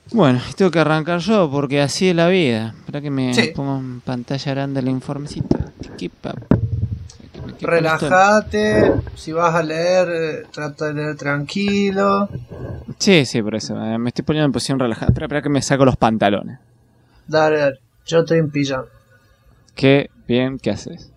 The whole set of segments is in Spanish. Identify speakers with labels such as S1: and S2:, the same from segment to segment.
S1: Bueno, tengo que arrancar yo porque así es la vida. Espera que me
S2: Sí.
S1: pongo en pantalla grande el informecito.
S2: Relájate, si vas a leer, trata de leer tranquilo.
S1: Sí, por eso. Me estoy poniendo en posición relajada. Espera que me saco los pantalones.
S2: Dale, yo estoy en pijama.
S1: Qué bien que haces.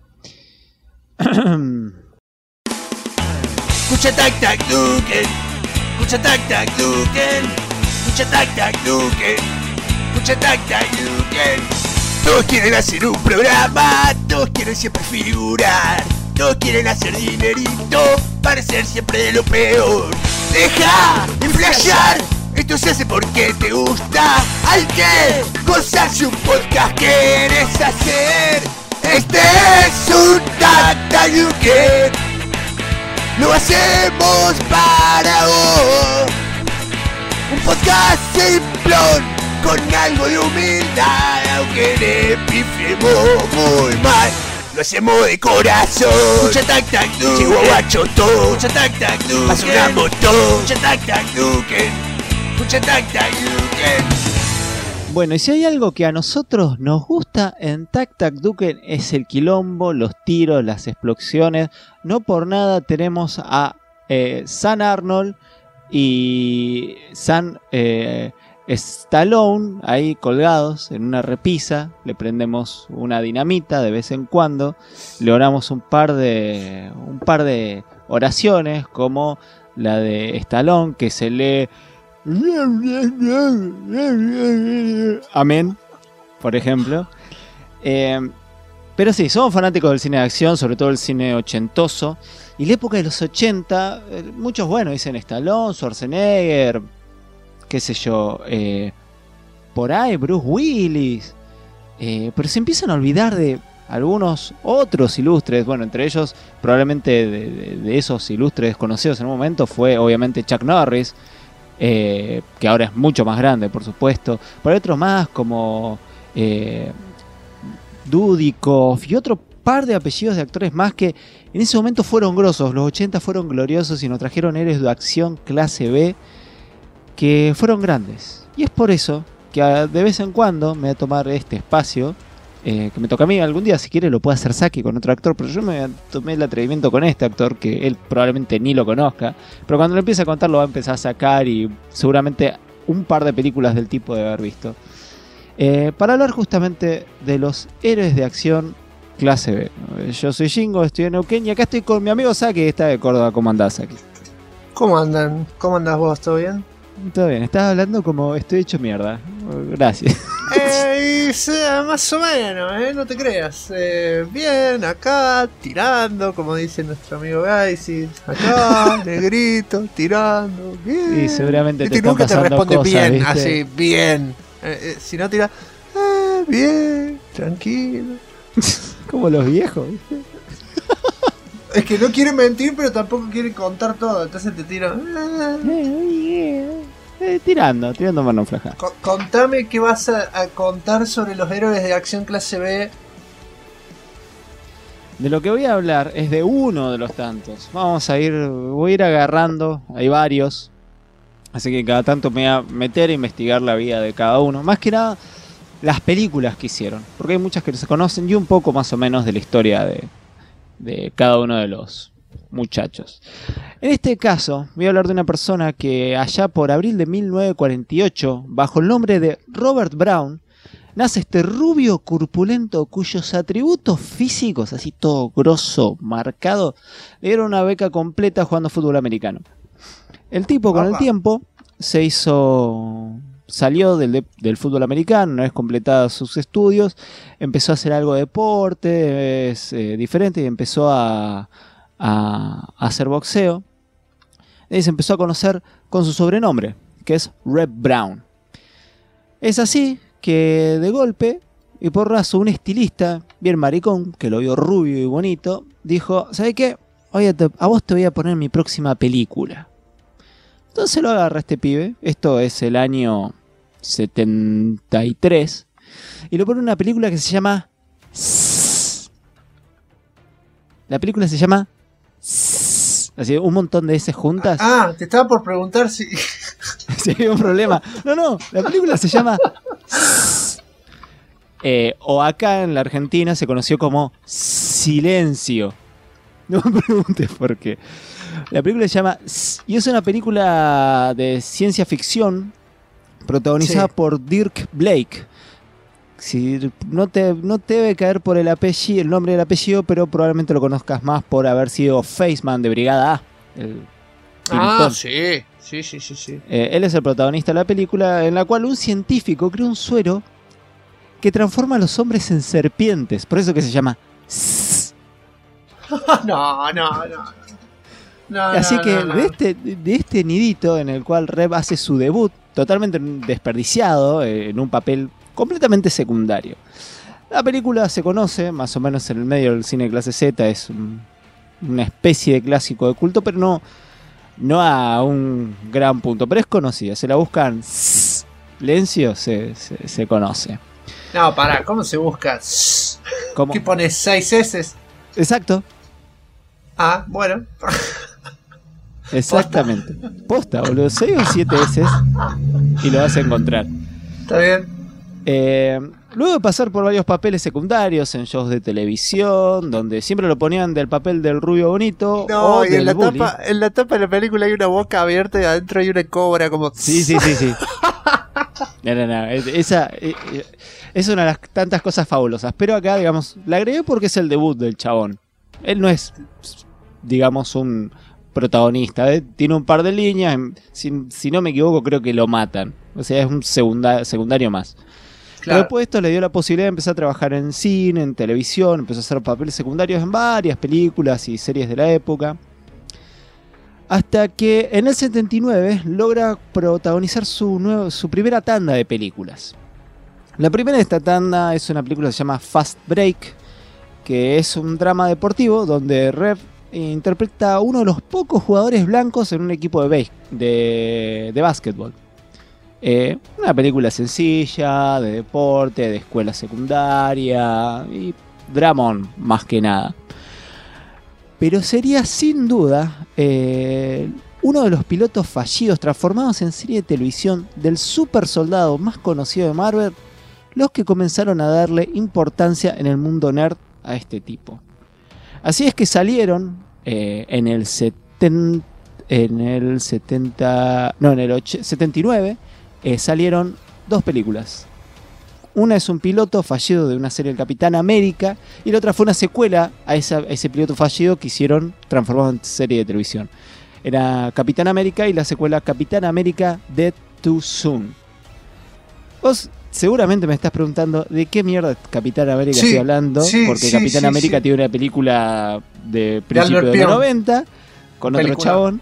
S3: Escucha tac tac Duken, escucha tac tac Duken, escucha tac tac Duken, escucha tac tac Duken. Todos quieren hacer un programa, todos quieren siempre figurar, todos quieren hacer dinerito, parecer siempre lo peor. Deja de flashear, esto se hace porque te gusta. Hay que gozarse un podcast que querés hacer. Este es un tac tac Duken. Lo hacemos para vos. Un podcast simplón con algo de humildad, aunque le pifiemos muy mal. Lo hacemos de corazón. Escucha tac tac Duken, llegó Guachotón. Escucha tac tac Duken, pasó una moto. Escucha tac tac Duken, escucha tac tac Duken.
S1: Bueno, y si hay algo que a nosotros nos gusta en Tac Tac Duken es el quilombo, los tiros, las explosiones. No por nada tenemos a Sam Arnold y Sam Stallone ahí colgados en una repisa. Le prendemos una dinamita de vez en cuando. Le oramos un par de oraciones como la de Stallone que se lee amén, por ejemplo. Pero sí, somos fanáticos del cine de acción, sobre todo el cine ochentoso. Y la época de los 80, muchos, bueno, dicen Stallone, Schwarzenegger, qué sé yo, por ahí, Bruce Willis. Pero se empiezan a olvidar de algunos otros ilustres. Bueno, entre ellos, probablemente de esos ilustres conocidos en un momento, fue obviamente Chuck Norris. Que ahora es mucho más grande, por supuesto. Pero hay otros más como Dudikoff y otro par de apellidos de actores más que en ese momento fueron grosos. Los 80 fueron gloriosos y nos trajeron héroes de acción clase B que fueron grandes. Y es por eso que de vez en cuando me voy a tomar este espacio que me toca a mí. Algún día, si quiere, lo puede hacer Saki con otro actor, pero yo me tomé el atrevimiento con este actor que él probablemente ni lo conozca, pero cuando lo empiece a contar lo va a empezar a sacar y seguramente un par de películas del tipo de haber visto, para hablar justamente de los héroes de acción clase B. Yo soy Jingo, estoy en Neuquén y acá estoy con mi amigo Saki, que está de Córdoba. ¿Cómo andás, Saki?
S2: ¿Cómo andan? ¿Cómo andás vos? ¿Todo bien?
S1: Todo bien, estás hablando como estoy hecho mierda. Gracias.
S2: Más o menos, no te creas. Bien, acá, tirando, como dice nuestro amigo Gaisi. Acá, negrito, tirando, bien.
S1: Y seguramente te
S2: nunca
S1: están
S2: te
S1: pasando
S2: responde
S1: cosas,
S2: bien,
S1: ¿viste?
S2: así, bien. Si no tira, bien, tranquilo.
S1: Como los viejos, ¿viste?
S2: Es que no quiere mentir, pero tampoco quiere contar todo. Entonces te tira.
S1: Tirando mano floja.
S2: Contame qué vas a contar sobre los héroes de acción clase B.
S1: De lo que voy a hablar es de uno de los tantos. Voy a ir agarrando, hay varios. Así que cada tanto me voy a meter a investigar la vida de cada uno. Más que nada, las películas que hicieron. Porque hay muchas que se conocen y un poco más o menos de la historia de cada uno de los muchachos. En este caso, voy a hablar de una persona que allá por abril de 1948, bajo el nombre de Robert Brown, nace este rubio corpulento cuyos atributos físicos, así todo grosso, marcado, le dieron una beca completa jugando fútbol americano. El tipo con el tiempo salió del fútbol americano, una vez completados sus estudios, empezó a hacer algo de deporte diferente y empezó a hacer boxeo. Y se empezó a conocer con su sobrenombre, que es Reb Brown. Es así que de golpe y porrazo un estilista bien maricón, que lo vio rubio y bonito, dijo: ¿sabes qué? Oye, a vos te voy a poner mi próxima película. Entonces lo agarra este pibe, esto es el año 73, y lo pone en una película que se llama La película se llama Así, un montón de S juntas.
S2: Ah, te estaba por preguntar si...
S1: Si había un problema. No, la película se llama... o acá en la Argentina se conoció como Silencio. No me preguntes por qué. La película se llama... Y es una película de ciencia ficción protagonizada por Dirk Blake. Si no te debe caer por el nombre del apellido, pero probablemente lo conozcas más por haber sido Faceman de Brigada A.
S2: Sí.
S1: Él es el protagonista de la película, en la cual un científico crea un suero que transforma a los hombres en serpientes. Por eso que se llama...
S2: No.
S1: Así que de este nidito en el cual Rev hace su debut, totalmente desperdiciado, en un papel completamente secundario. La película se conoce, más o menos en el medio del cine de clase Z, es una especie de clásico de culto, pero no a un gran punto, pero es conocida. Se la buscan Silencio, se conoce.
S2: No, pará, ¿cómo se busca?
S1: ¿Cómo?
S2: ¿Qué pones? 6 S.
S1: Exacto.
S2: Ah, bueno.
S1: Exactamente. Posta, boludo. 6 o 7 S y lo vas a encontrar.
S2: Está bien.
S1: Luego de pasar por varios papeles secundarios en shows de televisión, donde siempre lo ponían del papel del rubio bonito.
S2: No,
S1: o
S2: y
S1: del
S2: en la
S1: bully.
S2: tapa de la película hay una boca abierta y adentro hay una cobra como...
S1: Sí. No. Esa es una de las tantas cosas fabulosas. Pero acá, digamos, la agregué porque es el debut del chabón. Él no es, digamos, un protagonista. Tiene un par de líneas. Si no me equivoco, creo que lo matan. O sea, es un secundario más.
S2: Claro.
S1: Pero después esto le dio la posibilidad de empezar a trabajar en cine, en televisión. Empezó a hacer papeles secundarios en varias películas y series de la época. Hasta que en el 79 logra protagonizar su primera tanda de películas. La primera de esta tanda es una película que se llama Fast Break, que es un drama deportivo donde Rev interpreta a uno de los pocos jugadores blancos en un equipo de básquetbol. Una película sencilla, de deporte, de escuela secundaria y dramón más que nada. Pero sería sin duda uno de los pilotos fallidos transformados en serie de televisión del super soldado más conocido de Marvel, los que comenzaron a darle importancia en el mundo nerd a este tipo. Así es que salieron en el 79 salieron dos películas. Una es un piloto fallido de una serie del Capitán América y la otra fue una secuela a ese piloto fallido que hicieron transformado en serie de televisión. Era Capitán América y la secuela Capitán América Dead Too Soon. Vos seguramente me estás preguntando de qué mierda Capitán América estoy hablando, porque Capitán América tiene una película de principios de los 90 con otro chabón.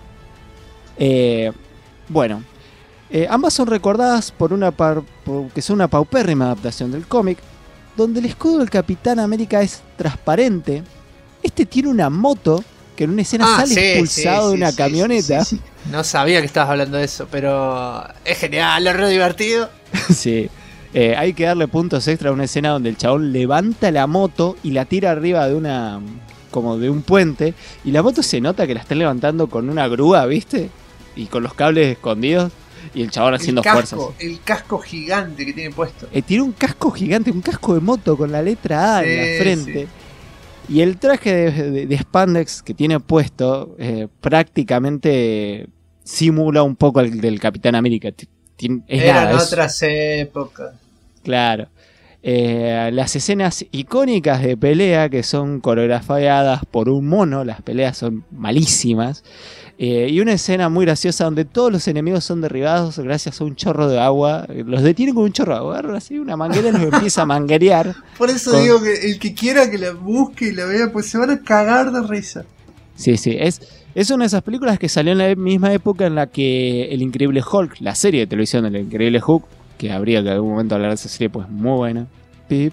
S1: Bueno, ambas son recordadas porque son una paupérrima adaptación del cómic, donde el escudo del Capitán América es transparente. Este tiene una moto que en una escena sale expulsado de una camioneta.
S2: Sí. No sabía que estabas hablando de eso, pero es genial, es re divertido.
S1: Sí. Hay que darle puntos extra a una escena donde el chabón levanta la moto y la tira arriba de un puente, y la moto se nota que la están levantando con una grúa, ¿viste? Y con los cables escondidos. Y el chabón haciendo fuerzas.
S2: El casco gigante que tiene puesto.
S1: Tiene un casco gigante, un casco de moto con la letra A en la frente. Sí. Y el traje de spandex que tiene puesto prácticamente simula un poco el del Capitán América.
S2: Eran otras épocas.
S1: Claro. Las escenas icónicas de pelea que son coreografiadas por un mono, las peleas son malísimas. Y una escena muy graciosa donde todos los enemigos son derribados gracias a un chorro de agua. Los detienen con un chorro de agua, agarran así una manguera y los empieza a manguerear.
S2: Por eso digo que el que quiera que la busque y la vea, pues se van a cagar de risa.
S1: Sí, es una de esas películas que salió en la misma época en la que El Increíble Hulk, la serie de televisión del Increíble Hulk, que habría que en algún momento hablar de esa serie, pues muy buena.
S2: Sí,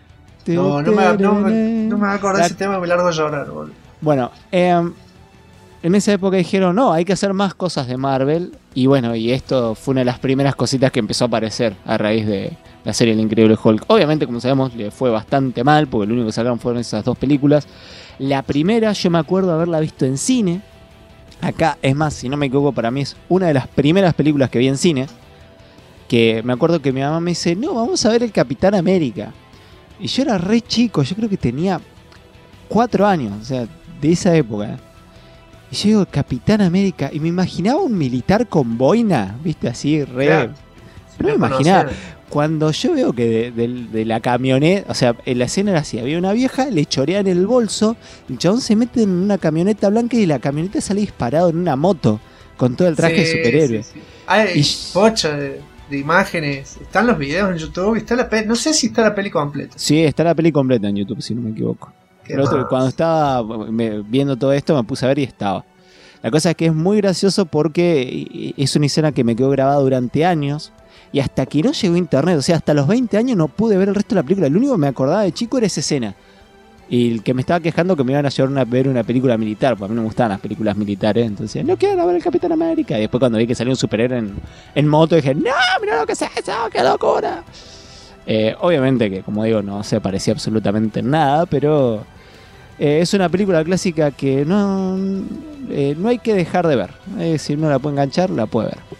S2: no me acordé de ese tema, me largo a llorar, boludo.
S1: Bueno, en esa época dijeron, no, hay que hacer más cosas de Marvel. Y bueno, y esto fue una de las primeras cositas que empezó a aparecer a raíz de la serie El Increíble Hulk. Obviamente, como sabemos, le fue bastante mal, porque lo único que sacaron fueron esas dos películas. La primera, yo me acuerdo haberla visto en cine. Acá, es más, si no me equivoco, para mí es una de las primeras películas que vi en cine. Que me acuerdo que mi mamá me dice, no, vamos a ver el Capitán América. Y yo era re chico, yo creo que tenía 4 años, o sea, de esa época. Y yo digo, Capitán América, y me imaginaba un militar con boina, viste, así, re...
S2: Claro.
S1: No me imaginaba. Cuando yo veo que de la camioneta, o sea, en la escena era así, había una vieja, le chorean el bolso, el chabón se mete en una camioneta blanca y la camioneta sale disparado en una moto, con todo el traje de superhéroe.
S2: Sí. Hay
S1: Y-
S2: pocha de imágenes, están los videos en YouTube, está la peli, no sé si está la peli completa.
S1: Sí, está la peli completa en YouTube, si no me equivoco.
S2: Qué
S1: El otro,
S2: más.
S1: cuando estaba viendo todo esto me puse a ver y estaba. La cosa es que es muy gracioso porque es una escena que me quedó grabada durante años y hasta que no llegó internet, o sea, hasta los 20 años no pude ver el resto de la película. Lo único que me acordaba de chico era esa escena. Y el que me estaba quejando que me iban a llevar a ver una película militar, porque a mí no me gustaban las películas militares, entonces no quiero ver el Capitán América. Y después cuando vi que salió un superhéroe en moto dije, no, mira lo que es eso, qué locura. Obviamente que, como digo, no se parecía absolutamente en nada, pero es una película clásica que no hay que dejar de ver. Si uno la puede enganchar, la puede ver.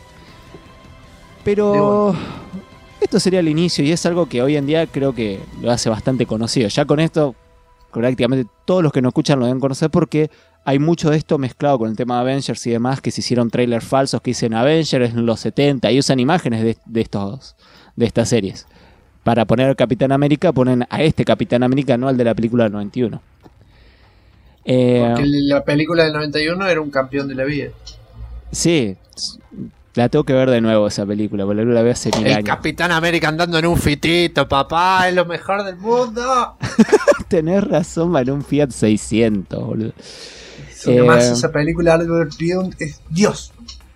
S1: Pero esto sería el inicio y es algo que hoy en día creo que lo hace bastante conocido. Ya con esto, prácticamente todos los que nos escuchan lo deben conocer porque hay mucho de esto mezclado con el tema de Avengers y demás, que se hicieron trailers falsos que dicen Avengers en los 70 y usan imágenes de estas series. Para poner al Capitán América, ponen a este Capitán América, no al de la película del 91.
S2: Porque la película del 91 era un campeón de la vida.
S1: Sí, la tengo que ver de nuevo esa película, porque la vi hace 1000
S2: El
S1: años.
S2: Capitán América andando en un fitito, papá, es lo mejor del mundo.
S1: Tenés razón, vale un Fiat 600, boludo.
S2: Es una más esa película, Albert Beyond es Dios.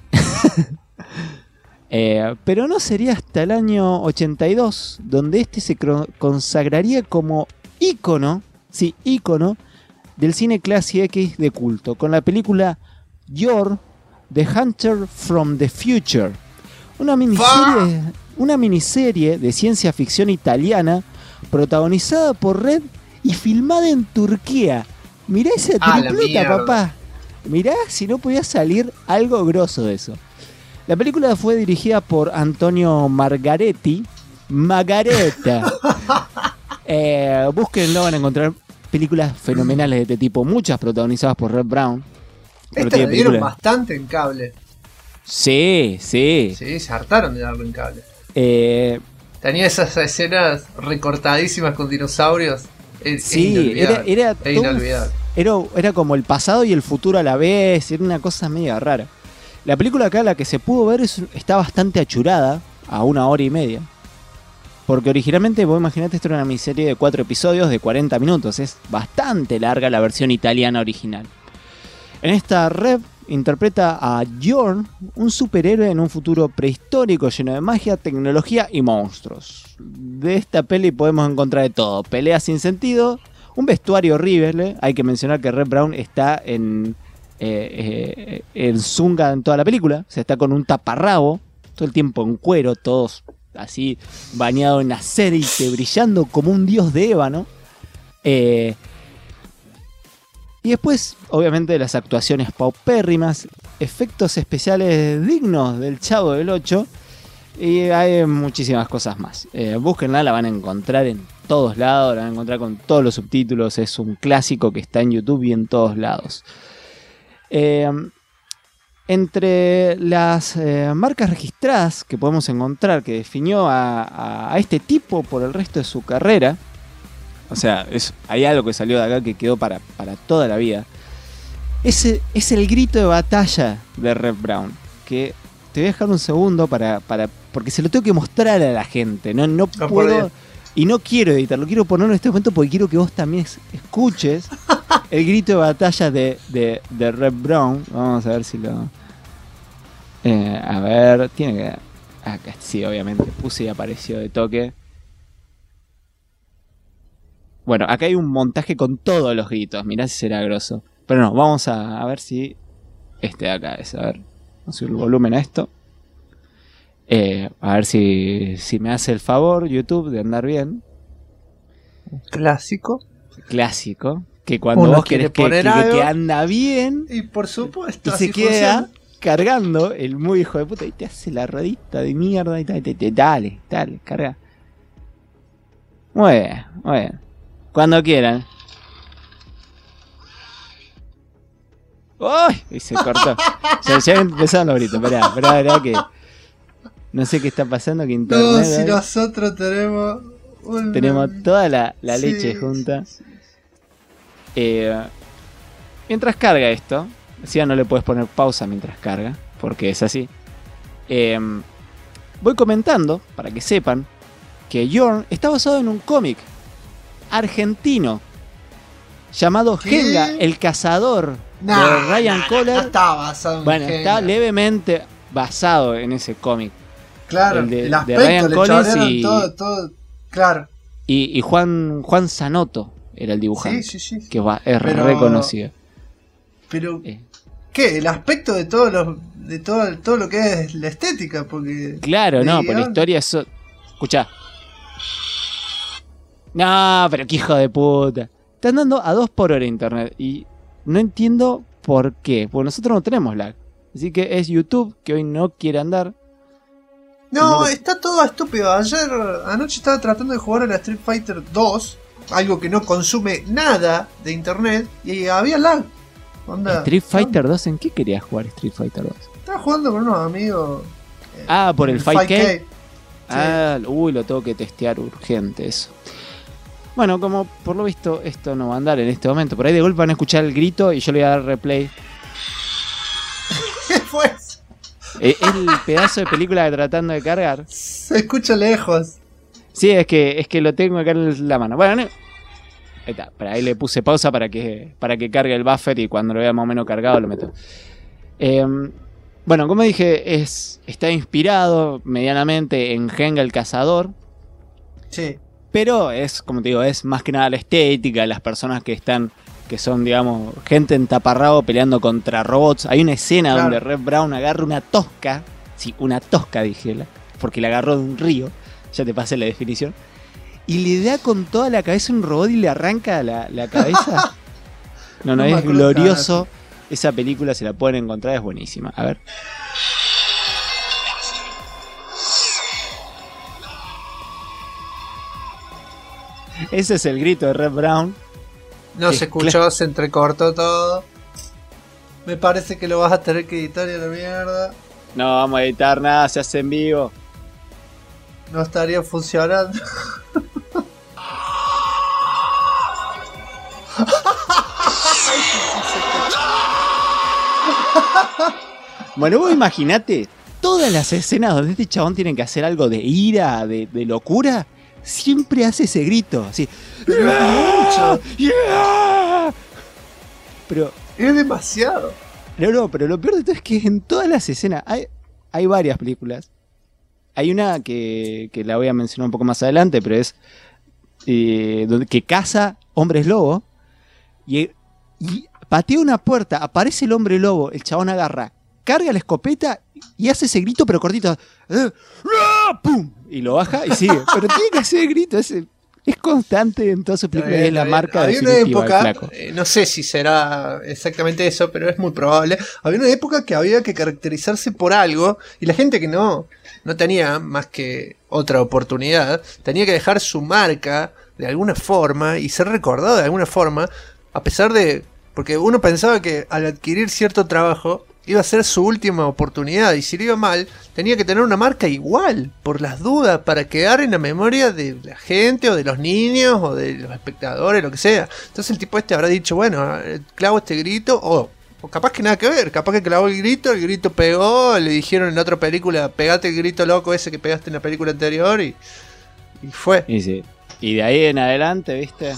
S1: Pero no sería hasta el año 82 donde este se consagraría como ícono, sí, ícono del cine clase X de culto, con la película Yor, The Hunter from the Future, una miniserie de ciencia ficción italiana protagonizada por Red y filmada en Turquía. Mirá esa
S2: Ah, la
S1: tripleta,
S2: mierda.
S1: papá. Mirá si no podía salir algo grosso de eso. La película fue dirigida por Antonio Margaretti. Margareta. Búsquenlo, van a encontrar películas fenomenales de este tipo. Muchas protagonizadas por Red Brown. Pero
S2: Esta la
S1: tiene
S2: dieron
S1: películas-
S2: bastante en cable.
S1: Sí.
S2: Sí, se hartaron de darlo en cable.
S1: Eh,
S2: Tenía esas escenas recortadísimas con dinosaurios. Es
S1: sí,
S2: inolvidable.
S1: era
S2: Es
S1: todo
S2: inolvidable.
S1: era como el pasado y el futuro a la vez. Era una cosa media rara. La película acá, la que se pudo ver, está bastante achurada, a 1 hora y media. Porque originalmente, vos imaginate, esto era una miniserie de 4 episodios de 40 minutos. Es bastante larga la versión italiana original. En esta Rev interpreta a Jorn, un superhéroe en un futuro prehistórico lleno de magia, tecnología y monstruos. De esta peli podemos encontrar de todo. Peleas sin sentido, un vestuario horrible. Hay que mencionar que Red Brown está en zunga en toda la película. O sea, está con un taparrabo, todo el tiempo en cuero, todos así bañado en aceite, brillando como un dios de ébano. Y después, obviamente, las actuaciones paupérrimas, efectos especiales dignos del Chavo del 8 y hay muchísimas cosas más. Búsquenla, la van a encontrar en todos lados, la van a encontrar con todos los subtítulos, es un clásico que está en YouTube y en todos lados. Entre las marcas registradas que podemos encontrar que definió a este tipo por el resto de su carrera, o sea, hay algo que salió de acá que quedó para toda la vida. Ese es el grito de batalla de Red Brown. Que te voy a dejar un segundo porque se lo tengo que mostrar a la gente. No
S2: por
S1: puedo.
S2: Dios.
S1: Y no quiero editarlo, quiero ponerlo en este momento porque quiero que vos también escuches el grito de batalla de Red Brown. Vamos a ver si lo. A ver, tiene que. Acá sí, obviamente. Puse y apareció de toque. Bueno, acá hay un montaje con todos los gritos. Mirá si será grosso. Pero no, vamos a ver si Este de acá es, a ver, vamos a subir el volumen a esto. A ver si me hace el favor YouTube de andar bien.
S2: Clásico.
S1: Clásico. Que cuando
S2: Uno
S1: vos
S2: quiere
S1: querés
S2: poner
S1: que
S2: algo,
S1: anda bien
S2: y por supuesto,
S1: y
S2: así
S1: se queda
S2: funciona.
S1: cargando el muy hijo de puta y te hace la ruedita de mierda y dale, carga. Muy bien, muy bien. Cuando quieran. ¡Uy! Y se cortó. Ya empezaron los gritos. Esperá, que no sé qué está pasando, que internet.
S2: No, si nosotros tenemos
S1: toda la
S2: Sí,
S1: leche junta.
S2: sí, sí.
S1: Mientras carga esto, ya no le puedes poner pausa mientras carga, porque es así. Voy comentando, para que sepan, que Yorn está basado en un cómic argentino llamado
S2: ¿Qué?
S1: Genga, el cazador, de Ryan Coller.
S2: No está basado en
S1: Bueno,
S2: Genga.
S1: está levemente basado en ese cómic.
S2: Claro,
S1: el de
S2: aspecto
S1: Ryan
S2: le
S1: Collins
S2: chorearon
S1: y-
S2: todo, claro.
S1: Y Juan Zanotto era el dibujante,
S2: Sí.
S1: es
S2: Pero-
S1: reconocido.
S2: Pero,
S1: Eh,
S2: ¿qué? El aspecto de todo lo que es la estética, porque...
S1: Claro, no,
S2: de
S1: pero la
S2: guión.
S1: historia es... Escuchá. No, pero qué hijo de puta. Están dando a 2 por hora internet y no entiendo por qué. Porque nosotros no tenemos lag. Así que es YouTube que hoy no quiere andar.
S2: No,
S1: Primero-
S2: está todo estúpido. Anoche estaba tratando de jugar a la Street Fighter 2, algo que no consume nada de internet, y había lag. Onda,
S1: Street Fighter 2, ¿en qué querías jugar Street Fighter 2?
S2: Estaba jugando con unos amigos.
S1: Ah, por el 5K.
S2: 5K.
S1: Ah, uy, lo tengo que testear urgente eso. Bueno, como por lo visto esto no va a andar en este momento. Por ahí de golpe van a escuchar el grito y yo le voy a dar replay.
S2: ¿Qué fue eso?
S1: El pedazo de película que tratando de cargar.
S2: Se escucha lejos.
S1: Sí, es que lo tengo acá en la mano. Bueno, ahí está. Pero ahí le puse pausa para que cargue el buffer y cuando lo vea más o menos cargado lo meto. Bueno, como dije, está inspirado medianamente en Genga el Cazador.
S2: Sí.
S1: Pero es, como te digo, es más que nada la estética, las personas que son, digamos, gente en taparrabo peleando contra robots. Hay una escena
S2: Claro.
S1: donde Red Brown agarra una tosca. Sí, una tosca, dije, porque la agarró de un río. Ya te pasé la definición. Y le da con toda la cabeza un robot y le arranca la cabeza. No,
S2: No me
S1: es
S2: acuerdo
S1: glorioso. Esa película se la pueden encontrar, es buenísima. A ver. Ese es el grito de Red Brown.
S2: No
S1: Sí,
S2: se escuchó, se entrecortó todo. Me parece que lo vas a tener que editar y a la mierda.
S1: No vamos a editar nada, se hace en vivo.
S2: No estaría funcionando.
S1: Bueno, vos imaginate todas las escenas donde este chabón tiene que hacer algo de ira, de locura. Siempre hace ese grito, así.
S2: Pero es mucho.
S1: ¡Yeah! Pero,
S2: Es demasiado.
S1: no, pero lo peor de todo es que en todas las escenas, hay varias películas. Hay una que la voy a mencionar un poco más adelante, pero es que caza hombres lobo y patea una puerta, aparece el hombre lobo, el chabón agarra, carga la escopeta y hace ese grito pero cortito. ¡Pum! Y lo baja y sigue. Pero tiene que hacer el grito, es constante en todas sus películas y es la marca
S2: Había una
S1: definitiva del
S2: época,
S1: flaco.
S2: no sé si será exactamente eso, pero es muy probable. Había una época que había que caracterizarse por algo y la gente que no tenía más que otra oportunidad, tenía que dejar su marca de alguna forma y ser recordado de alguna forma, a pesar de... Porque uno pensaba que al adquirir cierto trabajo iba a ser su última oportunidad y si le iba mal tenía que tener una marca igual por las dudas para quedar en la memoria de la gente o de los niños o de los espectadores, lo que sea. Entonces el tipo este habrá dicho, bueno, clavo este grito o capaz que nada que ver, capaz que clavó el grito pegó, le dijeron en otra película, pegate el grito loco ese que pegaste en la película anterior y fue.
S1: Y sí. Y de ahí en adelante, ¿viste?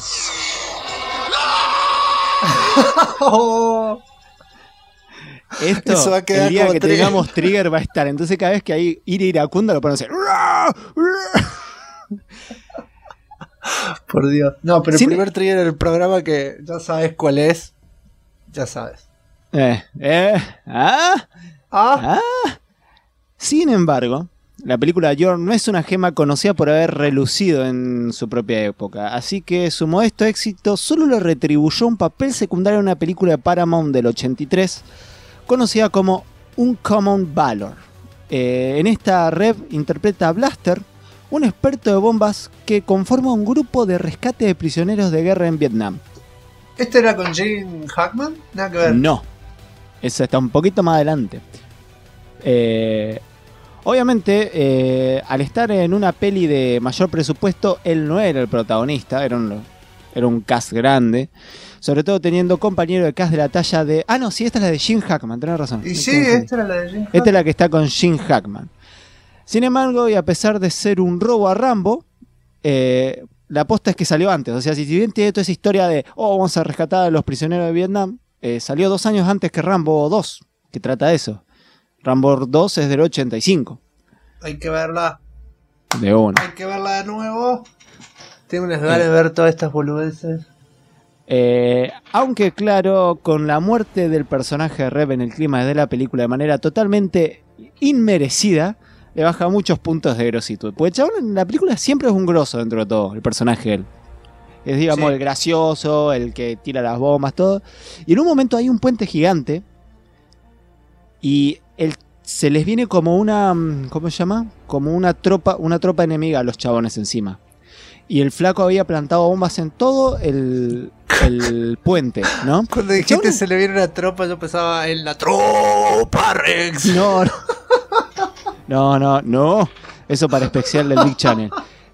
S2: Oh,
S1: Esto,
S2: Eso va a quedar
S1: el día
S2: como
S1: que
S2: trigger.
S1: tengamos trigger va a estar. Entonces cada vez que hay ira iracunda lo ponen a hacer.
S2: por Dios. No, pero
S1: Sí,
S2: el primer trigger del programa que ya sabes cuál es, ya sabes. Ah,
S1: Ah. Sin embargo, la película Yorn no es una gema conocida por haber relucido en su propia época, así que su modesto éxito solo le retribuyó un papel secundario en una película de Paramount del 83, conocida como Uncommon Valor. En esta Rev interpreta a Blaster, un experto de bombas que conforma un grupo de rescate de prisioneros de guerra en Vietnam.
S2: ¿Este era con Gene Hackman? Nada que ver.
S1: No, eso está un poquito más adelante. Obviamente, al estar en una peli de mayor presupuesto, él no era el protagonista, era un cast grande. Sobre todo teniendo compañero de cast de la talla de... Ah, no, sí, esta es la de Gene Hackman, tenés razón.
S2: Y sí, esta era la de Gene Hackman.
S1: Esta es la que está con Gene Hackman. Sin embargo, y a pesar de ser un robo a Rambo, la aposta es que salió antes. O sea, si bien tiene toda esa historia de vamos a rescatar a los prisioneros de Vietnam, salió 2 años antes que Rambo 2, que trata de eso. Rambo 2 es del 85.
S2: Hay que verla.
S1: De una.
S2: Hay que verla de nuevo. Tengo unas ganas de ver todas estas boludeces.
S1: Aunque claro, con la muerte del personaje de Rev en el clima de la película de manera totalmente inmerecida, le baja muchos puntos de grositud. Porque el chabón en la película siempre es un grosso dentro de todo, el personaje de él. Es, digamos, el gracioso, el que tira las bombas, todo. Y en un momento hay un puente gigante y se les viene como una... ¿Cómo se llama? Como una tropa enemiga a los chabones encima. Y el flaco había plantado bombas en todo el puente, ¿no?
S2: Cuando dijiste se le viene una tropa, yo pensaba en la tropa Rex.
S1: No. Eso para especial del Big Channel.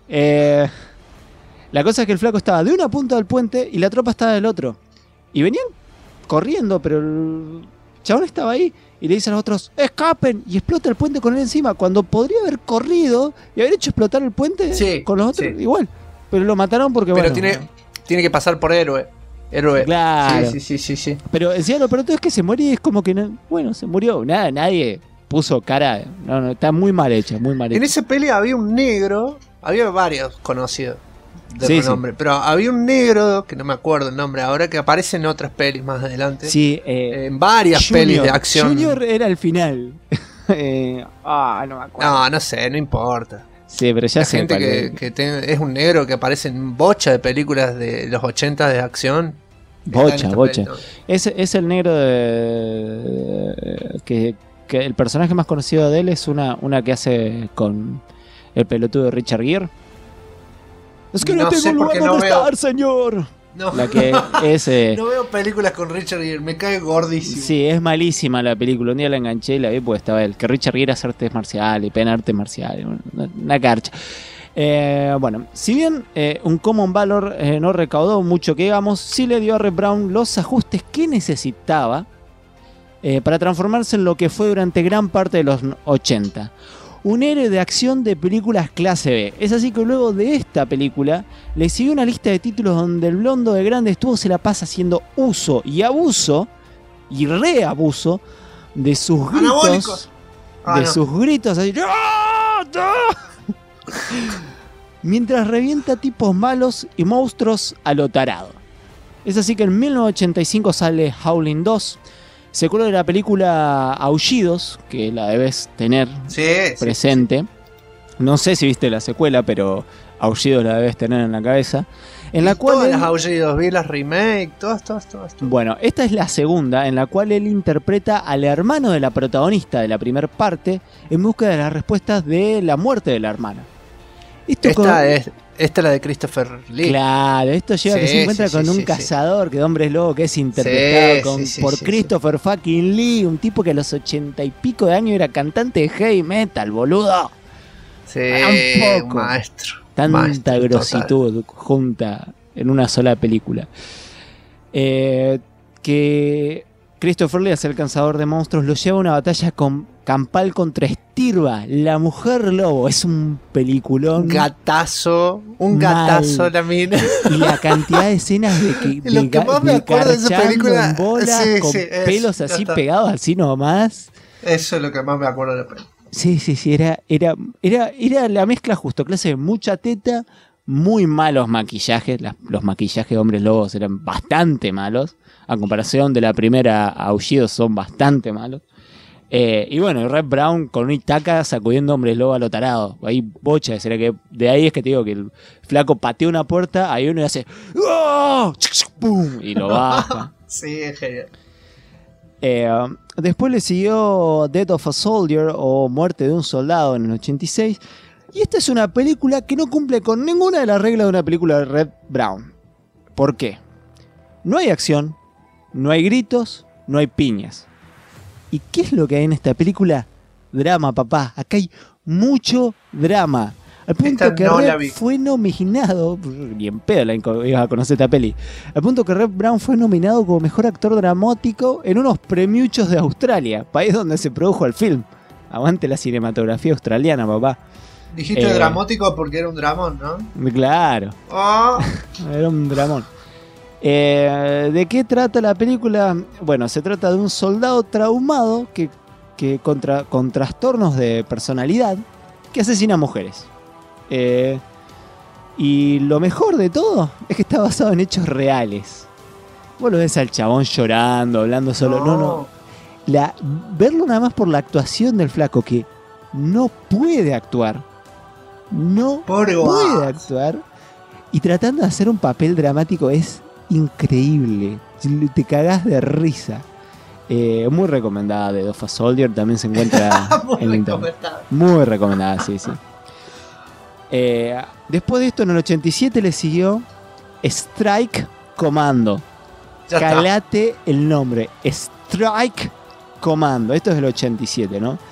S1: La cosa es que el flaco estaba de una punta del puente y la tropa estaba del otro. Y venían corriendo, pero el chabón estaba ahí y le dice a los otros, ¡escapen! Y explota el puente con él encima, cuando podría haber corrido y haber hecho explotar el puente con los otros igual. Pero lo mataron porque,
S2: pero
S1: bueno...
S2: tiene que pasar por héroe.
S1: Claro.
S2: Sí.
S1: Pero encima lo peor es que se muere y es como que, se murió. Nadie puso cara. No, está muy mal hecha, muy mal hecha.
S2: En esa peli había un negro, había varios conocidos de renombre, pero había un negro, que no me acuerdo el nombre ahora, que aparece en otras pelis más adelante.
S1: Sí,
S2: en varias pelis de acción.
S1: Junior era el final. No me acuerdo.
S2: No sé, no importa.
S1: Sí, pero ya
S2: la
S1: sé
S2: gente que es un negro que aparece en bocha de películas de los 80 de acción.
S1: Bocha. Es el negro que el personaje más conocido de él es una que hace con el pelotudo de Richard Gere. Es que no tengo lugar donde estar, señor.
S2: No.
S1: La que es,
S2: no veo películas con Richard Gere, me cae gordísimo.
S1: Sí, es malísima la película. Un día la enganché y la vi porque estaba él. Que Richard Gere hace artes marciales, pena artes marciales, una carcha. Bueno, si bien un Common Valor no recaudó mucho que digamos, sí le dio a Red Brown los ajustes que necesitaba para transformarse en lo que fue durante gran parte de los 80. Un héroe de acción de películas clase B. Es así que luego de esta película le siguió una lista de títulos donde el blondo de grande estuvo se la pasa haciendo uso y abuso y reabuso de sus gritos. Sus gritos así. Mientras revienta tipos malos y monstruos a lo tarado. Es así que en 1985 sale Howling 2. Secuela de la película Aullidos, que la debes tener presente. No sé si viste la secuela, pero Aullidos la debes tener en la cabeza. En la cual
S2: todas las Aullidos, vi las remake, todas.
S1: Bueno, esta es la segunda, en la cual él interpreta al hermano de la protagonista de la primera parte en busca de las respuestas de la muerte de la hermana.
S2: Esta es la de Christopher Lee.
S1: Claro, esto lleva a que se encuentra con un cazador de hombres lobo que es interpretado por Christopher fucking Lee, un tipo que a los 80 y pico de años era cantante de heavy metal, boludo.
S2: Sí,
S1: un
S2: maestro.
S1: Tanta grositud junta en una sola película. Que Christopher Lee, el cazador de monstruos, lo lleva a una batalla campal contra Stirba, la mujer lobo. Es un peliculón.
S2: Un gatazo la mina.
S1: Y la cantidad de escenas de
S2: lo que más me acuerdo de esa película
S1: en bolas, con pelos así pegados así nomás.
S2: Eso es lo que más me acuerdo de la película.
S1: Sí, era la mezcla justo, clase de mucha teta, muy malos maquillajes. Los maquillajes de Hombres Lobos eran bastante malos. A comparación de la primera, Aullidos son bastante malos. Y bueno, Red Brown con una itaca sacudiendo Hombres Lobo a lo tarado. Ahí bocha, será que de ahí es que te digo que el flaco patea una puerta, ahí uno y hace ¡oh! ¡Pum! Y lo baja.
S2: Sí, es genial.
S1: Después le siguió Death of a Soldier o Muerte de un Soldado en el 86. Y esta es una película que no cumple con ninguna de las reglas de una película de Red Brown. ¿Por qué? No hay acción, no hay gritos, no hay piñas. ¿Y qué es lo que hay en esta película? Drama, papá. Acá hay mucho drama. Al punto
S2: Esta
S1: que
S2: no la
S1: Red
S2: vi.
S1: fue nominado, ni en pedo ibas a conocer esta peli. Al punto que Red Brown fue nominado como mejor actor dramático en unos premiuchos de Australia, país donde se produjo el film. Aguante la cinematografía australiana, papá.
S2: Dijiste dramático porque era un dramón, ¿no?
S1: Claro,
S2: Oh,
S1: era un dramón. ¿De qué trata la película? Bueno, se trata de un soldado traumado que con trastornos de personalidad que asesina mujeres. Y lo mejor de todo es que está basado en hechos reales. Vos lo ves al chabón llorando, hablando solo. No. Verlo nada más por la actuación del flaco, que no puede actuar. No
S2: Pobre
S1: puede
S2: guapo.
S1: actuar. Y tratando de hacer un papel dramático es increíble. Te cagás de risa. Muy recomendada de Death of a Soldier. También se encuentra
S2: muy
S1: en internet.
S2: recomendado.
S1: Muy recomendada, sí. Después de esto, en el 87 le siguió Strike Commando.
S2: Ya está.
S1: Calate el nombre. Strike Commando. Esto es del 87, ¿no?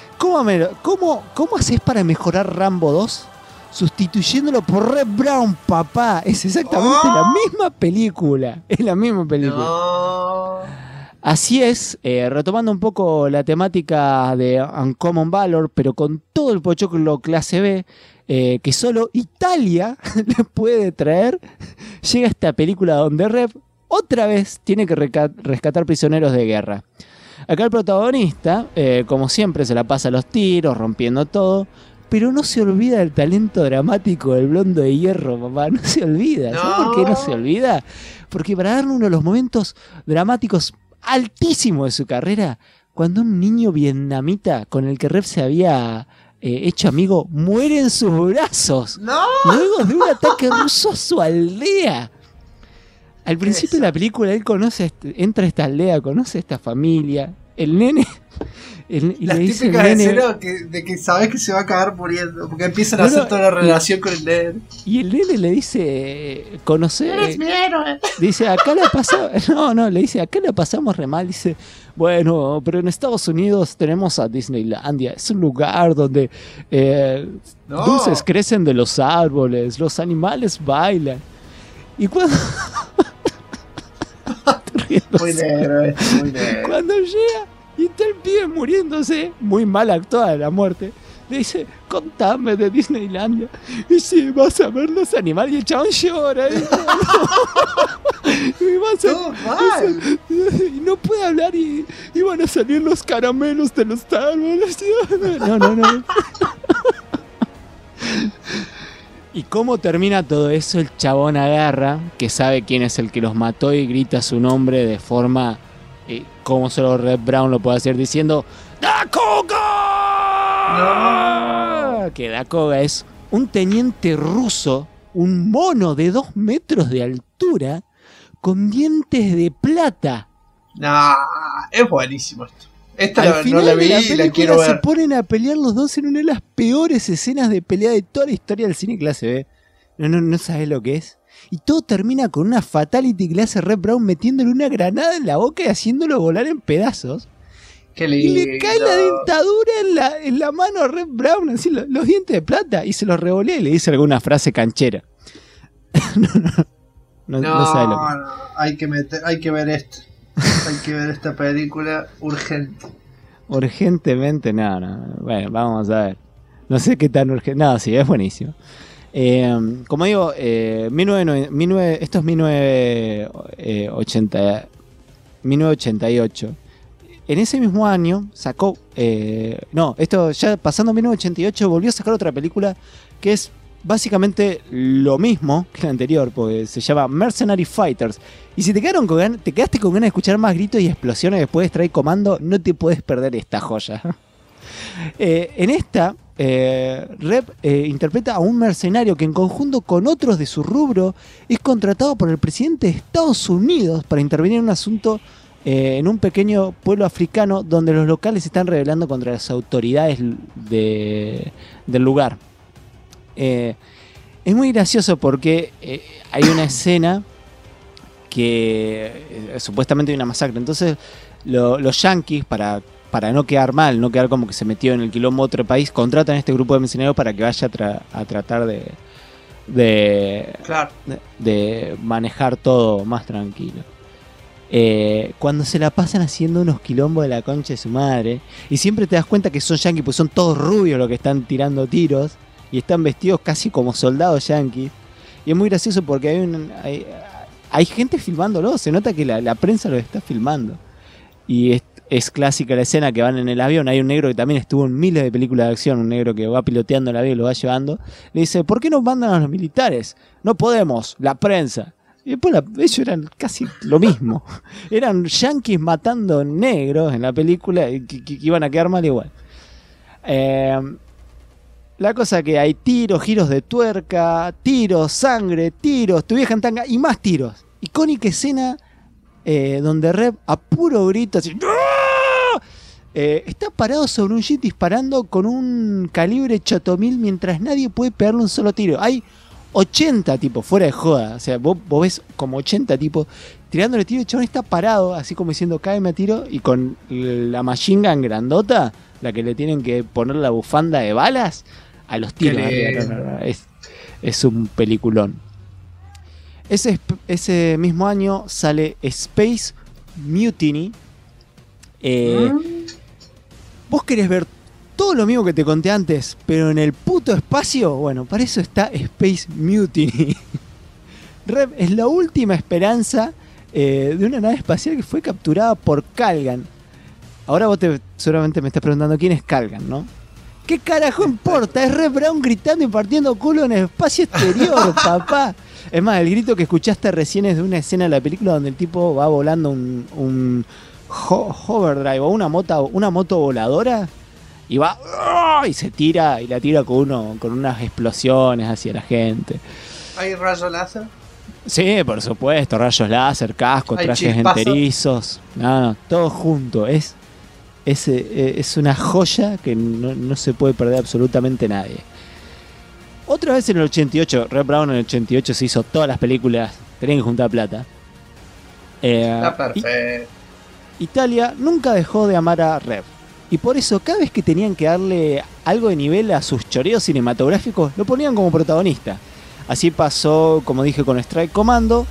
S1: ¿Cómo haces para mejorar Rambo 2? Sustituyéndolo por Red Brown, papá. Es exactamente la misma película. Es la misma película.
S2: No.
S1: Así es, retomando un poco la temática de Uncommon Valor, pero con todo el pochoclo clase B, que solo Italia le puede traer, llega esta película donde Red otra vez tiene que rescatar prisioneros de guerra. Acá el protagonista, como siempre, se la pasa a los tiros, rompiendo todo, pero no se olvida del talento dramático del Blondo de Hierro, papá. No se olvida. ¿Sabes por qué no se olvida? Porque para darle uno de los momentos dramáticos altísimos de su carrera, cuando un niño vietnamita con el que Rep se había hecho amigo muere en sus brazos,
S2: No.
S1: luego de un ataque ruso a su aldea. Al principio de la película él entra a esta aldea, conoce a esta familia, el nene, y
S2: Las
S1: le dice el
S2: típicas
S1: nene,
S2: escenas de que sabes que se va a acabar muriendo. Porque empiezan a hacer toda la relación con el nene.
S1: y el nene le dice, conoce,
S2: Eres mi héroe.
S1: dice, acá la pasamos, le dice, acá la pasamos re mal, dice, bueno, pero en Estados Unidos tenemos a Disneylandia, es un lugar donde
S2: No.
S1: dulces crecen de los árboles, los animales bailan. Y cuando
S2: Muy negro, muy negro.
S1: cuando llega y está el pibe muriéndose, muy mal actuada la muerte, le dice, contame de Disneylandia. Y dice, vas a ver los animales, y el chabón llora. Y vas a-
S2: Todo mal.
S1: y no puede hablar y van a salir los caramelos de los árboles. No. ¿Y cómo termina todo eso? El chabón agarra, que sabe quién es el que los mató y grita su nombre de forma como solo Red Brown lo puede hacer, diciendo ¡Dakoga!
S2: No.
S1: Que Dakoga es un teniente ruso, un mono de 2 metros de altura, con dientes de plata.
S2: Nah, es buenísimo esto. Esta
S1: Al
S2: no
S1: final
S2: la vi
S1: de la
S2: y la
S1: película
S2: quiero
S1: se
S2: ver.
S1: ponen a pelear los dos en una de las peores escenas de pelea de toda la historia del cine clase B. No sabes lo que es. Y todo termina con una fatality que le hace Red Brown metiéndole una granada en la boca y haciéndolo volar en pedazos.
S2: Qué
S1: Y
S2: lindo.
S1: le cae la dentadura en la mano a Red Brown, así los dientes de plata, y se los revolea y le dice alguna frase canchera. No sabe lo que es.
S2: No, hay que ver esto. Hay que ver esta película urgente.
S1: Urgentemente, no. Bueno, vamos a ver. No sé qué tan urgente. No, sí, es buenísimo. Como digo, esto es 1988. En ese mismo año sacó. Esto ya pasando 1988, volvió a sacar otra película que es básicamente lo mismo que el anterior, porque se llama Mercenary Fighters. Y si te quedaste con ganas de escuchar más gritos y explosiones después de Strike Commando, no te puedes perder esta joya. En esta, Rep interpreta a un mercenario que en conjunto con otros de su rubro es contratado por el presidente de Estados Unidos para intervenir en un asunto en un pequeño pueblo africano donde los locales se están rebelando contra las autoridades del lugar. Es muy gracioso porque hay una escena que supuestamente hay una masacre. Entonces los yanquis, para no quedar mal, no quedar como que se metió en el quilombo de otro país, contratan a este grupo de mercenarios para que vaya a tratar de manejar todo más tranquilo. Cuando se la pasan haciendo unos quilombos de la concha de su madre, y siempre te das cuenta que son yanquis, pues son todos rubios los que están tirando tiros y están vestidos casi como soldados yanquis, y es muy gracioso porque hay gente filmándolo, se nota que la prensa lo está filmando, y es clásica la escena que van en el avión. Hay un negro que también estuvo en miles de películas de acción, un negro que va piloteando el avión y lo va llevando, le dice: ¿por qué nos mandan a los militares? No podemos, la prensa. Y después ellos eran casi lo mismo. Eran yanquis matando negros en la película que iban a quedar mal igual. La cosa que hay tiros, giros de tuerca, tiros, sangre, tiros, tu vieja en tanga y más tiros. Icónica escena donde Rep a puro grito así, está parado sobre un jeep disparando con un calibre chotomil mientras nadie puede pegarle un solo tiro. Hay 80 tipos, fuera de joda. O sea, vos ves como 80 tipos tirándole tiro. El chabón está parado, así como diciendo: cáeme a tiro. Y con la machine gun grandota, la que le tienen que poner la bufanda de balas, a los tiros. Es un peliculón. Ese mismo año sale Space Mutiny. Vos querés ver todo lo mismo que te conté antes, pero en el puto espacio. Bueno, para eso está Space Mutiny. Rep es la última esperanza de una nave espacial que fue capturada por Calgan. Ahora vos seguramente me estás preguntando quién es Calgan, ¿no? ¿Qué carajo importa? Es Rep Brown gritando y partiendo culo en el espacio exterior, papá. Es más, el grito que escuchaste recién es de una escena de la película donde el tipo va volando un hoverdrive o una moto voladora. Y va y se tira y la tira con unas explosiones hacia la gente.
S2: ¿Hay rayos láser?
S1: Sí, por supuesto, rayos láser, casco, trajes enterizos. No, todo junto. Es una joya que no se puede perder absolutamente nadie. Otra vez en el 88, Rep Brown en el 88 se hizo todas las películas, tenían que juntar plata.
S2: Está perfecto.
S1: Italia nunca dejó de amar a Rep. Y por eso cada vez que tenían que darle algo de nivel a sus choreos cinematográficos, lo ponían como protagonista. Así pasó, como dije, con Strike Commando.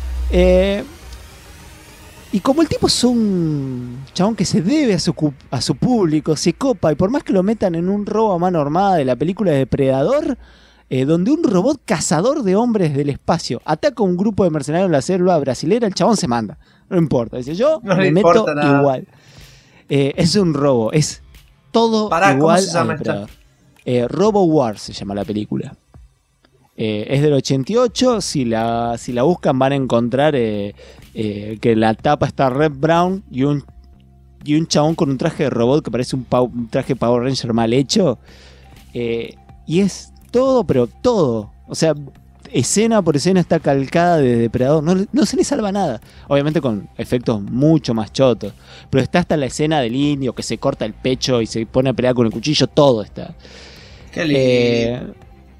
S1: Y como el tipo es un chabón que se debe a su público, se copa, y por más que lo metan en un robo a mano armada de la película de Depredador, donde un robot cazador de hombres del espacio ataca a un grupo de mercenarios en la selva brasilera, el chabón se manda. No importa, dice: yo no me meto nada. Igual. Es un robo, es todo igual. ¿Cómo se llama esta? Robo War se llama la película. Es del 88. Si la buscan van a encontrar que en la tapa está Rep Brown y un chabón con un traje de robot que parece un traje Power Ranger mal hecho. Y es todo, pero todo. O sea, escena por escena está calcada de Depredador. No se le salva nada. Obviamente con efectos mucho más chotos. Pero está hasta la escena del indio que se corta el pecho y se pone a pelear con el cuchillo. Todo está.
S2: Qué lindo.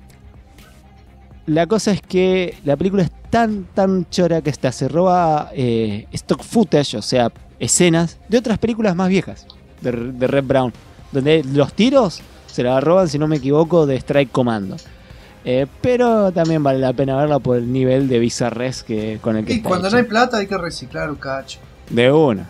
S1: La cosa es que la película es tan chora que hasta se roba stock footage, o sea, escenas de otras películas más viejas de Rep Brown, donde los tiros se la roban, si no me equivoco, de Strike Commando. Pero también vale la pena verla por el nivel de bizarrez con el que está
S2: cuando
S1: hecho.
S2: No hay plata hay que reciclar un cacho.
S1: De una.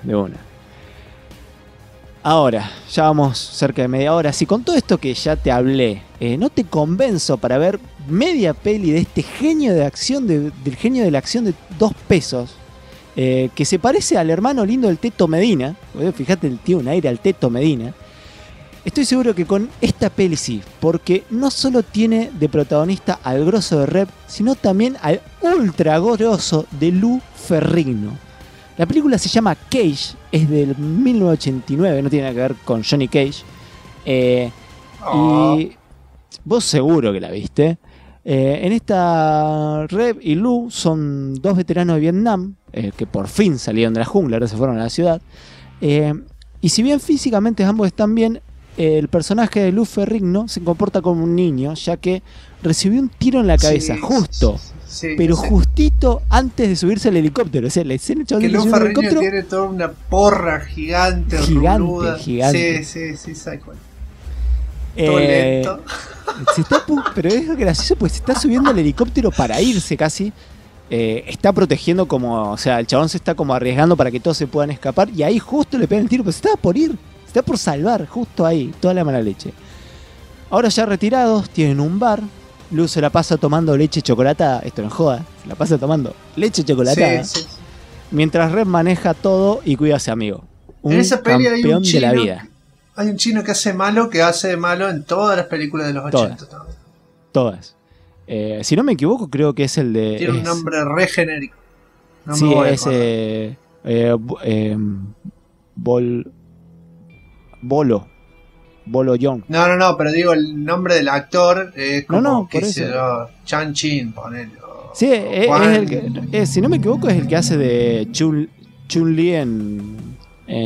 S1: Ahora, ya vamos cerca de media hora. Si con todo esto que ya te hablé, no te convenzo para ver media peli de este genio de acción, del genio de la acción de 2 pesos, que se parece al hermano lindo del Teto Medina. Fíjate, el tío un aire al Teto Medina. Estoy seguro que con esta peli sí, porque no solo tiene de protagonista al grosso de Rep, sino también al ultra grosso de Lou Ferrigno. La película se llama Cage, es del 1989, no tiene nada que ver con Johnny Cage. Y vos seguro que la viste. En esta, Rep y Lou son dos veteranos de Vietnam que por fin salieron de la jungla, ahora se fueron a la ciudad. Y si bien físicamente ambos están bien, el personaje de Lou Ferrigno se comporta como un niño, ya que recibió un tiro en la cabeza, pero justito antes de subirse al helicóptero. O sea, la escena
S2: que Lou Ferrigno tiene toda una porra gigante. Sí, ¿sabes cuál? Todo lento.
S1: Pero es gracioso porque se está subiendo al helicóptero para irse casi. Está protegiendo como, o sea, el chabón se está como arriesgando para que todos se puedan escapar y ahí justo le pegan el tiro, pero se estaba por ir, se está por salvar, justo ahí, toda la mala leche. Ahora ya retirados, tienen un bar. Luz se la pasa tomando leche chocolatada, esto no joda, se la pasa tomando leche chocolatada, mientras Red maneja todo y cuida a ese amigo.
S2: En esa peli hay un chino,
S1: de la vida.
S2: Hay un chino que hace de malo en todas las películas de los 80 también.
S1: Todas. Si no me equivoco, creo que es el de...
S2: Tiene un nombre re genérico. No
S1: sí, es Bolo Young.
S2: No, pero digo, el nombre del actor es como,
S1: no,
S2: qué sé yo, Chan Chin, ponele.
S1: Sí, es el que, si no me equivoco, es el que hace de Chun-Li en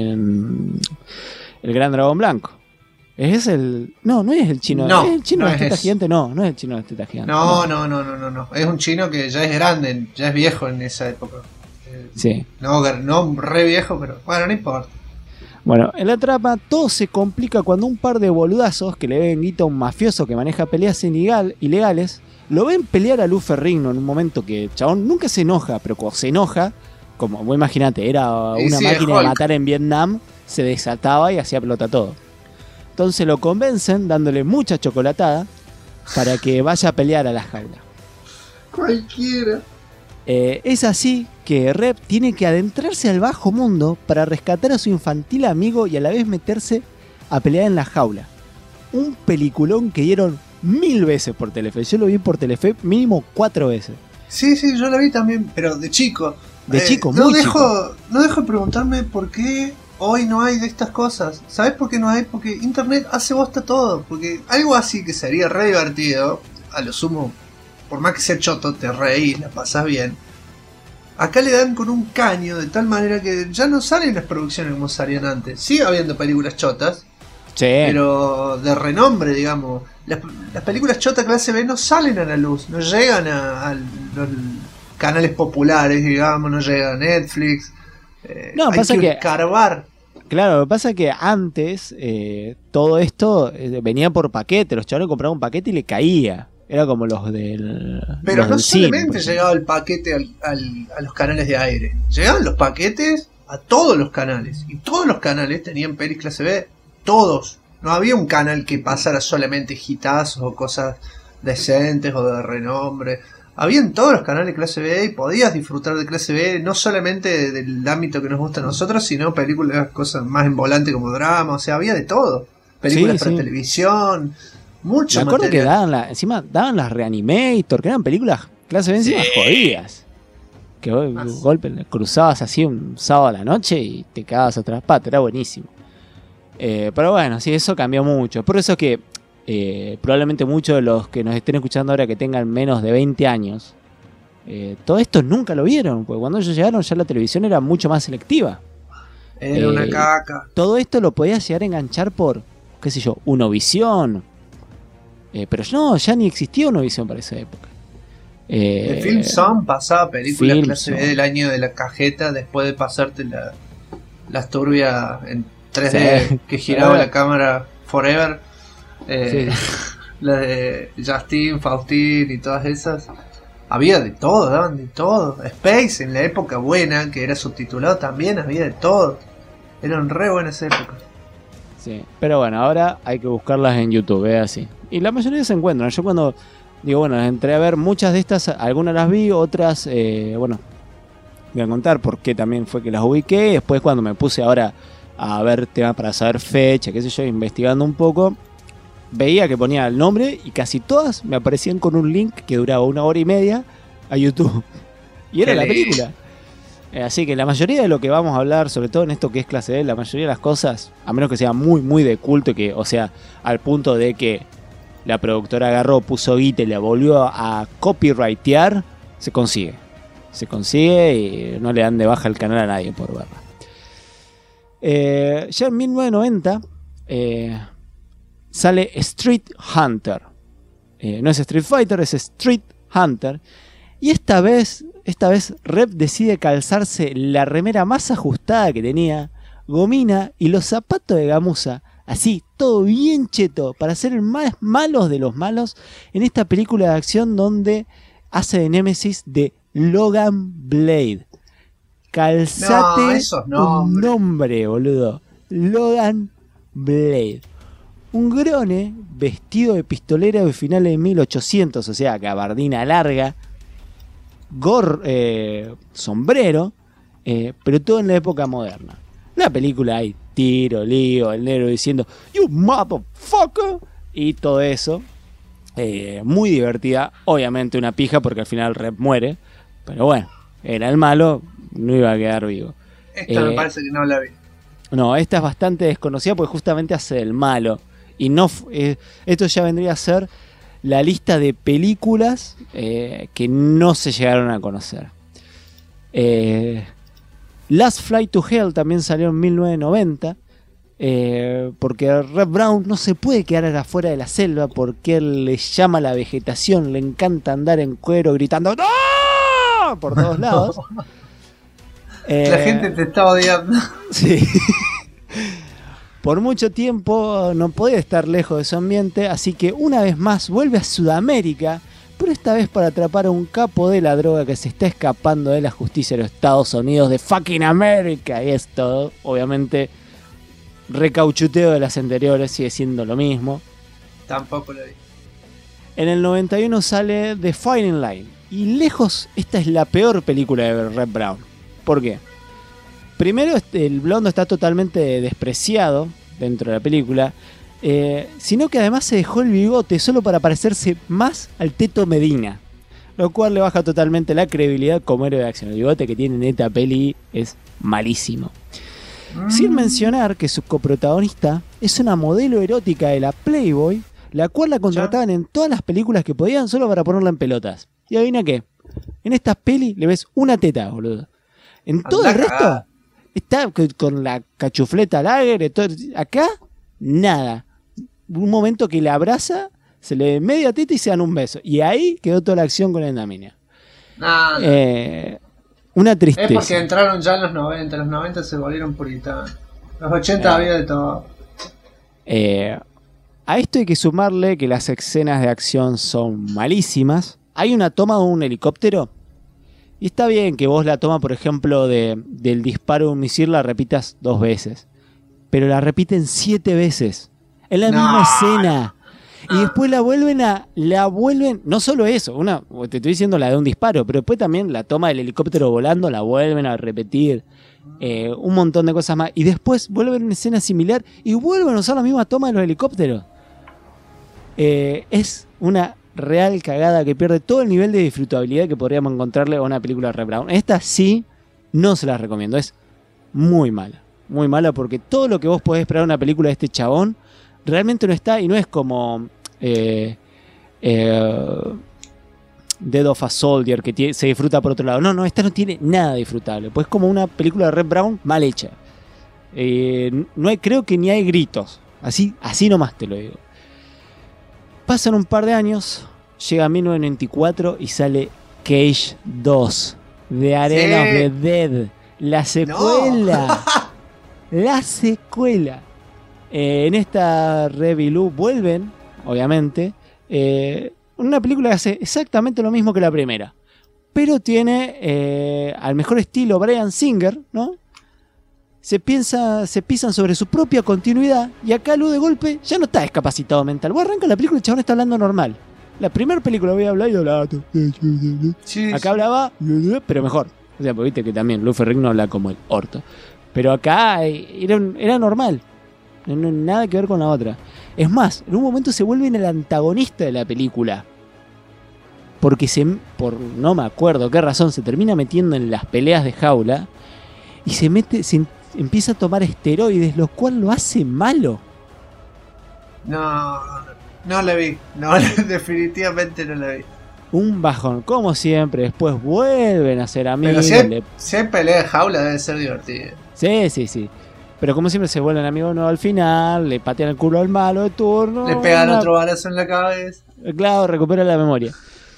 S1: El Gran Dragón Blanco. Es el... No es el chino.
S2: No,
S1: ¿Es el chino
S2: no
S1: de
S2: es
S1: teta
S2: ese.
S1: gigante? No es el chino de teta gigante.
S2: No. Es un chino que ya es grande, ya es viejo en esa época.
S1: Sí.
S2: No re viejo, pero bueno, no importa.
S1: Bueno, en la trama todo se complica cuando un par de boludazos que le ven guita a un mafioso que maneja peleas ilegales lo ven pelear a Lou Ferrigno en un momento que el chabón nunca se enoja, pero cuando se enoja, como vos imaginate, era una máquina de matar en Vietnam, se desataba y hacía pelota todo. Entonces lo convencen dándole mucha chocolatada para que vaya a pelear a la jaula.
S2: Cualquiera.
S1: Es así que Rep tiene que adentrarse al bajo mundo para rescatar a su infantil amigo y a la vez meterse a pelear en la jaula. Un peliculón que dieron 1000 veces por Telefe. Yo lo vi por Telefe mínimo 4 veces.
S2: Sí, yo lo vi también, pero de chico.
S1: De chico, muy chico.
S2: No dejo de preguntarme por qué hoy no hay de estas cosas. ¿Sabes por qué no hay? Porque internet hace bosta todo. Porque algo así que sería re divertido, a lo sumo, por más que sea choto, te reís, la pasás bien. Acá le dan con un caño de tal manera que ya no salen las producciones como salían antes. Sigue habiendo películas chotas,
S1: Sí.
S2: pero de renombre, digamos. Las películas chota clase B no salen a la luz, no llegan a los canales populares, digamos, no llegan a Netflix.
S1: No,
S2: hay
S1: pasa que
S2: escarbar.
S1: Claro, lo que pasa es que antes todo esto venía por paquete. Los chavales compraban un paquete y le caía. Era como los del.
S2: Pero
S1: los
S2: no
S1: del cine,
S2: solamente
S1: por ejemplo.
S2: llegaba el paquete a los canales de aire. Llegaban los paquetes a todos los canales. Y todos los canales tenían pelis clase B. Todos. No había un canal que pasara solamente hitazos o cosas decentes o de renombre. Habían todos los canales clase B y podías disfrutar de clase B, no solamente del ámbito que nos gusta a nosotros, sino películas, cosas más en volante como drama, o sea, había de todo. Películas para televisión, mucho
S1: Me acuerdo
S2: material.
S1: que encima daban las Reanimator, que eran películas clase B encima jodidas. Que golpe cruzabas así un sábado a la noche y te cagabas a otras patas, era buenísimo. Pero bueno, sí, eso cambió mucho. Por eso es que probablemente muchos de los que nos estén escuchando ahora que tengan menos de 20 años, todo esto nunca lo vieron, porque cuando ellos llegaron ya la televisión era mucho más selectiva.
S2: Era una caca.
S1: Todo esto lo podías llegar a enganchar por, qué sé yo, Unovisión. Pero no, ya ni existía Unovisión para esa época.
S2: De Film Zone pasaba películas
S1: Film
S2: clase B
S1: Zone.
S2: del año de la cajeta después de pasarte las turbias en 3D
S1: Sí.
S2: que giraba la cámara Forever.
S1: Sí.
S2: La de Justin, Faustin y todas esas. Había de todo, daban de todo. Space en la época buena, que era subtitulado, también había de todo. Eran re buenas épocas.
S1: Sí, pero bueno, ahora hay que buscarlas en YouTube, es así. Y la mayoría se encuentran. Yo cuando digo, bueno, entré a ver muchas de estas, algunas las vi, otras, voy a contar por qué también fue que las ubiqué. Después cuando me puse ahora a ver temas para saber fecha, qué sé yo, investigando un poco, veía que ponía el nombre y casi todas me aparecían con un link que duraba 1 hora y media a YouTube. Y era la película. Así que la mayoría de lo que vamos a hablar, sobre todo en esto que es clase D, la mayoría de las cosas, a menos que sea muy, muy de culto, que, o sea, al punto de que la productora agarró, puso guita y la volvió a copyrightear, se consigue. Se consigue y no le dan de baja el canal a nadie por verla. Ya en 1990 sale Street Hunter. No es Street Fighter, es Street Hunter. Y esta vez Rep decide calzarse la remera más ajustada que tenía, gomina y los zapatos de gamuza. Así, todo bien cheto, para ser el más malos de los malos en esta película de acción donde hace de némesis de Logan Blade. Calzate un nombre, boludo. Logan Blade. Un grone vestido de pistolero de finales de 1800, o sea, gabardina larga, sombrero, pero todo en la época moderna. En la película hay tiro, lío, el negro diciendo "You motherfucker" y todo eso. Muy divertida, obviamente una pija porque al final Rep muere, pero bueno, era el malo, no iba a quedar vivo.
S2: Esta me parece que no la vi.
S1: No, esta es bastante desconocida porque justamente hace el malo. Y no, esto ya vendría a ser la lista de películas que no se llegaron a conocer. Last Flight to Hell también salió en 1990. Porque Reb Brown no se puede quedar afuera de la selva porque él le llama la vegetación, le encanta andar en cuero gritando ¡no! Por todos lados.
S2: La gente te está odiando.
S1: Sí. Por mucho tiempo no podía estar lejos de su ambiente, así que una vez más vuelve a Sudamérica, pero esta vez para atrapar a un capo de la droga que se está escapando de la justicia de los Estados Unidos de fucking América. Y esto, obviamente, recauchuteo de las anteriores, sigue siendo lo mismo.
S2: Tampoco lo vi.
S1: En el 91 sale The Fighting Line. Y lejos, esta es la peor película de Reb Brown. ¿Por qué? Primero, el blondo está totalmente despreciado dentro de la película. Sino que además se dejó el bigote solo para parecerse más al Teto Medina. Lo cual le baja totalmente la credibilidad como héroe de acción. El bigote que tiene en esta peli es malísimo. Sin mencionar que su coprotagonista es una modelo erótica de la Playboy, la cual la contrataban en todas las películas que podían solo para ponerla en pelotas. ¿Y adivina qué? En estas pelis le ves una teta, boludo. En todo el resto está con la cachufleta al aire. Acá, nada. Un momento que la abraza, se le ve media teta y se dan un beso. Y ahí quedó toda la acción con Endaminia. Una tristeza.
S2: Es porque entraron ya en los 90. Los 90 se volvieron puritanos. Los 80 había de todo.
S1: A esto hay que sumarle que las escenas de acción son malísimas. Hay una toma de un helicóptero. Y está bien que vos la toma, por ejemplo, del disparo de un misil la repitas 2 veces. Pero la repiten 7 veces. Es la misma escena. Y después la vuelven, no solo eso, te estoy diciendo la de un disparo, pero después también la toma del helicóptero volando, la vuelven a repetir, un montón de cosas más, y después vuelven a una escena similar y vuelven a usar la misma toma de los helicópteros. Es una real cagada que pierde todo el nivel de disfrutabilidad que podríamos encontrarle a una película de Reb Brown. Esta sí, no se la recomiendo, es muy mala porque todo lo que vos podés esperar de una película de este chabón realmente no está, y no es como Dead of a Soldier que se disfruta por otro lado. No, esta no tiene nada disfrutable, pues es como una película de Reb Brown mal hecha. No hay, creo que ni hay gritos, así nomás te lo digo. Pasan un par de años, llega 1994 y sale Cage 2 de Arena of the Dead, la secuela. La secuela. En esta Reb y Lou vuelven, obviamente, una película que hace exactamente lo mismo que la primera, pero tiene al mejor estilo Bryan Singer, ¿no? Se pisan sobre su propia continuidad, y acá Lou de golpe ya no está discapacitado mental. Vos arranca la película y el chabón está hablando normal. La primera película había hablado y hablaba. Acá hablaba, pero mejor. O sea, porque viste que también Lou Ferrigno habla como el orto. Pero acá era normal. Nada que ver con la otra. Es más, en un momento se vuelven el antagonista de la película. Porque por no me acuerdo qué razón, se termina metiendo en las peleas de jaula. Y empieza a tomar esteroides, lo cual lo hace malo.
S2: No la vi. No, definitivamente no la vi.
S1: Un bajón, como siempre. Después vuelven a ser amigos.
S2: Pero si hay pelea de jaula debe ser divertido.
S1: Sí. Pero como siempre se vuelven amigos no al final. Le patean el culo al malo de turno.
S2: Le pegan otro balazo en la cabeza.
S1: Claro, recupera la memoria.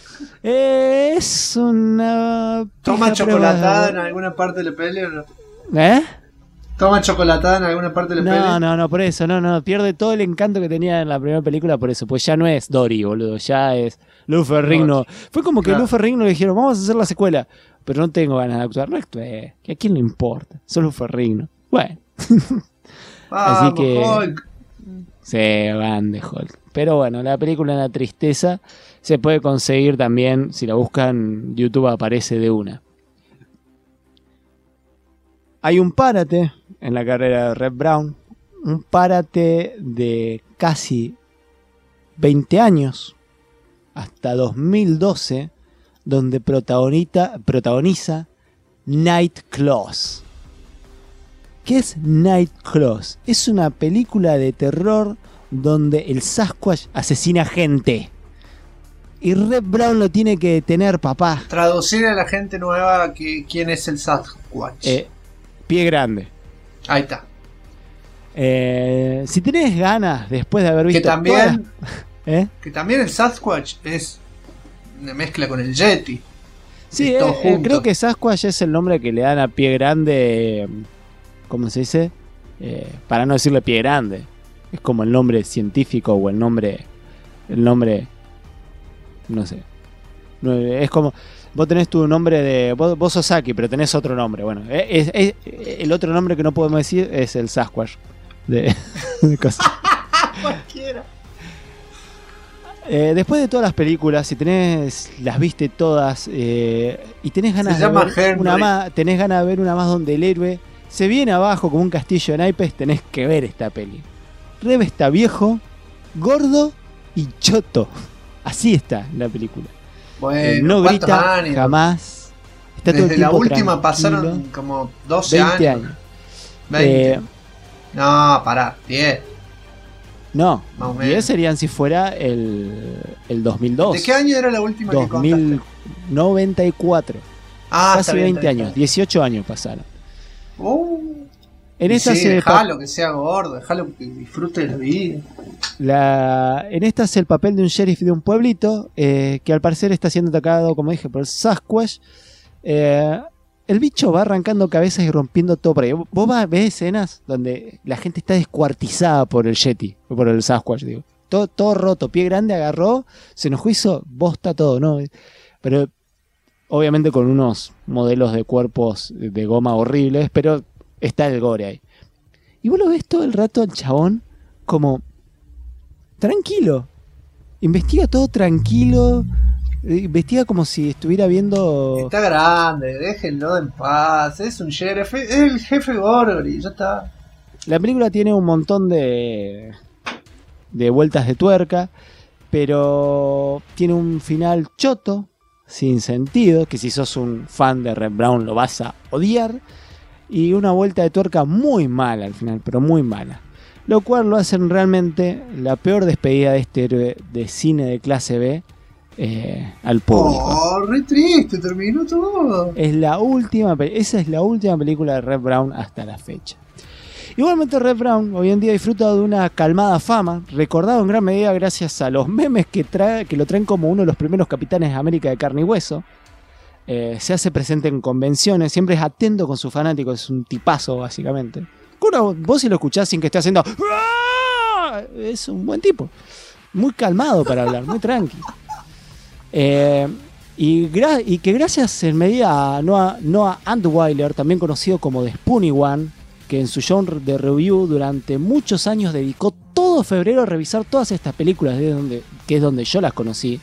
S1: Es una...
S2: ¿Toma chocolatada en alguna parte de la pelea o no?
S1: ¿Eh?
S2: ¿Toma chocolatada en alguna parte de la pelea?
S1: No, por eso, no. Pierde todo el encanto que tenía en la primera película por eso. Pues ya no es Dory, boludo. Ya es Lou Ferrigno. Fue como que Lou Ferrigno le dijeron, vamos a hacer la secuela. Pero no tengo ganas de actuar. No actué. ¿A quién le importa? Solo Lou Ferrigno. Bueno. Así que...
S2: Hulk.
S1: Se van de Hulk. Pero bueno, la película es una tristeza. Se puede conseguir también, si la buscan, YouTube aparece de una. Hay un párate en la carrera de Reb Brown. Un párate de casi 20 años. Hasta 2012. Donde protagoniza Nightclaws. ¿Qué es Nightclaws? Es una película de terror donde el Sasquatch asesina gente. Y Reb Brown lo tiene que detener, papá.
S2: Traducir a la gente nueva quién es el Sasquatch.
S1: Pie grande.
S2: Ahí está.
S1: Si tenés ganas, después de haber visto...
S2: Que también el Sasquatch es una mezcla con el Yeti.
S1: Sí, creo que Sasquatch es el nombre que le dan a Pie grande... ¿Cómo se dice? Para no decirle Pie grande. Es como el nombre científico o el nombre... No sé. Es como... Vos tenés tu nombre de... Vos sos Saki, pero tenés otro nombre. Bueno, el otro nombre que no podemos decir es el Sasquatch. De cosas.
S2: Cualquiera.
S1: Después de todas las películas, si las viste todas y tenés ganas de ver tenés ganas de ver una más donde el héroe se viene abajo como un castillo de naipes, tenés que ver esta peli. Reb está viejo, gordo y choto. Así está la película.
S2: Bueno,
S1: no grita
S2: años?
S1: Jamás. Está
S2: Desde
S1: todo el tiempo
S2: la última
S1: tranquilo.
S2: pasaron como 12
S1: 20
S2: años. 20. No, pará, 10.
S1: No,
S2: Más o
S1: 10
S2: menos.
S1: serían si fuera el 2002.
S2: ¿De qué año era la última que contaste?
S1: 2094. Casi 20 años, 18 años pasaron. En esta
S2: dejalo que sea gordo, dejalo que disfrute la vida.
S1: En esta es el papel de un sheriff de un pueblito que al parecer está siendo atacado, como dije, por el Sasquatch. El bicho va arrancando cabezas y rompiendo todo por ahí. Vos ves escenas donde la gente está descuartizada por el Yeti, por el Sasquatch, digo. Todo roto, Pie grande agarró, se enojó, hizo bosta todo, ¿no? Pero obviamente con unos modelos de cuerpos de goma horribles, pero está el gore ahí. Y vos lo ves todo el rato al chabón como tranquilo. Investiga todo tranquilo. Investiga como si estuviera viendo...
S2: Está grande, déjenlo en paz. Es un sheriff, es el jefe Gorgory, ya está.
S1: La película tiene un montón de vueltas de tuerca, pero tiene un final choto, sin sentido, que si sos un fan de Reb Brown lo vas a odiar, y una vuelta de tuerca muy mala al final, pero muy mala. Lo cual lo hacen realmente la peor despedida de este héroe de cine de clase B al público.
S2: Oh, re triste, terminó todo.
S1: Esa es la última película de Reb Brown hasta la fecha. Igualmente Reb Brown hoy en día disfruta de una calmada fama, recordado en gran medida gracias a los memes que lo traen como uno de los primeros capitanes de América de carne y hueso. Se hace presente en convenciones, siempre es atento con sus fanáticos, es un tipazo básicamente. Vos si lo escuchás sin que esté haciendo ¡ah! Es un buen tipo, muy calmado para hablar, muy tranqui. Y que gracias en medida a Noah Antweiler, también conocido como The Spoony One, que en su show de review durante muchos años dedicó todo febrero a revisar todas estas películas, que es donde yo las conocí.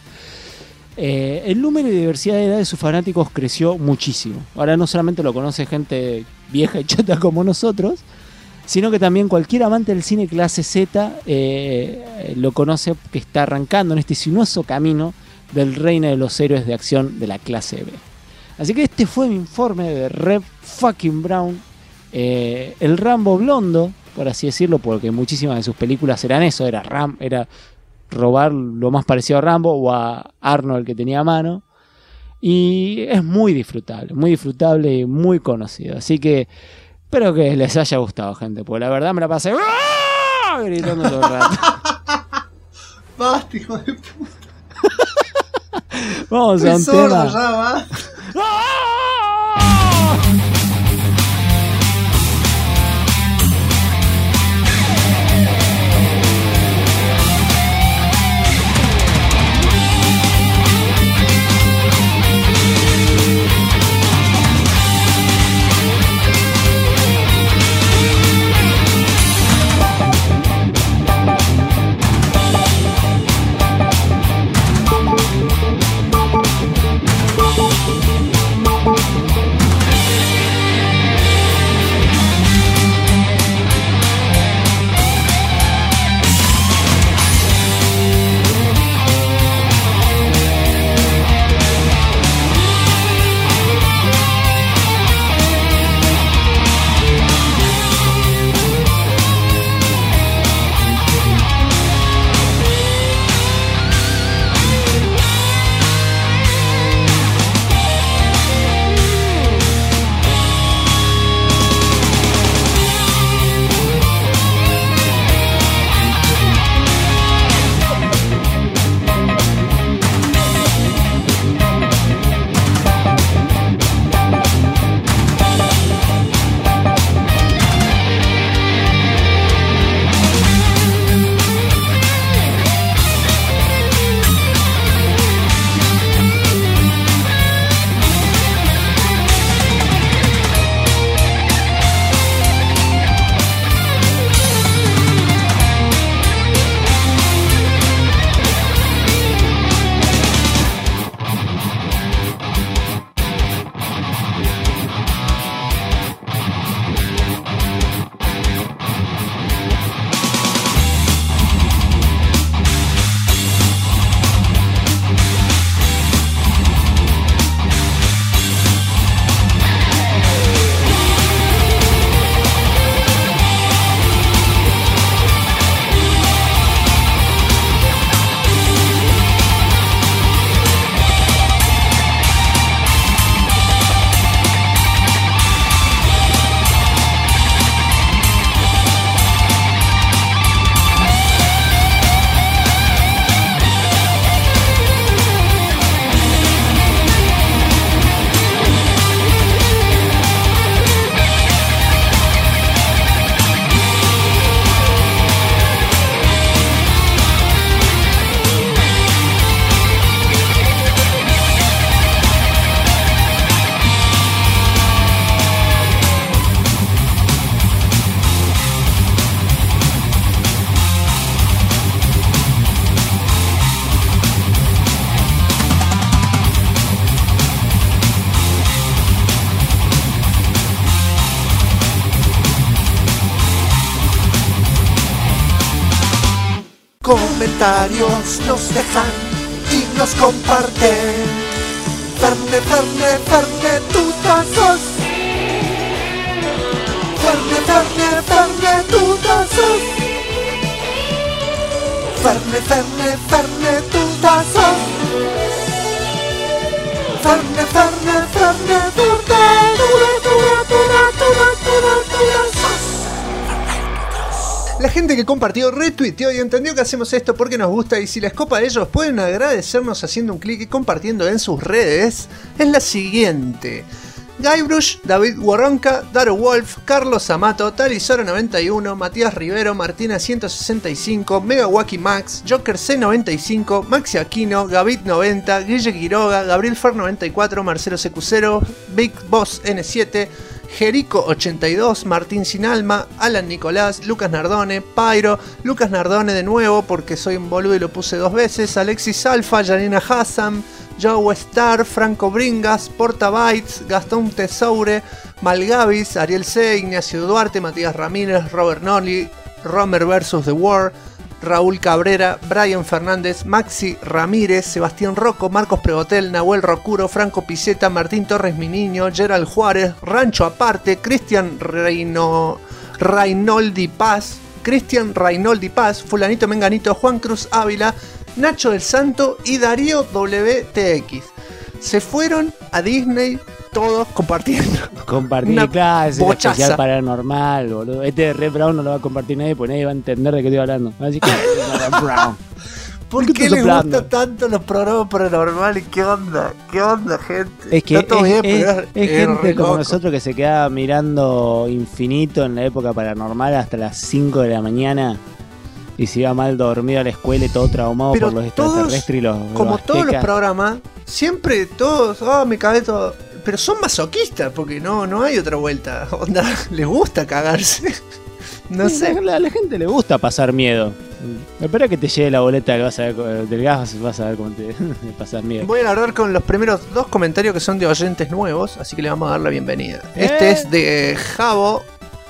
S1: El número y diversidad de edad de sus fanáticos creció muchísimo. Ahora no solamente lo conoce gente vieja y chota como nosotros, sino que también cualquier amante del cine clase Z lo conoce, que está arrancando en este sinuoso camino del reino de los héroes de acción de la clase B. Así que este fue mi informe de Reb fucking Brown, el Rambo blondo, por así decirlo, porque muchísimas de sus películas eran eso, era robar lo más parecido a Rambo o a Arnold que tenía a mano. Y es muy disfrutable y muy conocido. Así que espero que les haya gustado, gente, porque la verdad me la pasé gritando todo el rato.
S2: Basta, hijo de puta.
S1: Vamos a un
S2: sordo,
S1: tema.
S2: ya, basta.
S3: Comentarios nos dejan y nos comparten. Ferne, Ferne, Ferne, tutazos. Ferne, Ferne, Ferne, tutazos. Ferne, Ferne, Ferne, tutazos. Ferne, Ferne, Ferne,
S2: La gente que compartió, retuiteó y entendió que hacemos esto porque nos gusta, y si les copa a ellos pueden agradecernos haciendo un clic y compartiendo en sus redes, es la siguiente: Guybrush, David Waronka, Daro Wolf, Carlos Amato, Talisoro91, Matías Rivero, Martina 165, Megawaki Max, Joker C95, Maxi Aquino, Gavit 90, Guille Quiroga, Gabriel Fer 94, Marcelo CQ0, Big Boss N7, Jerico 82, Martín Sin Alma, Alan Nicolás, Lucas Nardone, Pyro, Lucas Nardone de nuevo porque soy un boludo y lo puse 2 veces, Alexis Alfa, Janina Hassan, Joe Star, Franco Bringas, Porta Bytes, Gastón Tesoure, Malgavis, Ariel C, Ignacio Duarte, Matías Ramírez, Robert Nolly, Romer vs. The War, Raúl Cabrera, Brian Fernández, Maxi Ramírez, Sebastián Rocco, Marcos Prevotel, Nahuel Rocuro, Franco Piceta, Martín Torres Mi Niño, Gerald Juárez, Rancho Aparte, Cristian Rainoldi Paz, Fulanito Menganito, Juan Cruz Ávila, Nacho del Santo y Darío WTX. Se fueron a Disney todos compartiendo.
S1: Compartir, claro, es
S2: bochaza.
S1: especial paranormal, boludo. Este de Red Brown no lo va a compartir nadie, porque nadie va a entender de qué estoy hablando. Va a decir, ¿qué es Red Brown?
S2: ¿Por qué les gusta tanto los programas paranormales? ¿Qué onda? ¿Qué onda, gente?
S1: Es que
S2: Está todo bien, pero
S1: es gente
S2: re
S1: como
S2: loco.
S1: nosotros que se queda mirando Infinito en la época paranormal hasta las 5 de la mañana y se iba mal dormido a la escuela y todo traumado
S2: Pero
S1: por los
S2: todos,
S1: extraterrestres y los
S2: como todos los
S1: aztecas.
S2: programas, siempre todos, me cagué todo. Pero son masoquistas, porque no hay otra vuelta. Onda, les gusta cagarse. No
S1: Sí,
S2: sé.
S1: a la gente le gusta pasar miedo. Espera que te llegue la boleta que vas a ver del gas, vas a ver cómo te pasar miedo.
S2: Voy a alargar con los primeros dos comentarios que son de oyentes nuevos, así que le vamos a dar la bienvenida. Este es de Javo.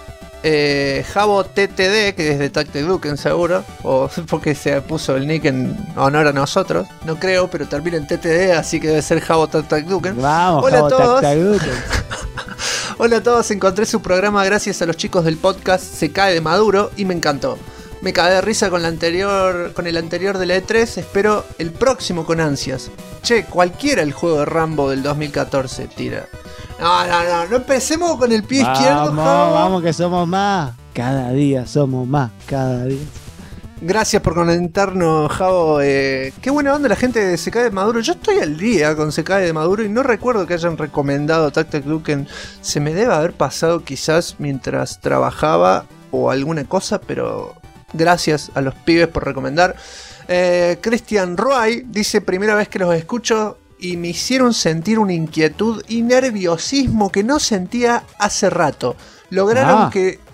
S2: Javo TTD, que es de Tactic Duken seguro, o porque se puso el nick en honor a nosotros, no creo, pero termina en TTD, así que debe ser Javo Tactic Duken.
S1: Vamos,
S2: Hola a
S1: Javo,
S2: todos.
S1: Tactaduken.
S2: Hola a todos, encontré su programa gracias a los chicos del podcast Se Cae de Maduro y me encantó. Me cagué de risa con el anterior de la E3, espero el próximo con ansias. Che, cualquiera el juego de Rambo del 2014, tira. No empecemos con el pie izquierdo, Javo.
S1: Vamos que somos más. Cada día somos más, cada día.
S2: Gracias por comentarnos, Javo. Qué buena onda la gente de Se Cae de Maduro. Yo estoy al día con Se Cae de Maduro y no recuerdo que hayan recomendado Tactic Duken. Se me debe haber pasado quizás mientras trabajaba o alguna cosa, pero gracias a los pibes por recomendar. Christian Roy dice: primera vez que los escucho y me hicieron sentir una inquietud y nerviosismo que no sentía hace rato. Lograron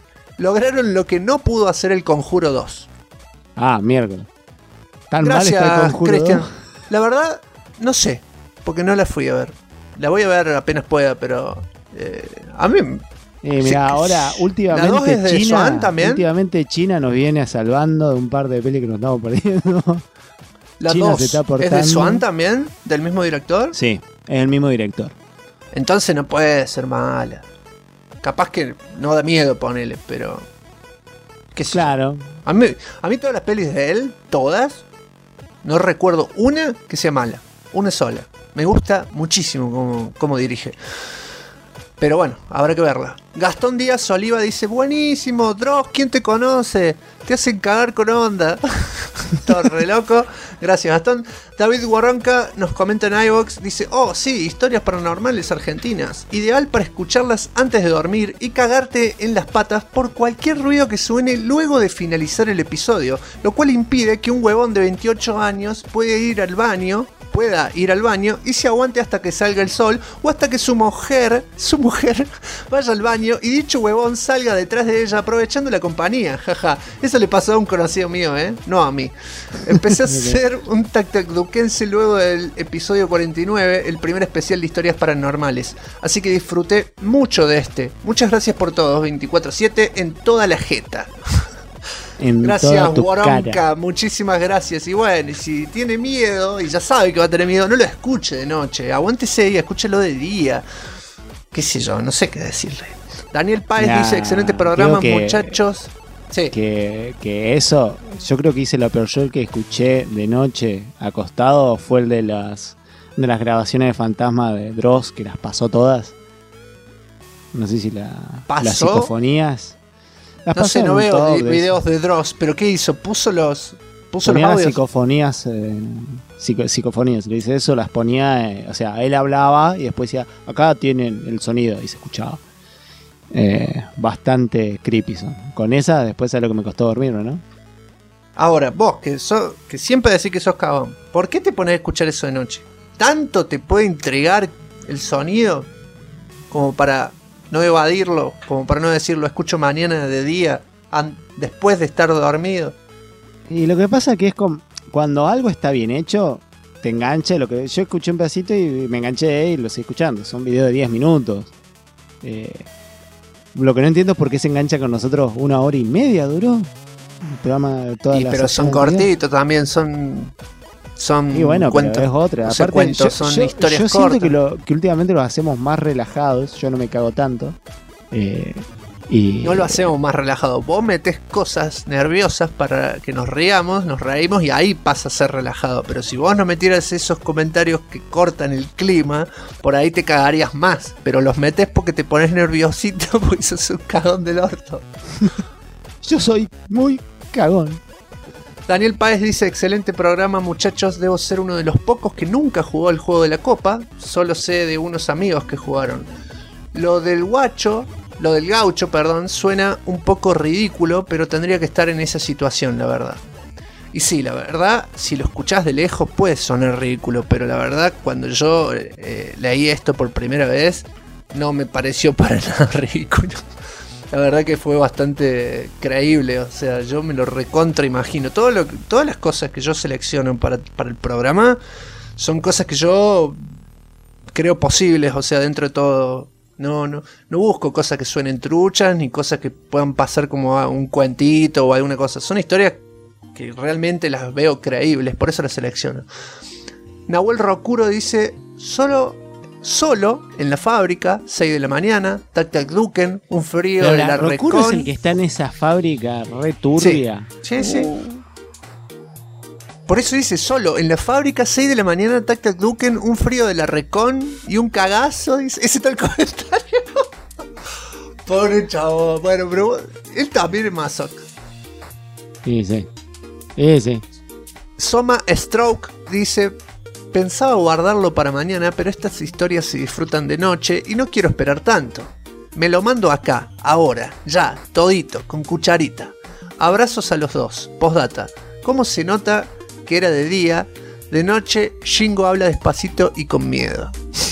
S2: lo que no pudo hacer el Conjuro 2.
S1: Miércoles. Tan
S2: Gracias,
S1: mal está el Conjuro
S2: Cristian.
S1: 2.
S2: La verdad, no sé, porque no la fui a ver. La voy a ver apenas pueda, pero a mí...
S1: Mira, ahora
S2: ¿La dos es de Swan también?
S1: últimamente China nos viene salvando de un par de pelis que nos estamos perdiendo.
S2: La
S1: China
S2: 2
S1: se está
S2: es
S1: portando.
S2: de Swan también, del mismo director.
S1: Sí, es el mismo director.
S2: Entonces no puede ser mala. Capaz que no da miedo ponerle, pero... ¿Qué sé yo?
S1: Claro.
S2: A mí todas las pelis de él, todas, no recuerdo una que sea mala. Una sola. Me gusta muchísimo cómo dirige. Pero bueno, habrá que verla. Gastón Díaz Oliva dice: buenísimo, Dross, ¿quién te conoce? Te hacen cagar con onda. Todo re loco. Gracias, Gastón. David Guarronca nos comenta en iVoox, dice: oh sí, historias paranormales argentinas. Ideal para escucharlas antes de dormir y cagarte en las patas por cualquier ruido que suene luego de finalizar el episodio. Lo cual impide que un huevón de 28 años pueda ir al baño y se aguante hasta que salga el sol o hasta que su mujer vaya al baño y dicho huevón salga detrás de ella aprovechando la compañía. Jaja, eso le pasó a un conocido mío, no a mí. Empecé a hacer un tactaduquense luego del episodio 49, el primer especial de historias paranormales, así que disfruté mucho de este. Muchas gracias por todos, 24/7 en toda la jeta. Gracias, Guaronca, muchísimas gracias. Y bueno, y si tiene miedo y ya sabe que va a tener miedo, no lo escuche de noche, aguántese y escúchelo de día. Qué sé yo, no sé qué decirle. Daniel Páez dice: excelente programa, muchachos. Sí.
S1: Que eso, yo creo que hice lo peor. Yo el que escuché de noche acostado fue el de las grabaciones de Fantasma de Dross, que las pasó No sé si las psicofonías.
S2: No sé, no veo videos de Dross, pero ¿qué hizo? Puso los audios.
S1: Psicofonías, psicofonías, le dice eso, las ponía, o sea, él hablaba y después decía: acá tienen el sonido, y se escuchaba. Bastante creepy son. Con esa, después es lo que me costó dormirme, ¿no?
S2: Ahora, vos, que siempre decís que sos cagón, ¿por qué te pones a escuchar eso de noche? ¿Tanto te puede intrigar el sonido como para no evadirlo, como para no decirlo escucho mañana de día, después de estar dormido?
S1: Y lo que pasa que es cuando algo está bien hecho, te engancha. Lo que yo escuché un pedacito y me enganché y lo estoy escuchando. Son videos de 10 minutos. Lo que no entiendo es por qué se engancha con nosotros 1 hora y media duró. El programa de todas las
S2: pero son
S1: secciones del día.
S2: cortitos también, son
S1: Y bueno,
S2: cuentos.
S1: pero es otra.
S2: O sea,
S1: Aparte,
S2: cuentos, son historias
S1: yo siento
S2: cortas.
S1: que últimamente los hacemos más relajados. Yo no me cago tanto. Y
S2: No lo hacemos más relajado. Vos metés cosas nerviosas para que nos riamos, nos reímos y ahí pasa a ser relajado. Pero si vos no metieras esos comentarios que cortan el clima, por ahí te cagarías más. Pero los metés porque te pones nerviosito porque sos un cagón del orto.
S1: yo soy muy cagón.
S2: Daniel Páez dice: excelente programa, muchachos. Debo ser uno de los pocos que nunca jugó el juego de la copa. Solo sé de unos amigos que jugaron. Lo del gaucho, perdón, suena un poco ridículo, pero tendría que estar en esa situación, la verdad. Y sí, la verdad, si lo escuchás de lejos puede sonar ridículo, pero la verdad, cuando yo leí esto por primera vez, no me pareció para nada ridículo. La verdad que fue bastante creíble, o sea, yo me lo recontra imagino. Todas las cosas que yo selecciono para el programa son cosas que yo creo posibles, o sea, dentro de todo. No busco cosas que suenen truchas, ni cosas que puedan pasar como un cuentito o alguna cosa. Son historias que realmente las veo creíbles, por eso las selecciono. Nahuel Rocuro dice: Solo en la fábrica, 6 de la mañana, tac tac duken, un frío de la
S1: Rocuro es el
S2: recon.
S1: que está en esa fábrica re turbia.
S2: Sí. Por eso dice: solo en la fábrica, 6 de la mañana, tac tac duken, un frío de la recon y un cagazo. Dice, ese está el comentario. Pobre chavo. Bueno, pero él también es masoc.
S1: Sí.
S2: Soma Stroke dice: pensaba guardarlo para mañana, pero estas historias se disfrutan de noche y no quiero esperar tanto. Me lo mando acá, ahora, ya, todito, con cucharita. Abrazos a los dos. Postdata: ¿cómo se nota que era de día? De noche, Shingo habla despacito y con miedo.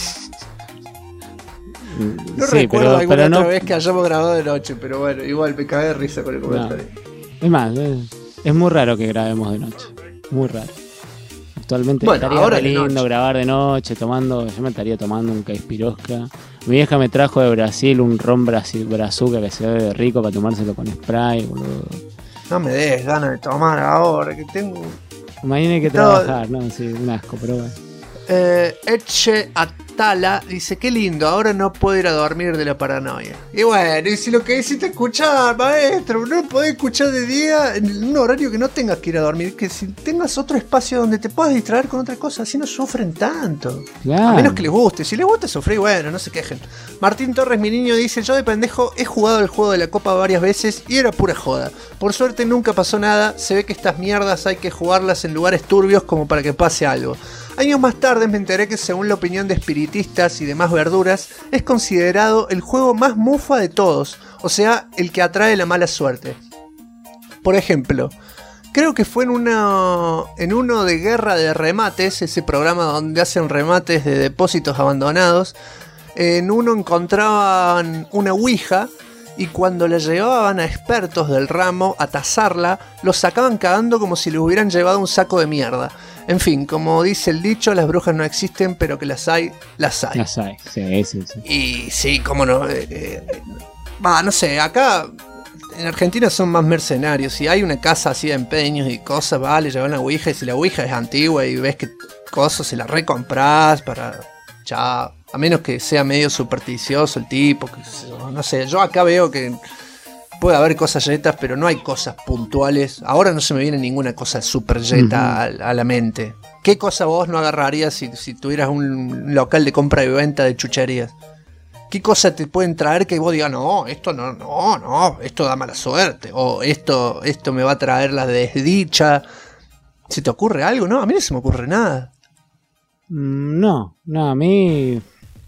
S2: No
S1: Sí,
S2: recuerdo alguna
S1: pero
S2: otra
S1: no,
S2: vez que hayamos grabado de noche, pero bueno, igual me cagué de risa con el comentario.
S1: es más, es muy raro que grabemos de noche. Muy raro. Actualmente
S2: Bueno,
S1: estaría
S2: ahora
S1: re
S2: de
S1: lindo
S2: noche.
S1: grabar de noche, yo me estaría tomando un Caipirosca. Mi vieja me trajo de Brasil un ron brazuca que se ve rico para tomárselo con spray, boludo.
S2: No me des ganas de tomar ahora, que tengo...
S1: Mañana hay que
S2: No.
S1: trabajar, ¿no? Sí, un asco, pero bueno.
S2: Eche Atala dice: qué lindo, ahora no puedo ir a dormir de la paranoia. Y bueno, y si lo que hiciste escuchar, maestro, no podés escuchar de día en un horario que no tengas que ir a dormir, que si tengas otro espacio donde te puedas distraer con otra cosa, así no sufren tanto.
S1: Claro.
S2: A menos que les guste, si les gusta sufrir, bueno, no se quejen. Martín Torres, mi niño, dice: yo de pendejo he jugado el juego de la copa varias veces y era pura joda. Por suerte nunca pasó nada, se ve que estas mierdas hay que jugarlas en lugares turbios como para que pase algo. Años más tarde me enteré que, según la opinión de espiritistas y demás verduras, es considerado el juego más mufa de todos, o sea, el que atrae la mala suerte. Por ejemplo, creo que fue en uno de Guerra de Remates, ese programa donde hacen remates de depósitos abandonados. En uno encontraban una ouija y cuando la llevaban a expertos del ramo a tasarla, los sacaban cagando como si le hubieran llevado un saco de mierda. En fin, como dice el dicho, las brujas no existen, pero que las hay, las hay.
S1: Ya sabes, sí.
S2: Y sí, cómo no. No sé, acá en Argentina son más mercenarios. Si hay una casa así de empeños y cosas, vale, llevan la ouija. Y si la ouija es antigua y ves que cosas se la recompras para... Chao. A menos que sea medio supersticioso el tipo. No sé, yo acá veo que puede haber cosas yetas, pero no hay cosas puntuales. Ahora no se me viene ninguna cosa super yeta a la mente. ¿Qué cosa vos no agarrarías si tuvieras un local de compra y venta de chucherías? ¿Qué cosa te pueden traer que vos digas: no, esto no, esto da mala suerte? O esto me va a traer la desdicha. ¿Se te ocurre algo? No, a mí no se me ocurre nada.
S1: No, a mí...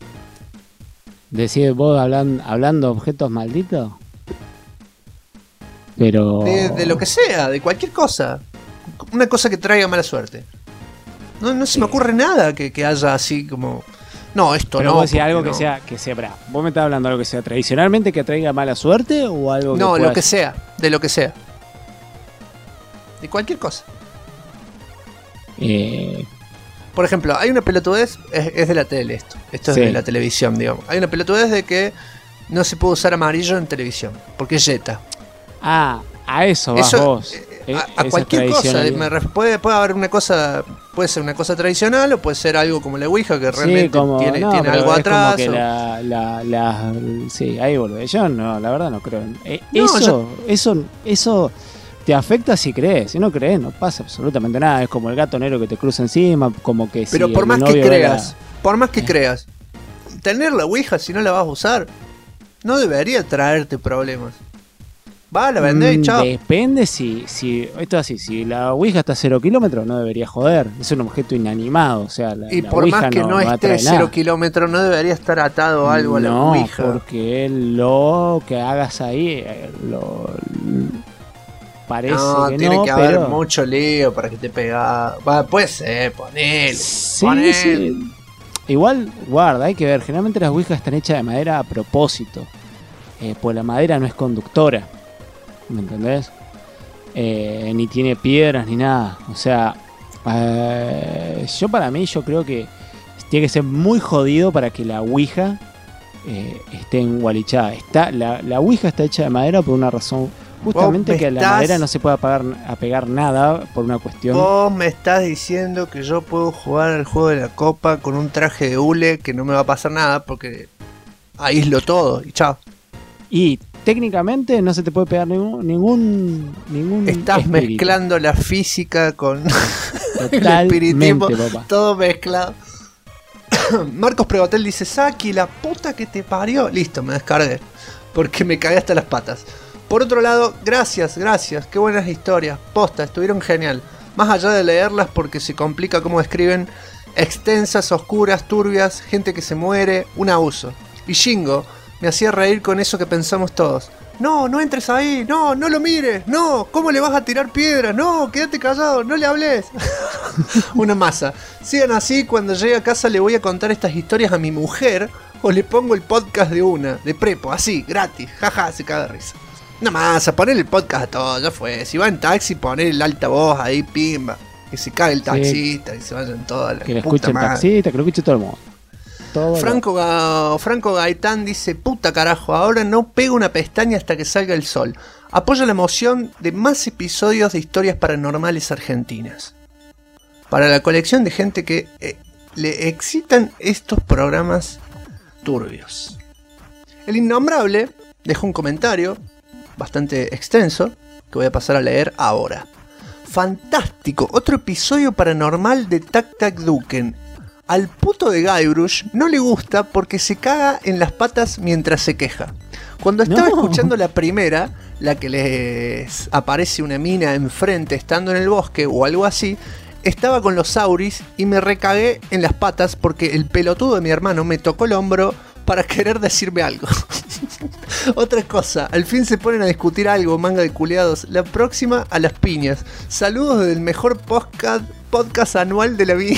S1: Decís vos hablando de objetos malditos. Pero...
S2: De lo que sea, de cualquier cosa. Una cosa que traiga mala suerte. No se me ocurre nada que haya así como... No, esto
S1: pero
S2: no.
S1: vos decís algo
S2: no.
S1: que sea, pará, ¿vos me estás hablando de algo que sea tradicionalmente que traiga mala suerte o algo que
S2: No,
S1: pueda-
S2: lo que sea, de lo que sea. De cualquier cosa. por ejemplo, hay una pelotudez, es de la tele esto es
S1: Sí.
S2: de la televisión, digamos. Hay una pelotudez de que no se puede usar amarillo en televisión, porque es Jetta.
S1: Ah, a eso vas
S2: Eso,
S1: vos.
S2: A
S1: Esa
S2: cualquier cosa,
S1: tradicionalidad.
S2: puede haber una cosa, puede ser una cosa tradicional o puede ser algo como la Ouija que realmente tiene
S1: pero
S2: algo
S1: es
S2: atrás.
S1: como que
S2: o-
S1: sí, ahí volvé. Yo no, la verdad no creo.
S2: No,
S1: Eso te afecta si crees. Si no crees, no pasa absolutamente nada. Es como el gato negro que te cruza encima, como que
S2: Pero
S1: si
S2: por
S1: el
S2: más que
S1: novio ve
S2: creas, tener la Ouija si no la vas a usar, no debería traerte problemas. Va, la vendés y chao.
S1: Depende si esto es así, si la Ouija está a 0 kilómetros no debería joder, es un objeto inanimado, o sea,
S2: Y
S1: la
S2: por
S1: Ouija
S2: más que no esté
S1: atrae
S2: 0
S1: nada.
S2: kilómetros, no debería estar atado algo a la
S1: No,
S2: Ouija.
S1: porque lo que hagas ahí parece
S2: No,
S1: que
S2: tiene
S1: no,
S2: que haber
S1: pero
S2: mucho lío para que te pegado. Va, puede ser, ponele.
S1: sí,
S2: ponele.
S1: sí. Igual, guarda, hay que ver, generalmente las Ouijas están hechas de madera a propósito, pues la madera no es conductora, ¿me entendés? Ni tiene piedras ni nada, o sea, yo creo que tiene que ser muy jodido para que la Ouija esté engualichada. La Ouija está hecha de madera por una razón, justamente
S2: Vos me
S1: que a la
S2: estás-
S1: madera no se puede apegar nada por una cuestión.
S2: Vos me estás diciendo que yo puedo jugar al juego de la copa con un traje de hule que no me va a pasar nada porque aíslo todo y chao.
S1: Y técnicamente no se te puede pegar ningún
S2: Estás
S1: espíritu.
S2: mezclando la física con el espiritismo,
S1: Totalmente, papá.
S2: todo mezclado. Marcos Pregotel dice: Saki, la puta que te parió. Listo, me descargué. Porque me cagué hasta las patas. Por otro lado, gracias. Qué buenas historias. Posta, estuvieron genial. Más allá de leerlas porque se complica cómo escriben. Extensas, oscuras, turbias, gente que se muere, un abuso. Y Shingo me hacía reír con eso que pensamos todos. No, no entres ahí, no lo mires, no, ¿cómo le vas a tirar piedras? No, quédate callado, no le hables. Una masa. Sigan así, cuando llegue a casa le voy a contar estas historias a mi mujer o le pongo el podcast de prepo, así, gratis, jaja, se caga de risa. Una masa, poner el podcast a todo, ya fue. Si va en taxi, poner el altavoz ahí, pimba. Que se cague el taxista y se vayan todas las
S1: Que lo escuche el taxista, que lo escuche todo el mundo. Todo
S2: Franco Gaitán dice: puta carajo, ahora no pego una pestaña hasta que salga el sol. Apoya la emoción de más episodios de historias paranormales argentinas. Para la colección de gente que le excitan estos programas turbios. El Innombrable dejó un comentario bastante extenso que voy a pasar a leer ahora. Fantástico, otro episodio paranormal de Tac Tac Duken. Al puto de Guybrush no le gusta porque se caga en las patas mientras se queja. Cuando estaba escuchando la primera, la que les aparece una mina enfrente estando en el bosque o algo así, estaba con los auris y me recagué en las patas porque el pelotudo de mi hermano me tocó el hombro para querer decirme algo. Otra cosa, al fin se ponen a discutir algo, manga de culiados. La próxima a las piñas. Saludos desde el mejor podcast anual de la vida.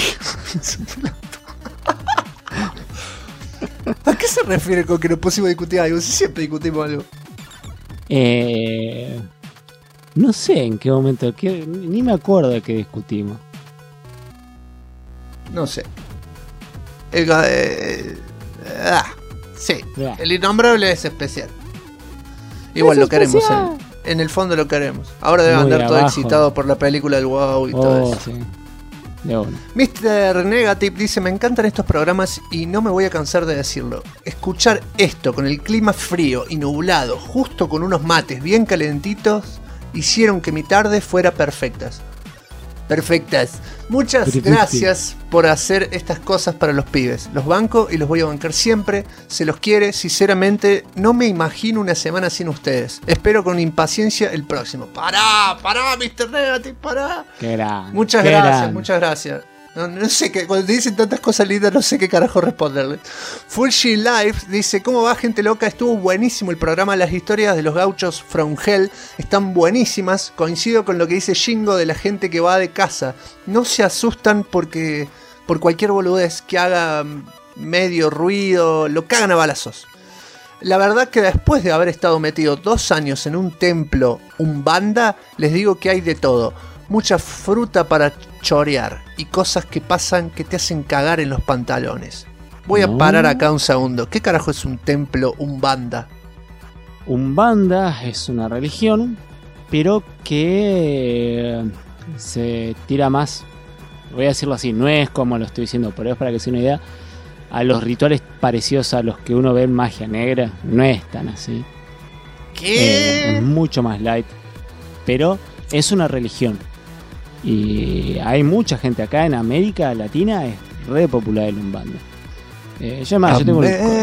S2: ¿A qué se refiere con que nos pusimos a discutir algo? Si siempre discutimos algo.
S1: No sé en qué momento, ni me acuerdo de qué discutimos.
S2: No sé. Sí,
S1: Ya.
S2: el Innombrable es especial. Igual lo queremos, en el fondo lo queremos. Ahora debe
S1: Muy
S2: andar todo
S1: abajo.
S2: excitado por la película del WoW y todo eso.
S1: Sí. De una.
S2: Mr. Negative dice: me encantan estos programas y no me voy a cansar de decirlo. Escuchar esto con el clima frío y nublado, justo con unos mates bien calentitos, hicieron que mi tarde fuera perfectas. Muchas gracias por hacer estas cosas para los pibes. Los banco y los voy a bancar siempre. Se los quiere, sinceramente. No me imagino una semana sin ustedes. Espero con impaciencia el próximo. Pará, Mr. Negative, pará.
S1: Qué grande.
S2: Muchas
S1: qué
S2: gracias,
S1: grande.
S2: muchas gracias. No sé qué, cuando te dicen tantas cosas lindas, no sé qué carajo responderle. Full She Life dice: ¿cómo va, gente loca? Estuvo buenísimo el programa. Las historias de los gauchos from hell están buenísimas. Coincido con lo que dice Shingo de la gente que va de casa. No se asustan por cualquier boludez que haga medio ruido, lo cagan a balazos. La verdad que después de haber estado metido 2 años en un templo umbanda, les digo que hay de todo. mucha fruta para chorear y cosas que pasan que te hacen cagar en los pantalones. Voy a parar acá un segundo. ¿Qué carajo es un templo Umbanda?
S1: Umbanda es una religión, pero que se tira más, voy a decirlo así, no es como lo estoy diciendo, pero es para que se den una idea, a los rituales parecidos a los que uno ve en magia negra, no es tan así.
S2: ¿Qué?
S1: Es mucho más light, pero es una religión. Y hay mucha gente acá en América Latina, es re popular el Umbanda. Yo tengo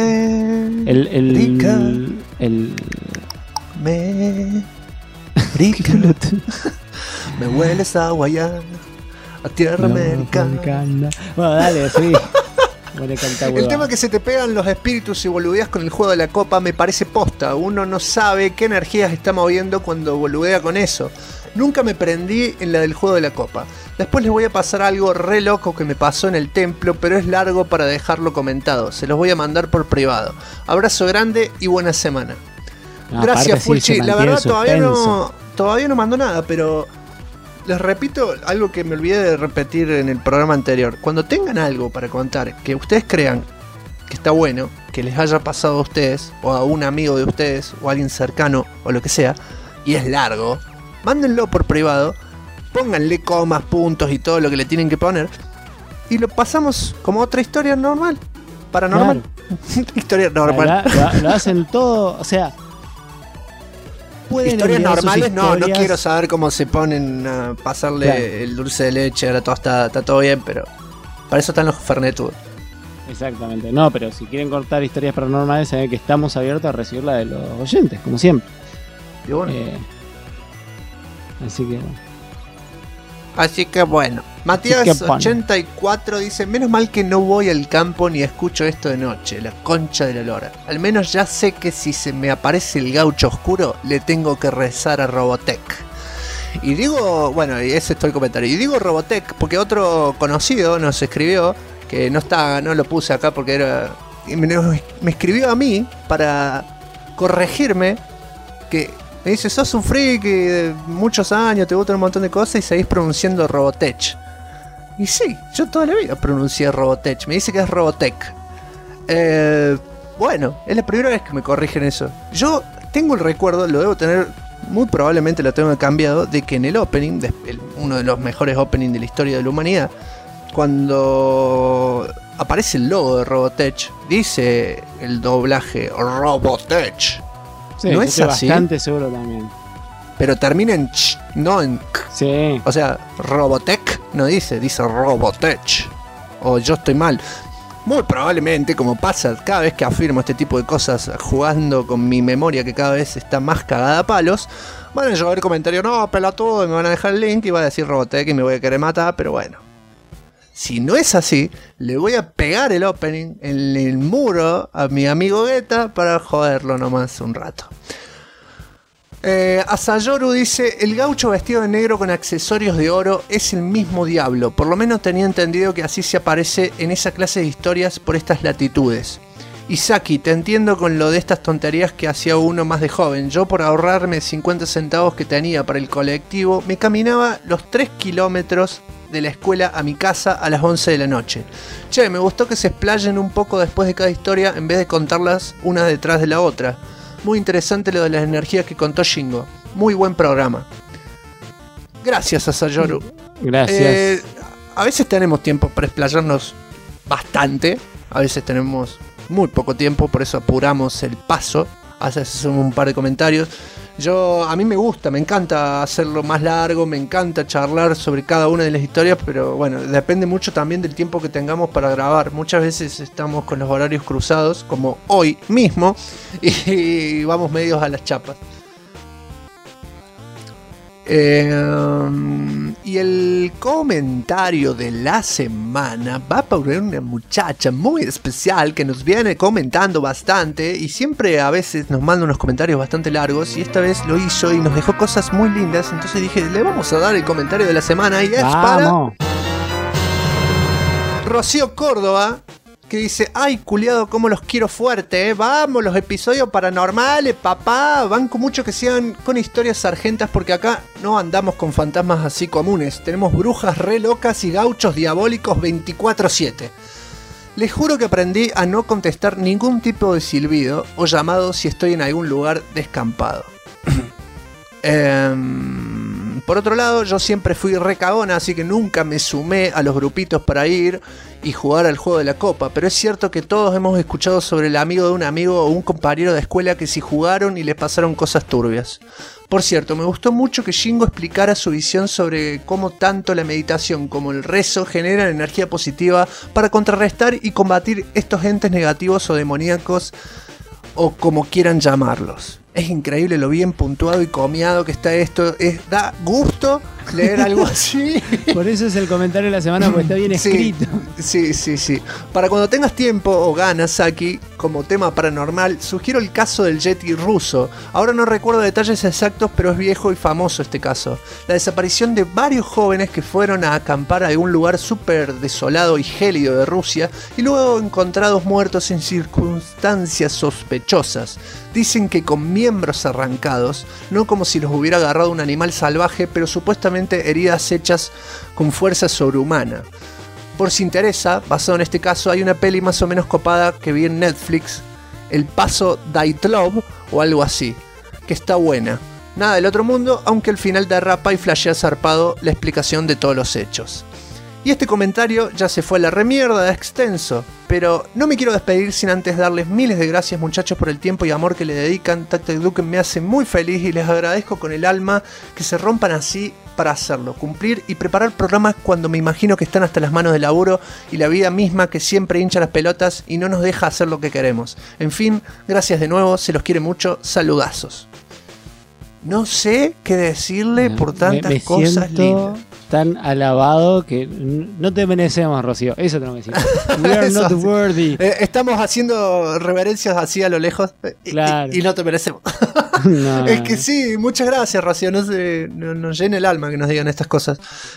S2: Me hueles a Guayana, a tierra americana.
S1: Bueno, dale, sí.
S2: El tema que se te pegan los espíritus y boludeas con el juego de la copa me parece posta. Uno no sabe qué energías está moviendo cuando boludea con eso. Nunca me prendí en la del juego de la copa. Después les voy a pasar algo re loco que me pasó en el templo, pero es largo para dejarlo comentado. Se los voy a mandar por privado. Abrazo grande y buena semana. Gracias, Fulchi. La verdad todavía no mandó nada, pero les repito algo que me olvidé de repetir en el programa anterior. Cuando tengan algo para contar que ustedes crean que está bueno, que les haya pasado a ustedes, o a un amigo de ustedes, o a alguien cercano, o lo que sea, y es largo, mándenlo por privado, pónganle comas, puntos y todo lo que le tienen que poner, y lo pasamos como otra historia normal, paranormal. Claro. Historia normal.
S1: Lo hacen todo, o sea...
S2: Historias normales, no quiero saber cómo se ponen a pasarle el dulce de leche a la tostada, está todo bien, pero para eso están los fernetudos.
S1: Exactamente, no, pero si quieren cortar historias paranormales, saben que estamos abiertos a recibirla de los oyentes, como siempre.
S2: Y bueno. Así que bueno. Matías84 dice: menos mal que no voy al campo ni escucho esto de noche, la concha de la lora. Al menos ya sé que si se me aparece el gaucho oscuro, le tengo que rezar a Robotech. Y digo, bueno, y ese es todo el comentario. Y digo Robotech porque otro conocido nos escribió, que no lo puse acá porque me escribió a mí para corregirme, que me dice: sos un friki de muchos años, te gustan un montón de cosas y seguís pronunciando Robotech. Y sí, yo toda la vida pronuncié Robotech. Me dice que es Robotech. Bueno, es la primera vez que me corrigen eso. Yo tengo el recuerdo, lo debo tener, muy probablemente lo tengo cambiado, de que en el opening, uno de los mejores openings de la historia de la humanidad, cuando aparece el logo de Robotech, dice el doblaje Robotech.
S1: Sí,
S2: no es así.
S1: Bastante seguro también.
S2: Pero termina en ch, no en k.
S1: Sí.
S2: O sea, Robotech no dice Robotech. O yo estoy mal. Muy probablemente, como pasa cada vez que afirmo este tipo de cosas, jugando con mi memoria que cada vez está más cagada a palos, van a llegar comentarios: no, pelotudo, me van a dejar el link y va a decir Robotech y me voy a querer matar, pero bueno. Si no es así, le voy a pegar el opening en el muro a mi amigo Guetta para joderlo nomás un rato. Asayoru dice: el gaucho vestido de negro con accesorios de oro es el mismo diablo. Por lo menos tenía entendido que así se aparece en esa clase de historias por estas latitudes. Isaki, te entiendo con lo de estas tonterías que hacía uno más de joven. Yo, por ahorrarme 50 centavos que tenía para el colectivo, me caminaba los 3 kilómetros de la escuela a mi casa a las 11 de la noche. Che, me gustó que se explayen un poco después de cada historia en vez de contarlas una detrás de la otra. Muy interesante lo de las energías que contó Shingo. Muy buen programa. Gracias, Asayoru.
S1: Gracias.
S2: A veces tenemos tiempo para explayarnos bastante. A veces tenemos muy poco tiempo, por eso apuramos el paso. Hacemos un par de comentarios. A mí me encanta hacerlo más largo, me encanta charlar sobre cada una de las historias, pero bueno, depende mucho también del tiempo que tengamos para grabar. Muchas veces estamos con los horarios cruzados, como hoy mismo, y vamos medios a las chapas. Y el comentario de la semana va por una muchacha muy especial que nos viene comentando bastante y siempre a veces nos manda unos comentarios bastante largos, y esta vez lo hizo y nos dejó cosas muy lindas. Entonces dije, le vamos a dar el comentario de la semana, y es para Rocío Córdoba, que dice: ay, culiado, cómo los quiero fuerte, vamos, los episodios paranormales, papá, banco mucho que sean con historias sargentas, porque acá no andamos con fantasmas así comunes, tenemos brujas re locas y gauchos diabólicos 24/7. Les juro que aprendí a no contestar ningún tipo de silbido o llamado si estoy en algún lugar descampado. Por otro lado, yo siempre fui re cagona, así que nunca me sumé a los grupitos para ir y jugar al juego de la copa. Pero es cierto que todos hemos escuchado sobre el amigo de un amigo o un compañero de escuela que sí jugaron y les pasaron cosas turbias. Por cierto, me gustó mucho que Shingo explicara su visión sobre cómo tanto la meditación como el rezo generan energía positiva para contrarrestar y combatir estos entes negativos o demoníacos, o como quieran llamarlos. Es increíble lo bien puntuado y comiado que está esto. Da gusto leer algo así.
S1: Por eso es el comentario de la semana, porque está bien escrito.
S2: Sí. Para cuando tengas tiempo o ganas, Saki, como tema paranormal, sugiero el caso del Yeti ruso. Ahora no recuerdo detalles exactos, pero es viejo y famoso este caso. La desaparición de varios jóvenes que fueron a acampar a algún lugar súper desolado y gélido de Rusia y luego encontrados muertos en circunstancias sospechosas. Dicen que con miembros arrancados, no como si los hubiera agarrado un animal salvaje, pero supuestamente heridas hechas con fuerza sobrehumana. Por si interesa, basado en este caso, hay una peli más o menos copada que vi en Netflix, El Paso Daitlov o algo así, que está buena. Nada del otro mundo, aunque al final derrapa y flashea zarpado la explicación de todos los hechos. Y este comentario ya se fue a la remierda de extenso, pero no me quiero despedir sin antes darles miles de gracias, muchachos, por el tiempo y amor que le dedican. Tactac Duken me hace muy feliz y les agradezco con el alma que se rompan así para hacerlo, cumplir y preparar programas cuando me imagino que están hasta las manos de laburo y la vida misma que siempre hincha las pelotas y no nos deja hacer lo que queremos. En fin, gracias de nuevo, se los quiere mucho, saludazos. No sé qué decirle por tantas cosas lindas.
S1: Tan alabado que no te merecemos, Rocío. Eso tengo que decir. We are not worthy.
S2: Estamos haciendo reverencias así a lo lejos
S1: Claro.
S2: y no te merecemos.
S1: No.
S2: Es que sí, muchas gracias, Rocío. Nos llena el alma que nos digan estas cosas.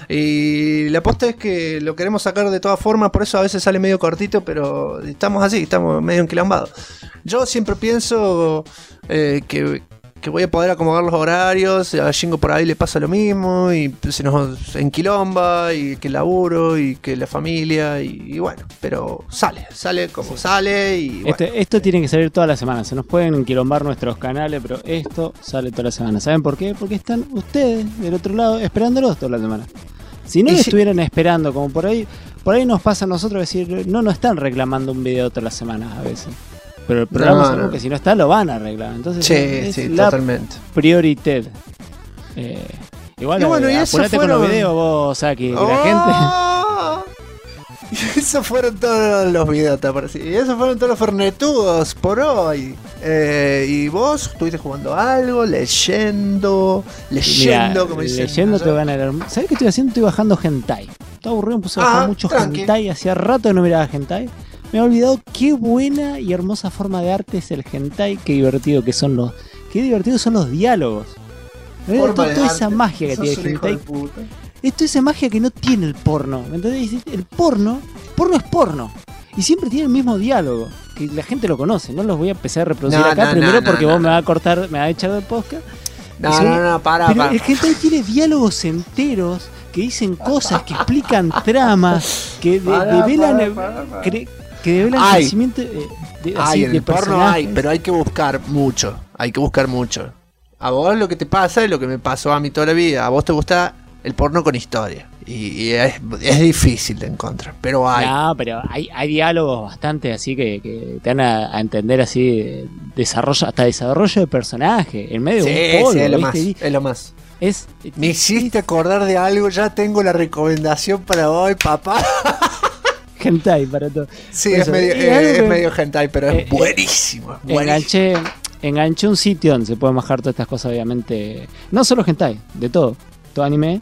S2: Y la posta es que lo queremos sacar de todas formas, por eso a veces sale medio cortito, pero estamos así, estamos medio enquilambados. Yo siempre pienso que voy a poder acomodar los horarios, a Shingo por ahí le pasa lo mismo, y se nos enquilomba, y que el laburo, y que la familia, y bueno, pero sale como sale, y bueno.
S1: Esto tiene que salir toda la semana, se nos pueden enquilombar nuestros canales, pero esto sale toda la semana. ¿Saben por qué? Porque están ustedes del otro lado esperándolos toda la semana. Si no lo estuvieran esperando, como por ahí nos pasa a nosotros decir, no nos están reclamando un video todas las semanas a veces. Pero el programa es algo que si no está lo van a arreglar. Entonces
S2: sí, totalmente.
S1: Prioridad. Igual apurate con los videos vos, Saki, que la gente.
S2: Y esos fueron todos los videos, te parece. Y esos fueron todos los fernetudos por hoy. Y vos estuviste jugando algo, leyendo, como dicen.
S1: Leyendo te van a leer. ¿Sabés qué estoy haciendo? Estoy bajando hentai. Estaba aburrido, me puse a bajar mucho hentai. Hacía rato que no miraba hentai. Me he olvidado qué buena y hermosa forma de arte es el hentai, qué divertidos son los diálogos. Toda esa magia que tiene el hentai. Esto es esa magia que no tiene el porno. ¿Me entendés? El porno es porno. Y siempre tiene el mismo diálogo. Que la gente lo conoce. No los voy a empezar a reproducir acá. Primero porque vos me vas a cortar, me vas a echar del podcast.
S2: Para.
S1: Pero el hentai tiene diálogos enteros que dicen cosas, que explican tramas, que develan. Que develan el crecimiento
S2: en el porno hay, pero hay que buscar mucho. A vos lo que te pasa es lo que me pasó a mí toda la vida. A vos te gusta el porno con historia. Y es difícil de encontrar, pero hay.
S1: No, pero hay diálogos bastante así que te dan a entender así desarrollo de personaje en medio de un polvo,
S2: es lo más. Me hiciste acordar de algo, ya tengo la recomendación para hoy, papá.
S1: Hentai para todo.
S2: Sí, es medio hentai, pero es buenísimo.
S1: Enganché un sitio donde se pueden bajar todas estas cosas, obviamente. No solo hentai, de todo anime.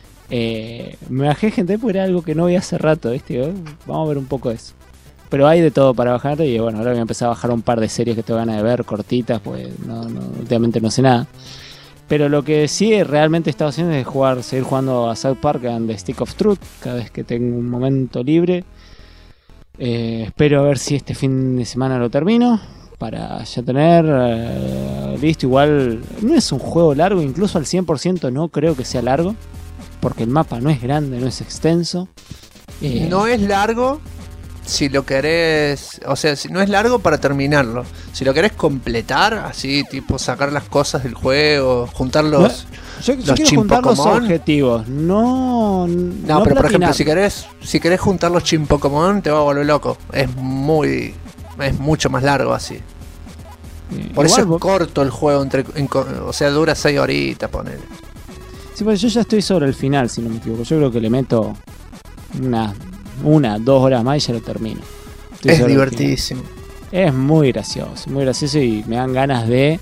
S1: Me bajé hentai porque era algo que no veía hace rato, ¿viste? Vamos a ver un poco de eso. Pero hay de todo para bajar, y bueno, ahora voy a empezar a bajar un par de series que tengo ganas de ver, cortitas, pues últimamente no sé nada. Pero lo que sí realmente he estado haciendo es seguir jugando a South Park and the Stick of Truth cada vez que tengo un momento libre. Espero a ver si este fin de semana lo termino. Para ya tener listo. Igual no es un juego largo. Incluso al 100% no creo que sea largo. Porque el mapa no es grande, no es extenso.
S2: No es largo si lo querés. O sea, no es largo para terminarlo. Si lo querés completar, así tipo sacar las cosas del juego, juntar los...
S1: Yo quiero juntar los objetivos. No,
S2: pero por ejemplo, si querés juntar los Chimpocomon, te va a volver loco. Es mucho más largo así. Por eso es corto el juego, o sea, dura 6 horitas, ponele.
S1: Sí, pues yo ya estoy sobre el final, si no me equivoco. Yo creo que le meto una, 2 horas más y ya lo termino.
S2: Es divertidísimo.
S1: Es muy gracioso y me dan ganas de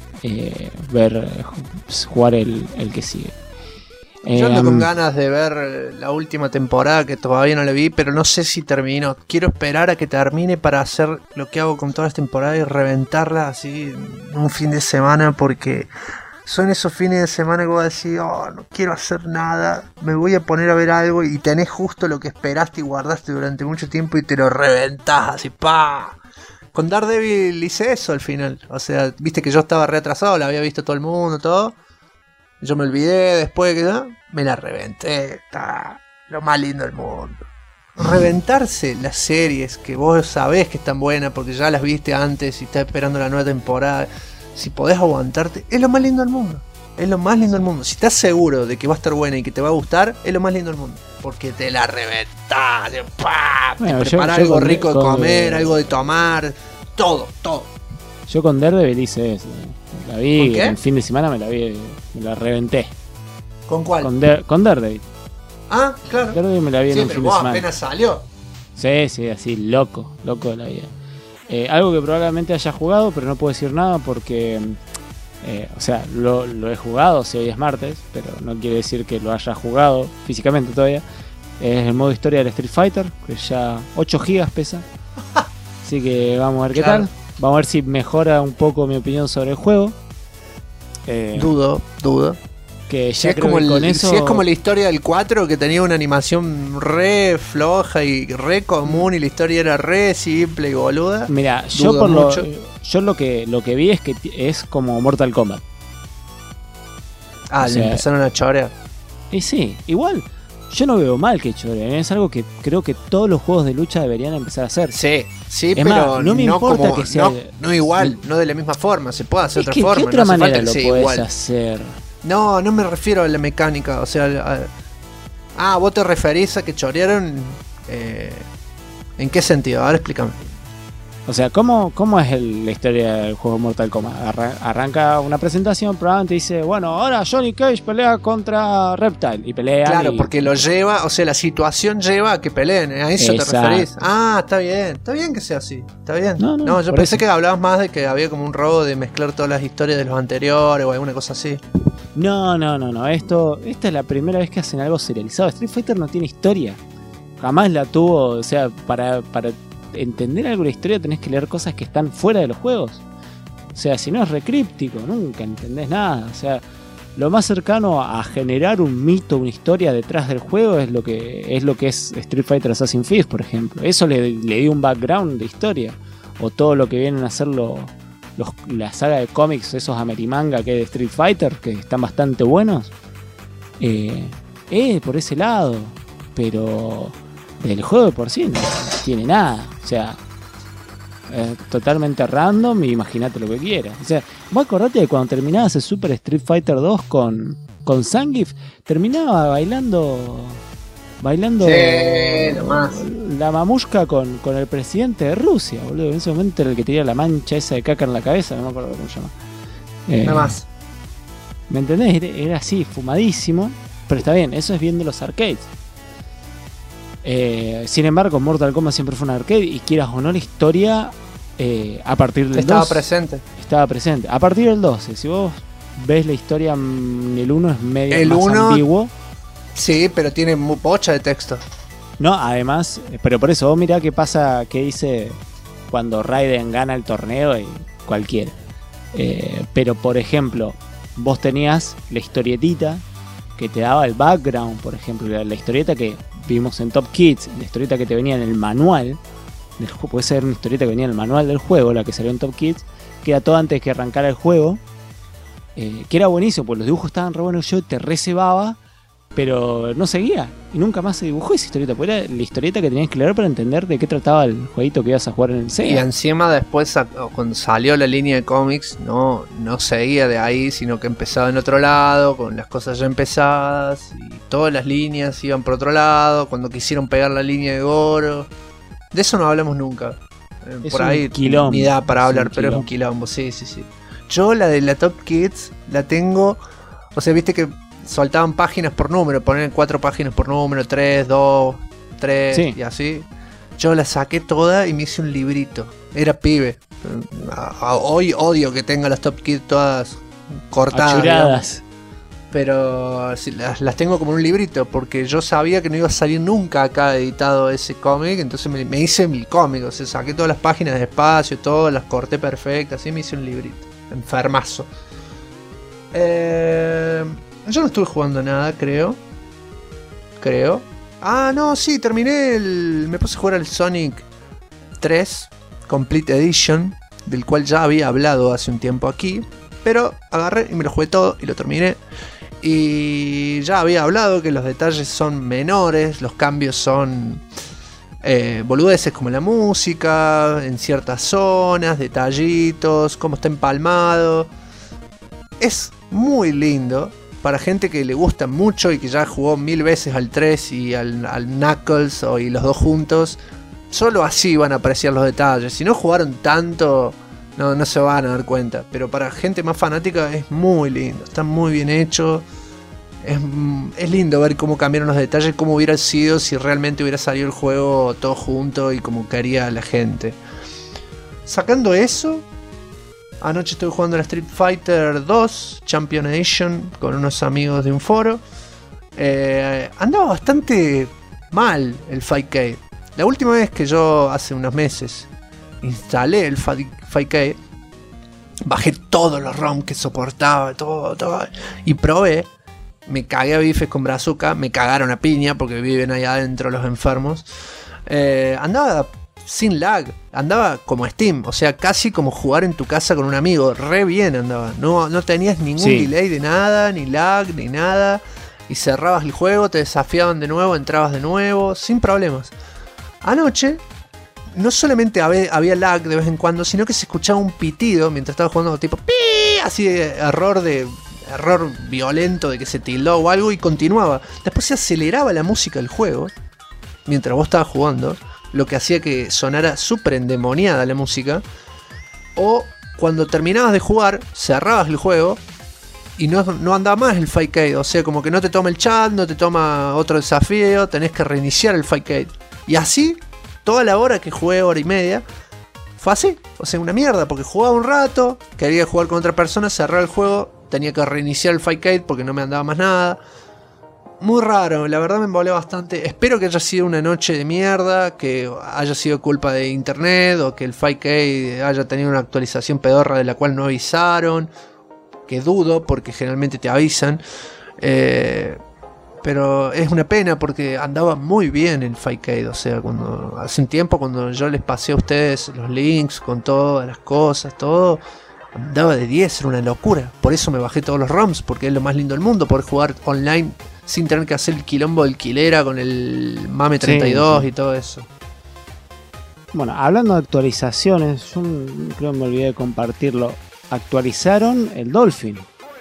S1: jugar el que sigue.
S2: Yo ando con ganas de ver la última temporada, que todavía no la vi, pero no sé si termino. Quiero esperar a que termine para hacer lo que hago con todas las temporadas y reventarla así en un fin de semana, porque son esos fines de semana que voy a decir, no quiero hacer nada, me voy a poner a ver algo, y tenés justo lo que esperaste y guardaste durante mucho tiempo y te lo reventás así, ¡pa! Con Daredevil hice eso al final. O sea, viste que yo estaba retrasado, la había visto todo el mundo, todo. Yo me olvidé después que me la reventé. Lo más lindo del mundo. Reventarse las series que vos sabés que están buenas porque ya las viste antes y estás esperando la nueva temporada. Si podés aguantarte, es lo más lindo del mundo. Es lo más lindo del mundo. Si estás seguro de que va a estar buena y que te va a gustar, es lo más lindo del mundo. Porque te la reventás, te preparás algo rico de comer, algo de tomar, todo.
S1: Yo con Daredevil hice eso. La vi el fin de semana, me la reventé.
S2: ¿Con cuál?
S1: Con Daredevil.
S2: Ah, claro.
S1: Daredevil me la vi en un fin de semana.
S2: Apenas salió.
S1: Sí, así, loco de la vida. Algo que probablemente haya jugado, pero no puedo decir nada porque... o sea, lo he jugado, si hoy es martes, pero no quiere decir que lo haya jugado físicamente todavía. Es el modo historia del Street Fighter, que ya 8 gigas pesa. Así que vamos a ver qué tal. Vamos a ver si mejora un poco mi opinión sobre el juego.
S2: Dudo.
S1: Que ya creo que con eso...
S2: Si es como la historia del 4, que tenía una animación re floja y re común, y la historia era re simple y boluda.
S1: Mira, yo lo que vi es que es como Mortal Kombat.
S2: O sea, le empezaron a chorear.
S1: Y sí, igual yo no veo mal que choreen. Es algo que creo que todos los juegos de lucha deberían empezar a hacer.
S2: Sí,
S1: es
S2: pero
S1: más, no me importa
S2: como,
S1: que sea...
S2: No igual, no de la misma forma. Se puede hacer de otra forma.
S1: ¿Qué otra
S2: no
S1: manera lo puedes hacer?
S2: No me refiero a la mecánica. O sea, vos te referís a que chorearon... ¿En qué sentido? Ahora explícame.
S1: O sea, ¿cómo es la historia del juego Mortal Kombat? Arranca una presentación, probablemente dice, bueno, ahora Johnny Cage pelea contra Reptile. Y pelea.
S2: Claro, porque lo lleva, o sea, la situación lleva a que peleen. ¿A eso te referís? Está bien. Está bien que sea así. Está bien. No, yo pensé que hablabas más de que había como un robo de mezclar todas las historias de los anteriores o alguna cosa así.
S1: No. Esta es la primera vez que hacen algo serializado. Street Fighter no tiene historia. Jamás la tuvo. O sea, para entender algo de la historia tenés que leer cosas que están fuera de los juegos. O sea, si no es recríptico, nunca entendés nada. O sea, lo más cercano a generar un mito, una historia detrás del juego es lo que es Street Fighter Assassin's Creed, por ejemplo. Eso le dio un background de historia. O todo lo que vienen a hacer la saga de cómics, esos Amerimanga que hay de Street Fighter, que están bastante buenos. Por ese lado. Pero el juego de por sí no tiene nada. O sea, totalmente random, y imagínate lo que quieras. O sea, vos acordate de cuando terminabas el Super Street Fighter 2 con Zangief, terminaba bailando
S2: sí, nomás.
S1: La mamushka con el presidente de Rusia, boludo. En ese momento era el que tenía la mancha esa de caca en la cabeza, no me acuerdo cómo se llama.
S2: Nada más.
S1: ¿Me entendés? Era así, fumadísimo. Pero está bien, eso es viendo los arcades. Sin embargo, Mortal Kombat siempre fue un arcade, y quieras o no, la historia a partir del 2 estaba presente. A partir del 12, si vos ves la historia en el 1 es medio más ambiguo.
S2: Sí, pero tiene bocha de texto.
S1: No, además, pero por eso vos mirá qué pasa, qué dice cuando Raiden gana el torneo y cualquiera. Pero por ejemplo, vos tenías la historietita que te daba el background, por ejemplo, la historieta que vimos en Top Kids, la historieta que te venía en el manual, del juego, puede ser una historieta que venía en el manual del juego, la que salió en Top Kids, que era todo antes de que arrancara el juego, que era buenísimo, porque los dibujos estaban re buenos, yo te recebaba, pero no seguía, y nunca más se dibujó esa historieta, porque era la historieta que tenías que leer para entender de qué trataba el jueguito que ibas a jugar en el
S2: Y
S1: Sega.
S2: encima después, cuando salió la línea de cómics, no seguía de ahí, sino que empezaba en otro lado, con las cosas ya empezadas, y todas las líneas iban por otro lado, cuando quisieron pegar la línea de Goro. De eso no hablamos nunca.
S1: Es
S2: Por
S1: un
S2: ahí
S1: quilombo,
S2: ni da para
S1: es
S2: hablar,
S1: un
S2: pero es un quilombo, sí. Yo la de la Top Kids la tengo, o sea, viste que soltaban páginas por número, ponían 4 páginas por número, 3, 2, 3
S1: Sí.
S2: y así. Yo la saqué toda y me hice un librito. Era pibe. Hoy odio que tenga las Top Kids todas cortadas, digamos.
S1: Achuradas.
S2: Pero sí, las tengo como un librito, porque yo sabía que no iba a salir nunca acá editado ese cómic, entonces me hice mi cómic, o sea, saqué todas las páginas despacio, todas las corté perfectas, así me hice un librito. Enfermazo. Yo no estuve jugando nada, creo. Ah, no, sí, terminé me puse a jugar al Sonic 3 Complete Edition, del cual ya había hablado hace un tiempo aquí, pero agarré y me lo jugué todo y lo terminé. Y ya había hablado que los detalles son menores, los cambios son boludeces como la música, en ciertas zonas, detallitos, cómo está empalmado. Es muy lindo para gente que le gusta mucho y que ya jugó 1000 veces al 3 y al Knuckles y los dos juntos. Solo así van a apreciar los detalles. Si no jugaron tanto, no se van a dar cuenta. Pero para gente más fanática es muy lindo. Está muy bien hecho. Es lindo ver cómo cambiaron los detalles, cómo hubiera sido si realmente hubiera salido el juego todo junto y como quería la gente. Sacando eso, anoche estuve jugando la Street Fighter 2 Champion Edition con unos amigos de un foro. Andaba bastante mal el 5K. La última vez que yo, hace unos meses, instalé el 5K, bajé todos los ROM que soportaba, todo, y probé. Me cagué a bifes con Brazuca, me cagaron a piña porque viven ahí adentro los enfermos. Andaba sin lag, andaba como Steam, o sea, casi como jugar en tu casa con un amigo, re bien andaba. No tenías ningún delay de nada, ni lag, ni nada. Y cerrabas el juego, te desafiaban de nuevo, entrabas de nuevo, sin problemas. Anoche, no solamente había lag de vez en cuando, sino que se escuchaba un pitido mientras estaba jugando, tipo ¡pi! Así de error violento de que se tildó o algo, y continuaba. Después se aceleraba la música del juego mientras vos estabas jugando, lo que hacía que sonara súper endemoniada la música. O cuando terminabas de jugar, cerrabas el juego y no andaba más el 5K. O sea, como que no te toma el chat, no te toma otro desafío, tenés que reiniciar el 5K. Y así, toda la hora que jugué, hora y media, fue así. O sea, una mierda, porque jugaba un rato, quería jugar con otra persona, cerrar el juego, tenía que reiniciar el 5K porque no me andaba más nada. Muy raro, la verdad me embolé bastante. Espero que haya sido una noche de mierda, que haya sido culpa de internet, o que el 5K haya tenido una actualización pedorra de la cual no avisaron, que dudo porque generalmente te avisan. Pero es una pena porque andaba muy bien el 5K. O sea, hace un tiempo cuando yo les pasé a ustedes los links con todas las cosas, todo, andaba de 10, era una locura. Por eso me bajé todos los ROMs, porque es lo más lindo del mundo, poder jugar online sin tener que hacer el quilombo del Quilera con el Mame 32 y todo eso.
S1: Bueno, hablando de actualizaciones, yo creo que me olvidé de compartirlo. Actualizaron el Dolphin.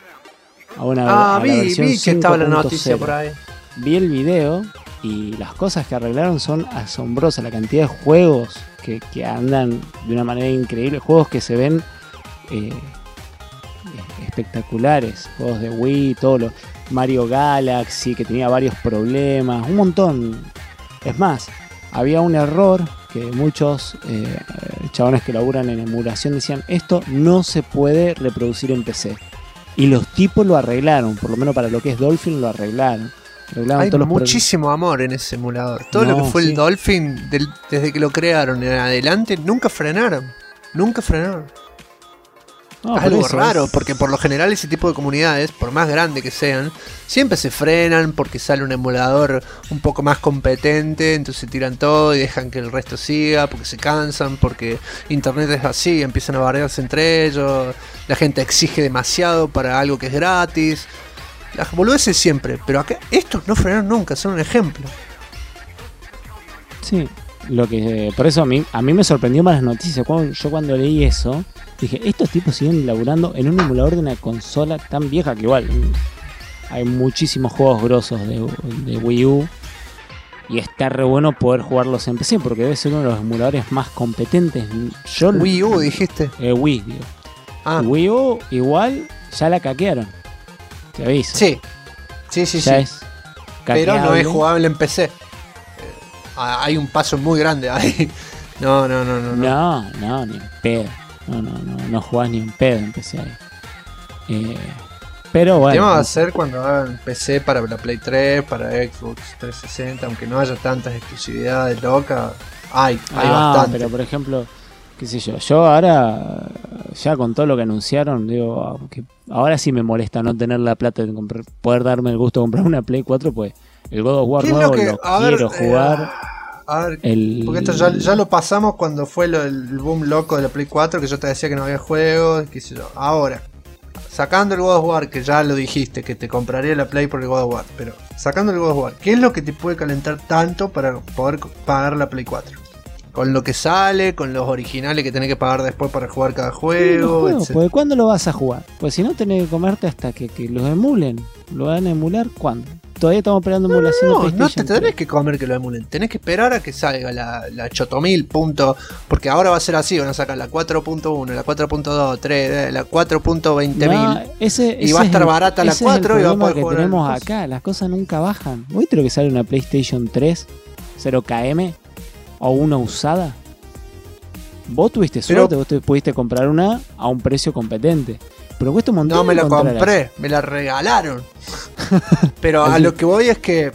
S2: Vi que estaba la noticia por ahí.
S1: Vi el video y las cosas que arreglaron son asombrosas. La cantidad de juegos que andan de una manera increíble. Juegos que se ven espectaculares. Juegos de Wii, todo lo Mario Galaxy, que tenía varios problemas. Un montón. Es más, había un error que muchos chabones que laburan en emulación decían: esto no se puede reproducir en PC. Y los tipos lo arreglaron, por lo menos para lo que es Dolphin lo arreglaron.
S2: Hay todos muchísimo amor en ese emulador. Todo lo que fue el Dolphin, desde que lo crearon en adelante, nunca frenaron.
S1: No,
S2: Es
S1: por
S2: algo
S1: eso
S2: raro,
S1: es-
S2: porque por lo general ese tipo de comunidades, por más grande que sean, siempre se frenan porque sale un emulador un poco más competente, entonces tiran todo y dejan que el resto siga, porque se cansan, porque internet es así, empiezan a bardearse entre ellos, la gente exige demasiado para algo que es gratis. Las boludeces siempre, pero acá estos no frenaron nunca, son un ejemplo.
S1: Sí, lo que por eso a mí me sorprendió más las noticias. Yo cuando leí eso, dije, estos tipos siguen laburando en un emulador de una consola tan vieja que igual hay muchísimos juegos grosos de Wii U. Y está re bueno poder jugarlos en PC porque debe ser uno de los emuladores más competentes. Yo,
S2: Wii U dijiste.
S1: Wii, digo.
S2: Ah,
S1: Wii U igual ya la caquearon. Te aviso.
S2: sí. Sí, sí,
S1: Ya
S2: sí.
S1: es
S2: Pero no
S1: caqueable.
S2: es jugable en PC. Hay un paso muy grande ahí. No.
S1: No, ni en pedo. No jugás ni en pedo en PC ahí. Pero
S2: El
S1: bueno.
S2: tema va a ser cuando hagan PC para la Play 3, para Xbox 360, aunque no haya tantas exclusividades locas, hay bastante.
S1: pero por ejemplo, qué sé yo ahora, ya con todo lo que anunciaron, digo, que ahora sí me molesta no tener la plata de poder darme el gusto de comprar una Play 4, pues el God of War
S2: ¿Qué es
S1: nuevo
S2: lo que-
S1: lo
S2: a ver,
S1: quiero jugar.
S2: A ver,
S1: El...
S2: porque esto ya lo pasamos cuando fue el boom loco de la Play 4, que yo te decía que no había juegos, qué sé yo. Ahora, sacando el God of War, que ya lo dijiste, que te compraría la Play por el God of War, pero sacando el God of War, ¿qué es lo que te puede calentar tanto para poder pagar la Play 4? Con lo que sale, con los originales que tenés que pagar después para jugar cada juego, etc.
S1: porque ¿cuándo lo vas a jugar? Pues si no tenés que comerte hasta que los emulen. ¿Lo van a emular cuándo? Todavía estamos esperando emulación de
S2: No, no te
S1: PlayStation
S2: tenés
S1: 3.
S2: que comer que lo emulen. Tenés que esperar a que salga la Chotomil. Porque ahora va a ser así: van a sacar la 4.1, la 4.2, 3, la 4.20.000.
S1: No, ese
S2: va a
S1: es
S2: estar barata la
S1: ese
S2: 4
S1: es
S2: y va a
S1: el
S2: poder
S1: problema que
S2: jugar
S1: tenemos
S2: al coso.
S1: acá. Las cosas nunca bajan. ¿Viste lo que sale una PlayStation 3 0KM o una usada? Vos tuviste
S2: Pero-
S1: suerte, vos te pudiste comprar una a un precio competente. Pero cuesta un montón.
S2: No me la
S1: encontrarlas.
S2: compré, me la regalaron. Pero a
S1: Así.
S2: lo que voy es que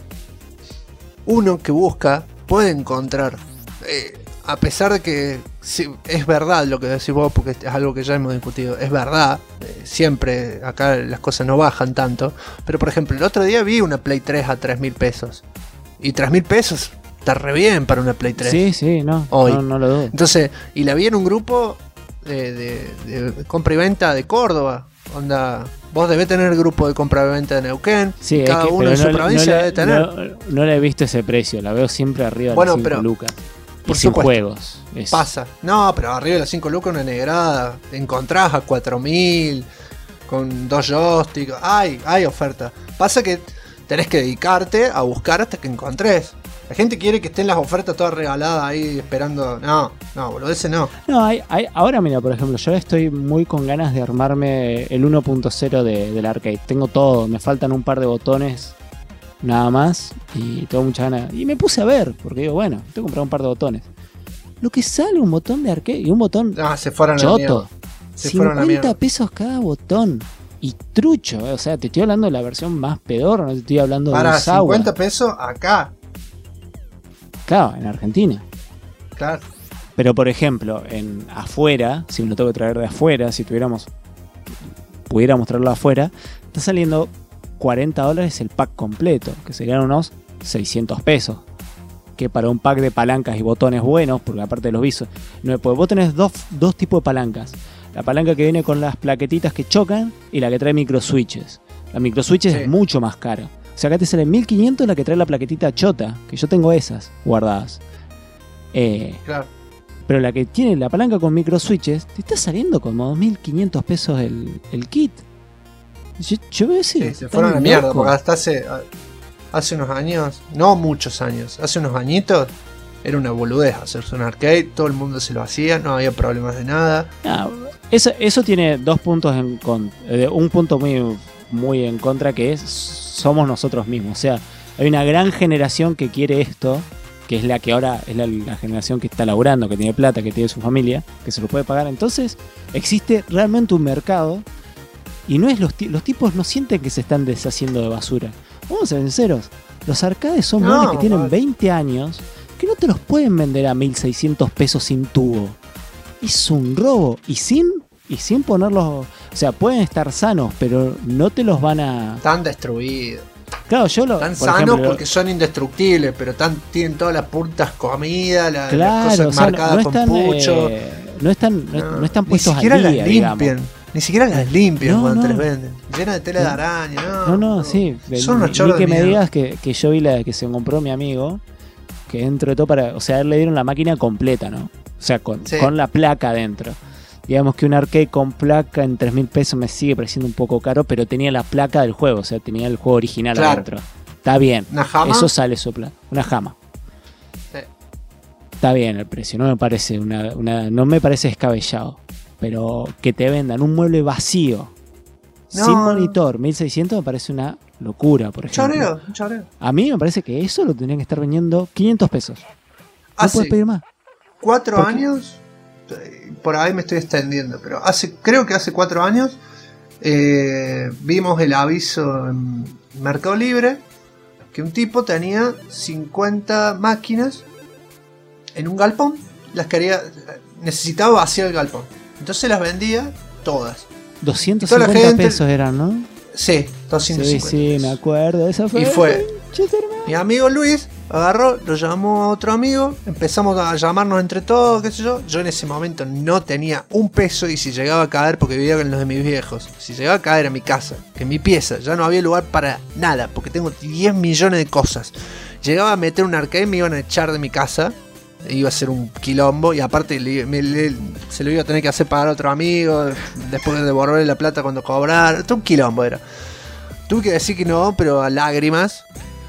S2: uno que busca puede encontrar. A pesar de que sí, es verdad lo que decís vos, porque es algo que ya hemos discutido, es verdad, siempre acá las cosas no bajan tanto. Pero por ejemplo, el otro día vi una Play 3 a 3.000 pesos. Y 3.000 pesos está re bien para una Play 3.
S1: Sí, no.
S2: Hoy.
S1: No lo dudo.
S2: Entonces, y la vi en un grupo de compra y venta de Córdoba. Onda, vos debés tener el grupo de compra y venta de Neuquén.
S1: Sí,
S2: Cada
S1: es que,
S2: uno
S1: pero
S2: en su provincia debe tener.
S1: No le he visto ese precio, la veo siempre arriba
S2: Bueno,
S1: de las 5
S2: pero,
S1: lucas. Y
S2: por
S1: sin
S2: supuesto,
S1: juegos. Es-
S2: Pasa. No, pero arriba de las 5 lucas una negrada. Te encontrás a 4.000 con 2 joysticks. Hay oferta. Pasa que tenés que dedicarte a buscar hasta que encontrés. La gente quiere que estén las ofertas todas regaladas ahí esperando. No, boludo, ese no.
S1: No, ahora mira, por ejemplo, yo estoy muy con ganas de armarme el 1.0 del arcade. Tengo todo, me faltan un par de botones nada más y tengo muchas ganas. Y me puse a ver, porque digo, bueno, tengo que comprar un par de botones. Lo que sale un botón de arcade y un botón
S2: Se fueron a la mierda.
S1: choto.
S2: Se fueron a la
S1: 50
S2: mierda.
S1: pesos cada botón. Y trucho, o sea, te estoy hablando de la versión más pedorra, no te estoy hablando de
S2: Para
S1: un Sawa.
S2: 50 pesos acá.
S1: Claro, en Argentina.
S2: Claro.
S1: Pero por ejemplo, afuera, si me lo tengo que traer de afuera, si pudiéramos traerlo afuera, está saliendo $40 el pack completo, que serían unos 600 pesos. Que para un pack de palancas y botones buenos, porque aparte de los visos, no, pues vos tenés dos tipos de palancas. La palanca que viene con las plaquetitas que chocan y la que trae micro switches. La micro switches
S2: Sí.
S1: es mucho más cara. O sea, acá te sale 1.500 la que trae la plaquetita chota, que yo tengo esas guardadas.
S2: Claro.
S1: Pero la que tiene la palanca con micro switches, te está saliendo como 2.500 pesos el kit. Yo veo
S2: Sí,
S1: ese.
S2: se fueron a la
S1: tan
S2: mierda,
S1: loco.
S2: porque hasta hace unos años, no muchos años, hace unos añitos, era una boludez hacerse un arcade, todo el mundo se lo hacía, no había problemas de nada.
S1: Ah, eso tiene dos puntos en contra. Un punto muy en contra que es somos nosotros mismos. O sea, hay una gran generación que quiere esto, que es la que ahora es la generación que está laburando, que tiene plata, que tiene su familia, que se lo puede pagar. Entonces existe realmente un mercado y no es los tipos no sienten que se están deshaciendo de basura. Vamos a ser sinceros, los arcades son
S2: No,
S1: muebles que tienen
S2: vale.
S1: 20 años que no te los pueden vender a 1.600 pesos sin tubo. Es un robo y sin y sin ponerlos, o sea, pueden estar sanos, pero no te los van a...
S2: Están destruidos.
S1: Claro,
S2: Están sanos porque son indestructibles, pero tienen todas las puntas comidas, las cosas marcadas con pucho.
S1: No están puestos
S2: al día, ni siquiera las limpian.
S1: Digamos.
S2: Ni siquiera las limpian cuando te las venden. Llenas de tela de araña.
S1: Sí.
S2: Son unos chorros
S1: ni que
S2: de
S1: me
S2: mierda.
S1: digas que yo vi la que se compró mi amigo, que dentro de todo o sea, a él le dieron la máquina completa, ¿no? O sea, con la placa adentro. Digamos que un arcade con placa en 3.000 pesos me sigue pareciendo un poco caro, pero tenía la placa del juego, o sea, tenía el juego original adentro. Está bien.
S2: ¿Una Hama?
S1: Eso sale su placa. Una Hama.
S2: Sí.
S1: Está bien el precio, no me parece no me parece descabellado. Pero que te vendan un mueble vacío, sin monitor, 1.600 me parece una locura, por ejemplo.
S2: Choreo.
S1: A mí me parece que eso lo tendrían que estar vendiendo 500 pesos. No puedes pedir más.
S2: 4 años, por ahí me estoy extendiendo, pero creo que hace 4 años vimos el aviso en Mercado Libre que un tipo tenía 50 máquinas en un galpón, necesitaba vaciar el galpón, entonces las vendía todas.
S1: 250 pesos eran, ¿no?
S2: Sí, 250.
S1: Sí, me acuerdo. Esa fue.
S2: Y fue mi amigo Luis, agarró, lo llamó a otro amigo, empezamos a llamarnos entre todos, qué sé yo. Yo en ese momento no tenía un peso y si llegaba a caer, porque vivía con los de mis viejos, si llegaba a caer en mi casa, en mi pieza, ya no había lugar para nada, porque tengo 10 millones de cosas. Llegaba a meter un arcade, me iban a echar de mi casa, iba a ser un quilombo y aparte se lo iba a tener que hacer pagar a otro amigo, después de devolverle la plata cuando cobrar, todo un quilombo era. Tuve que decir que no, pero a lágrimas.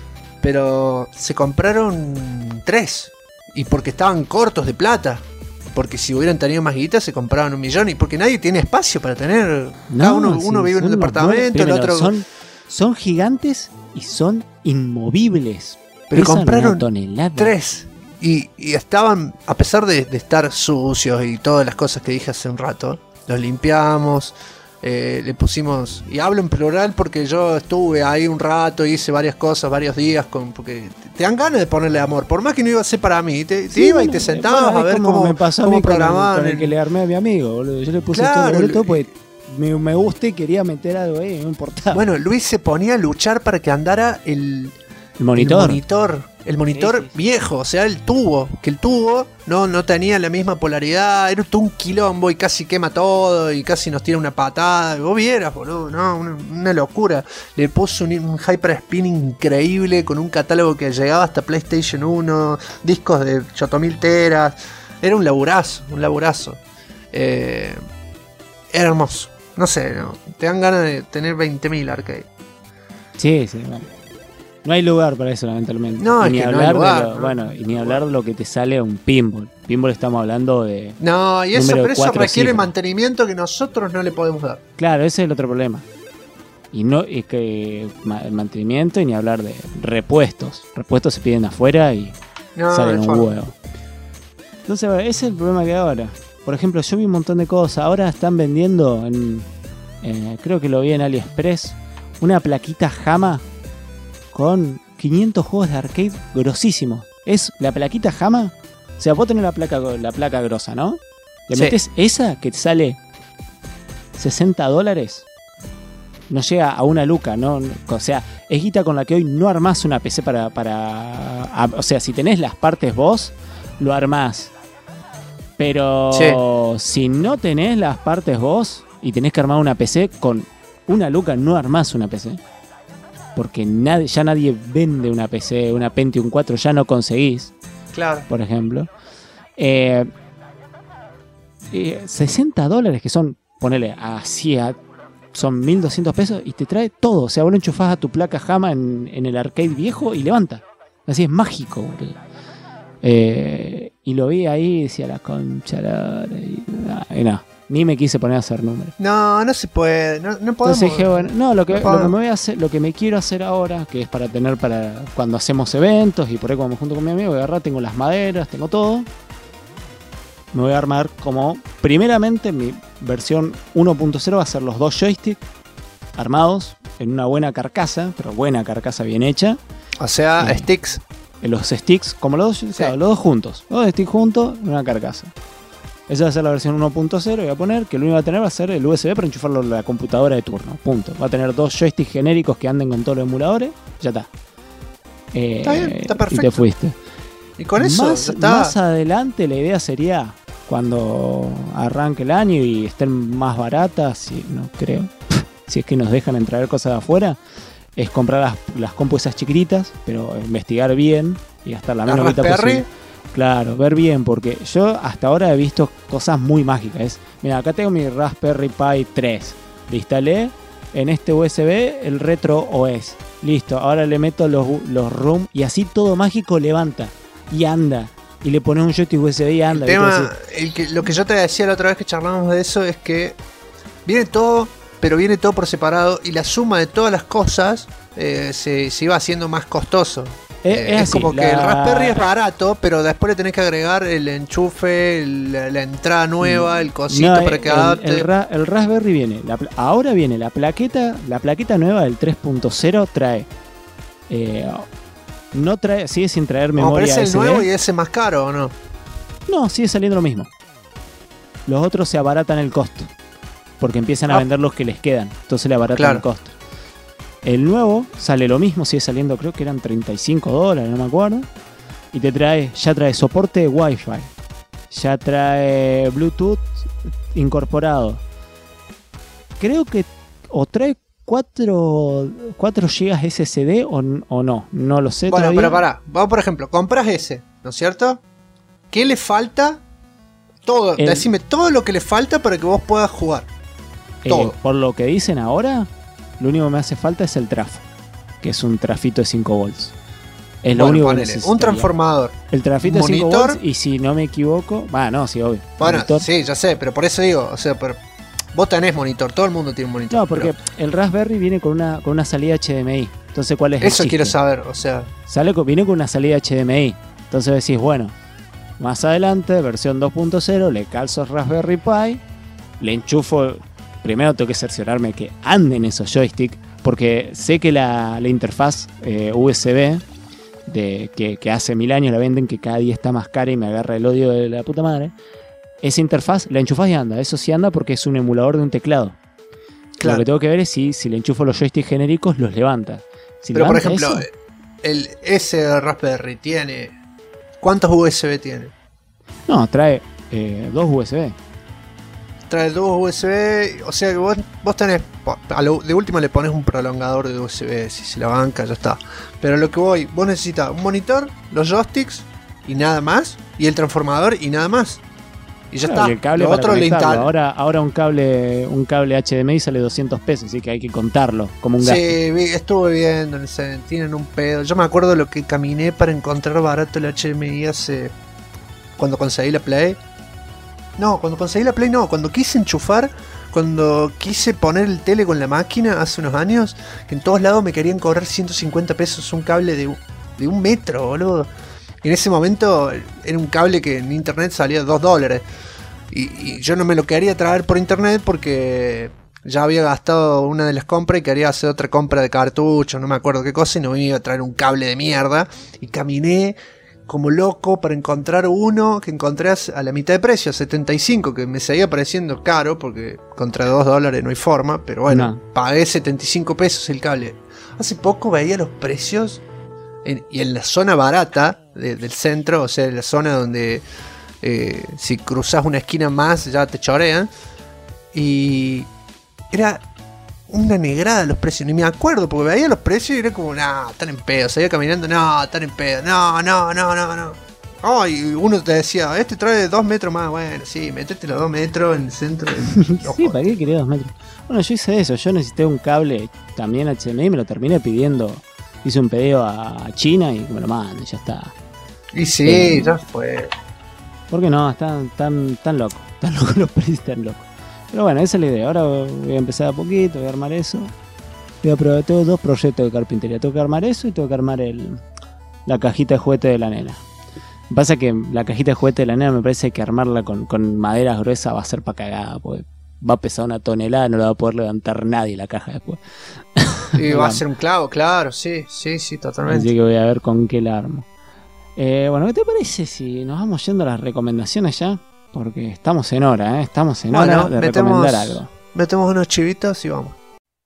S2: Pero se compraron 3. Y porque estaban cortos de plata. Porque si hubieran tenido más guita se compraban 1 millón. Y porque nadie tiene espacio para tener. Cada uno vive en un departamento, el otro.
S1: Son gigantes y son inmovibles.
S2: Pero
S1: pesan
S2: compraron
S1: una tonelada.
S2: 3. Y estaban, a pesar de estar sucios y todas las cosas que dije hace un rato, los limpiamos. Le pusimos, y hablo en plural porque yo estuve ahí un rato, hice varias cosas, varios días, porque te dan ganas de ponerle amor, por más que no iba a ser para mí, te iba y te sentabas a ver cómo
S1: me pasó a mí
S2: programaban.
S1: Con el que le armé a mi amigo, boludo. Yo le puse todo pues me gusta y quería meter algo ahí, no importaba.
S2: Bueno, Luis se ponía a luchar para que andara el
S1: monitor.
S2: El monitor
S1: sí.
S2: viejo, o sea, el tubo no tenía la misma polaridad, era todo un quilombo y casi quema todo y casi nos tira una patada. Vos vieras, boludo, no, una locura. Le puso un Hyper Spin increíble con un catálogo que llegaba hasta PlayStation 1, discos de 8000 teras. Era un laburazo. Era hermoso. No sé, te dan ganas de tener 20.000 arcade.
S1: Sí, bueno. No hay lugar para eso, lamentablemente.
S2: No,
S1: y ni
S2: es que
S1: hablar
S2: no hay lugar,
S1: bueno, y ni hablar de lo que te sale a un pinball. Pinball estamos hablando de.
S2: No, y eso, pero eso
S1: 4
S2: requiere
S1: cifras.
S2: mantenimiento que nosotros no le podemos dar.
S1: Claro, ese es el otro problema. Y no es que mantenimiento y ni hablar de repuestos. Repuestos se piden afuera y salen un huevo. Entonces, ese es el problema que hay ahora. Por ejemplo, yo vi un montón de cosas. Ahora están vendiendo creo que lo vi en AliExpress, una plaquita Hama con 500 juegos de arcade grosísimos. Es la plaquita Hama. O sea, vos tenés la placa grosa, ¿no? Le metés esa que te sale $60. No llega a una luca, ¿no? O sea, es guita con la que hoy no armás una PC o sea, si tenés las partes vos, lo armás. Pero si no tenés las partes vos y tenés que armar una PC, con una luca no armás una PC. Porque ya nadie vende una PC, una Pentium 4 ya no conseguís.
S2: Claro.
S1: Por ejemplo. $60 que son, ponele, son 1.200 pesos y te trae todo. O sea, vos lo enchufás a tu placa Hama en el arcade viejo y levanta. Así es mágico, boludo. Y lo vi ahí y decía la concha. Y no. Ni me quise poner a hacer números.
S2: No se puede. No podemos.
S1: Entonces dije, bueno, lo que me voy a hacer, lo que me quiero hacer ahora, que es para tener para cuando hacemos eventos y por ahí cuando me junto con mi amigo, voy a agarrar, tengo las maderas, tengo todo. Me voy a armar como, primeramente mi versión 1.0 va a ser los 2 joysticks armados en una buena carcasa, pero buena carcasa bien hecha.
S2: O sea, sticks.
S1: Los sticks, como los dos, claro, los dos juntos. Los dos sticks juntos en una carcasa. Esa va a ser la versión 1.0 y voy a poner que lo único que va a tener va a ser el USB para enchufarlo a la computadora de turno. Punto. Va a tener 2 joysticks genéricos que anden con todos los emuladores. Ya está.
S2: Está bien, está perfecto.
S1: Y te fuiste.
S2: Y con eso
S1: más adelante la idea sería cuando arranque el año y estén más baratas, no creo, si es que nos dejan traer cosas de afuera, es comprar las compus esas chiquititas, pero investigar bien y gastar la menos guita posible. Claro, ver bien, porque yo hasta ahora he visto cosas muy mágicas. Mira, acá tengo mi Raspberry Pi 3. Le instalé en este USB el Retro OS. Listo, ahora le meto los ROM y así todo mágico levanta y anda. Y le pones un joystick USB y anda.
S2: Lo que yo te decía la otra vez que charlábamos de eso es que viene todo, pero viene todo por separado y la suma de todas las cosas se iba haciendo más costoso. Es así, como que el Raspberry es barato, pero después le tenés que agregar el enchufe, la entrada nueva, el cosito para que adapte.
S1: El Raspberry viene, ahora viene la plaqueta nueva del 3.0 trae. No trae, sigue sin traer memoria.
S2: Pero es el
S1: SD.
S2: nuevo y ese más caro, ¿o no?
S1: No, sigue saliendo lo mismo. Los otros se abaratan el costo, porque empiezan a vender los que les quedan, entonces le abaratan el costo. El nuevo sale lo mismo, sigue saliendo, creo que eran $35, no me acuerdo. Y ya trae soporte Wi-Fi, ya trae Bluetooth incorporado. Creo que o trae 4 GB SSD o no lo sé.
S2: Bueno,
S1: todavía.
S2: pero pará, vamos por ejemplo, compras ese, ¿no es cierto? ¿Qué le falta? Todo, decime todo lo que le falta para que vos puedas jugar. Todo.
S1: Por lo que dicen ahora, lo único que me hace falta es el trafo, que es un trafito de 5 volts. Es lo único que necesitaría.
S2: Un transformador.
S1: El trafito de 5 volts y si no me equivoco... no, sí, obvio.
S2: Bueno, sí, ya sé, pero por eso digo, o sea, vos tenés monitor, todo el mundo tiene monitor.
S1: No, porque el Raspberry viene con una salida HDMI. Entonces, ¿cuál es el
S2: eso
S1: chiste?
S2: Quiero saber, o sea...
S1: Viene con una salida HDMI. Entonces decís, bueno, más adelante, versión 2.0, le calzo el Raspberry Pi, le enchufo... Primero tengo que cerciorarme que anden esos joysticks, porque sé que la interfaz USB, que hace 1000 años la venden, que cada día está más cara y me agarra el odio de la puta madre. Esa interfaz la enchufás y anda. Eso sí anda porque es un emulador de un teclado. Claro. Lo que tengo que ver es si le enchufo los joysticks genéricos, los levanta.
S2: Pero por ejemplo, ese Raspberry tiene... ¿Cuántos USB tiene?
S1: No, trae 2 USB.
S2: Trae 2 USB, o sea que vos tenés, de última le pones un prolongador de USB, si se la banca ya está. Pero lo que vos necesitas un monitor, los joysticks y nada más, y el transformador y nada más. Y ya está.
S1: Y el cable
S2: lo otro le instala.
S1: Ahora un cable HDMI sale $200, así que hay que contarlo como un gasto.
S2: Sí, estuve viendo, tienen un pedo. Yo me acuerdo lo que caminé para encontrar barato el HDMI cuando conseguí la Play. No, cuando conseguí la Play no, cuando quise enchufar, cuando quise poner el tele con la máquina hace unos años, que en todos lados me querían cobrar $150 un cable de 1 metro, boludo. Y en ese momento era un cable que en internet salía $2. Y yo no me lo quería traer por internet porque ya había gastado una de las compras y quería hacer otra compra de cartuchos, no me acuerdo qué cosa, y no me iba a traer un cable de mierda. Y caminé como loco para encontrar uno que encontré a la mitad de precio, 75, que me seguía pareciendo caro porque contra $2 no hay forma, pero bueno, pagué $75 el cable. Hace poco veía los precios y en la zona barata del centro, o sea, en la zona donde si cruzas una esquina más ya te chorean, y era una negrada los precios, ni me acuerdo, porque veía los precios y era como, están en pedo, seguía caminando, están en pedo, no. Y uno te decía, trae 2 metros más, bueno, sí, métete los 2 metros en el centro.
S1: Sí, ¿para qué quería 2 metros? Bueno, yo hice eso, yo necesité un cable también HDMI, me lo terminé pidiendo, hice un pedido a China y me lo mandan, ya está.
S2: Y sí, ya fue.
S1: ¿Por qué no? Están locos los precios, están locos. Pero bueno, esa es la idea. Ahora voy a empezar a poquito, voy a armar eso. Voy a probar, tengo 2 proyectos de carpintería. Tengo que armar eso y tengo que armar la cajita de juguete de la nena. Pasa que la cajita de juguete de la nena me parece que armarla con maderas gruesas va a ser para cagada, porque va a pesar 1 tonelada, no la va a poder levantar nadie la caja después.
S2: Y va a ser un clavo, claro, sí, totalmente.
S1: Así que voy a ver con qué la armo. Bueno, ¿qué te parece si nos vamos yendo a las recomendaciones ya? porque estamos en hora, estamos en hora de recomendar algo.
S2: Metemos unos chivitos y vamos.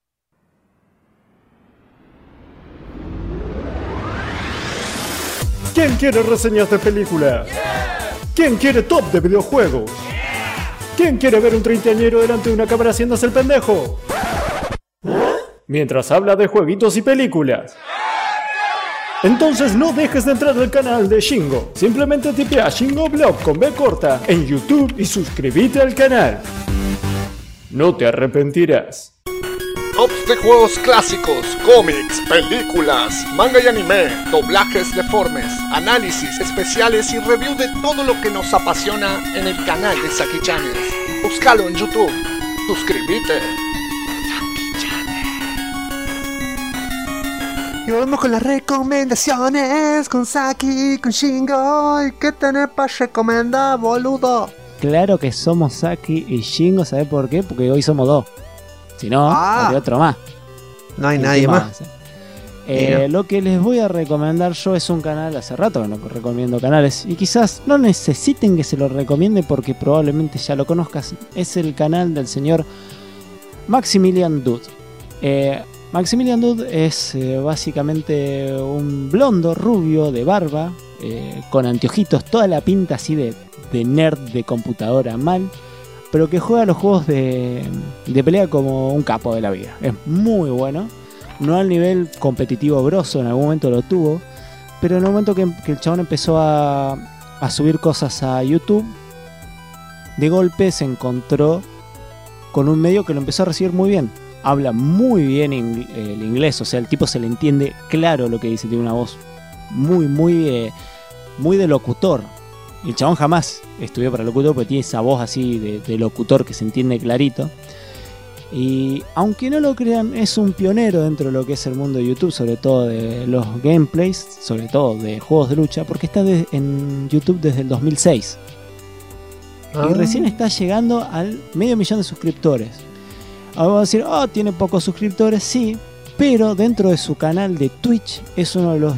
S4: ¿Quién quiere reseñas de películas? ¿Quién quiere top de videojuegos? ¿Quién quiere ver un treintañero delante de una cámara haciéndose el pendejo? Mientras habla de jueguitos y películas. Entonces no dejes de entrar al canal de Shingo. Simplemente tipea Shingo Blog con B corta en YouTube y suscríbete al canal. No te arrepentirás.
S5: Tops de juegos clásicos, cómics, películas, manga y anime, doblajes deformes, análisis especiales y review de todo lo que nos apasiona en el canal de Saki Channels. Búscalo en YouTube. Suscríbete.
S2: Y volvemos con las recomendaciones con Saki, con Shingo. ¿Y qué tenés para recomendar, boludo?
S1: Claro que somos Saki y Shingo, ¿sabés por qué? Porque hoy somos dos. Si no, hay otro más.
S2: No hay nadie más.
S1: Lo que les voy a recomendar yo es un canal, hace rato que no recomiendo canales, y quizás no necesiten que se lo recomiende porque probablemente ya lo conozcas. Es el canal del señor Maximilian Dood. Maximilian Dood es básicamente un blondo rubio de barba, con anteojitos, toda la pinta así de nerd de computadora mal, pero que juega los juegos de pelea como un capo de la vida. Es muy bueno, no al nivel competitivo grosso, en algún momento lo tuvo, pero en el momento que el chabón empezó a subir cosas a YouTube, de golpe se encontró con un medio que lo empezó a recibir muy bien. Habla muy bien el inglés, o sea, el tipo se le entiende claro lo que dice, tiene una voz muy de locutor. El chabón jamás estudió para locutor, porque tiene esa voz así de locutor que se entiende clarito. Y aunque no lo crean, es un pionero dentro de lo que es el mundo de YouTube, sobre todo de los gameplays, sobre todo de juegos de lucha, porque está en YouTube desde el 2006. Y recién está llegando al 500.000 de suscriptores. Ahora vamos a decir, tiene pocos suscriptores, sí, pero dentro de su canal de Twitch es uno de los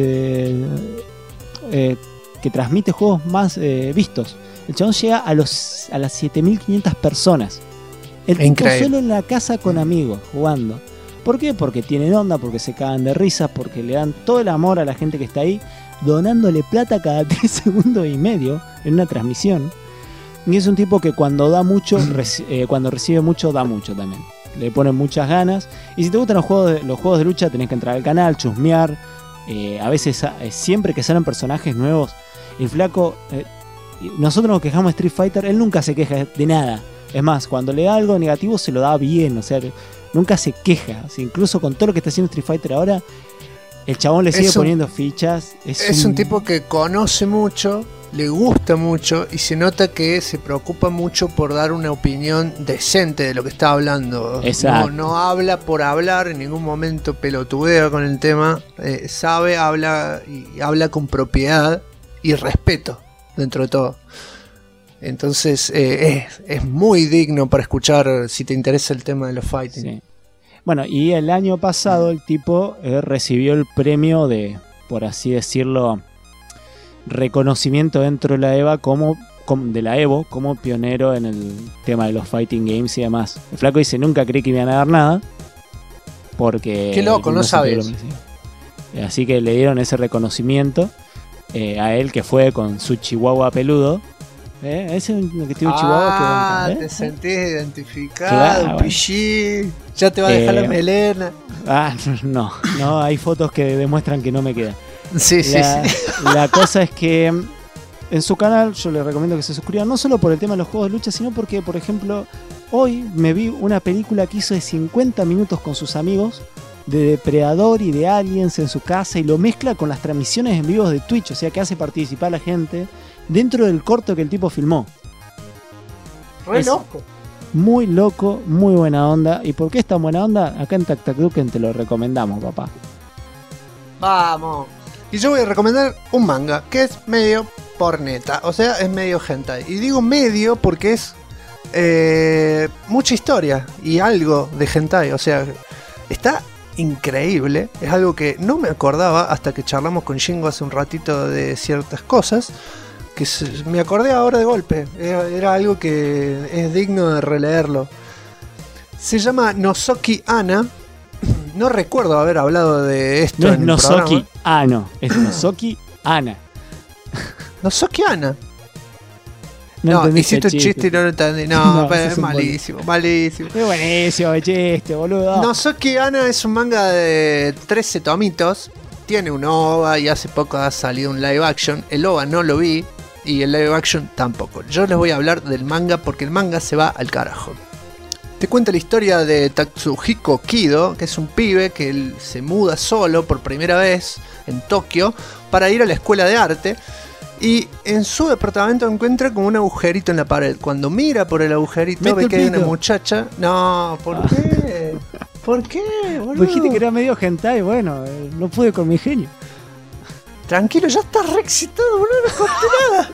S1: que transmite juegos más vistos. El chabón llega a las 7.500 personas. El tipo solo en la casa con amigos, jugando. ¿Por qué? Porque tienen onda, porque se cagan de risa, porque le dan todo el amor a la gente que está ahí, donándole plata cada 3 segundos y medio en una transmisión. Y es un tipo que cuando da mucho, cuando recibe mucho, da mucho también. Le ponen muchas ganas. Y si te gustan los juegos de lucha, tenés que entrar al canal, chusmear. A veces, siempre que salen personajes nuevos, el flaco, nosotros nos quejamos de Street Fighter, él nunca se queja de nada. Es más, cuando le da algo negativo se lo da bien, o sea, nunca se queja. O sea, incluso con todo lo que está haciendo Street Fighter ahora, el chabón le sigue poniendo fichas.
S2: Es un tipo que conoce mucho, le gusta mucho y se nota que se preocupa mucho por dar una opinión decente de lo que está hablando.
S1: Exacto.
S2: No habla por hablar, en ningún momento pelotudea con el tema, sabe, habla y habla con propiedad y respeto dentro de todo. Entonces es muy digno para escuchar si te interesa el tema de los fighting.
S1: Sí. Bueno, y el año pasado el tipo recibió el premio de, por así decirlo, reconocimiento dentro de la EVA de la Evo como pionero en el tema de los fighting games y demás. El flaco dice, nunca creí que me iban a dar nada, porque...
S2: Qué loco, no sabes.
S1: Así que le dieron ese reconocimiento a él, que fue con su chihuahua peludo. Ese es un que tiene un chihuahua que...
S2: te sentís identificado,
S1: claro,
S2: pichí, ya te va a dejar la melena.
S1: No, hay fotos que demuestran que no me queda.
S2: Sí.
S1: La cosa es que en su canal yo le recomiendo que se suscriban, no solo por el tema de los juegos de lucha, sino porque, por ejemplo, hoy me vi una película que hizo de 50 minutos con sus amigos, de Depredador y de Aliens en su casa, y lo mezcla con las transmisiones en vivo de Twitch, o sea que hace participar a la gente dentro del corto que el tipo filmó.
S2: Loco.
S1: Muy loco, muy buena onda. ¿Y por qué es tan buena onda? Acá en Tac Tac Duken te lo recomendamos, papá.
S2: Vamos. Y yo voy a recomendar un manga que es medio porneta, o sea, es medio hentai. Y digo medio porque es mucha historia y algo de hentai, o sea, está increíble. Es algo que no me acordaba hasta que charlamos con Shingo hace un ratito de ciertas cosas. me acordé ahora de golpe. Era algo que es digno de releerlo. Se llama Nozoki Ana. No recuerdo haber hablado de esto
S1: No es
S2: en el
S1: Nozoki
S2: programa.
S1: Ano, es Nozoki Ana.
S2: Nozoki Ana.
S1: No,
S2: No,
S1: entendiste
S2: hiciste
S1: el
S2: un chiste y no lo entendí. No,
S1: No,
S2: pero
S1: sos
S2: es
S1: un
S2: malísimo, malísimo.
S1: Es buenísimo el chiste, boludo.
S2: Nozoki Ana es un manga de 13 tomitos. Tiene un OVA y hace poco ha salido un live action. El OVA no lo vi y el live action tampoco. Yo les voy a hablar del manga porque el manga se va al carajo. Te cuenta la historia de Tatsuhiko Kido, que es un pibe que él se muda solo por primera vez en Tokio para ir a la escuela de arte. Y en su departamento encuentra como un agujerito en la pared. Cuando mira por el agujerito
S1: Mete
S2: ve
S1: el
S2: que hay una
S1: pito.
S2: muchacha. No, ¿por qué? ¿Por qué, boludo?
S1: Vos dijiste que era medio hentai, bueno, no pude con mi genio.
S2: Tranquilo, ya estás re excitado, boludo, no conté nada.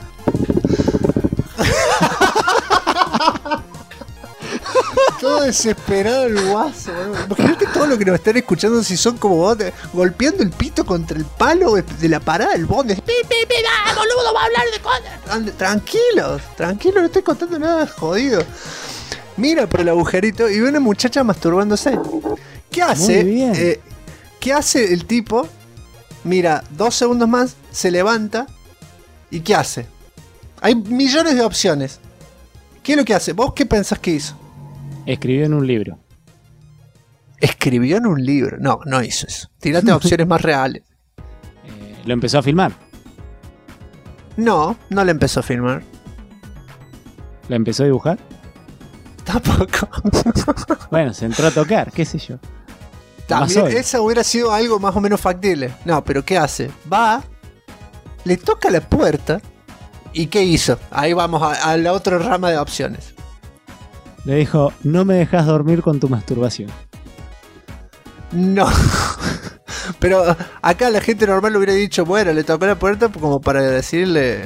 S2: Todo desesperado el guaso, boludo. Imagínate todo lo que nos están escuchando si son como vos, golpeando el pito contra el palo de la parada del bonde. ¡Pi, pi, pi! ¡Ah, boludo, va a hablar de cosas! Tranquilos, no estoy contando nada jodido. Mira por el agujerito y ve una muchacha masturbándose. ¿Qué hace?
S1: Muy bien.
S2: ¿Qué hace el tipo? Mira, 2 segundos más, se levanta. ¿Y qué hace? Hay millones de opciones. ¿Qué es lo que hace? ¿Vos qué pensás que hizo?
S1: Escribió en un libro.
S2: Escribió en un libro. No, no hizo eso. Tirate opciones más reales.
S1: Lo empezó a filmar.
S2: No, no le empezó a filmar.
S1: Lo empezó a dibujar.
S2: Tampoco.
S1: Bueno, se entró a tocar, qué sé yo.
S2: También
S1: Más hoy.
S2: esa hubiera sido algo más o menos factible. No, pero ¿qué hace? Va, le toca la puerta. ¿Y qué hizo? Ahí vamos a la otra rama de opciones.
S1: Le dijo, no me dejas dormir con tu masturbación.
S2: No. Pero acá la gente normal le hubiera dicho, bueno, le tocó la puerta como para decirle...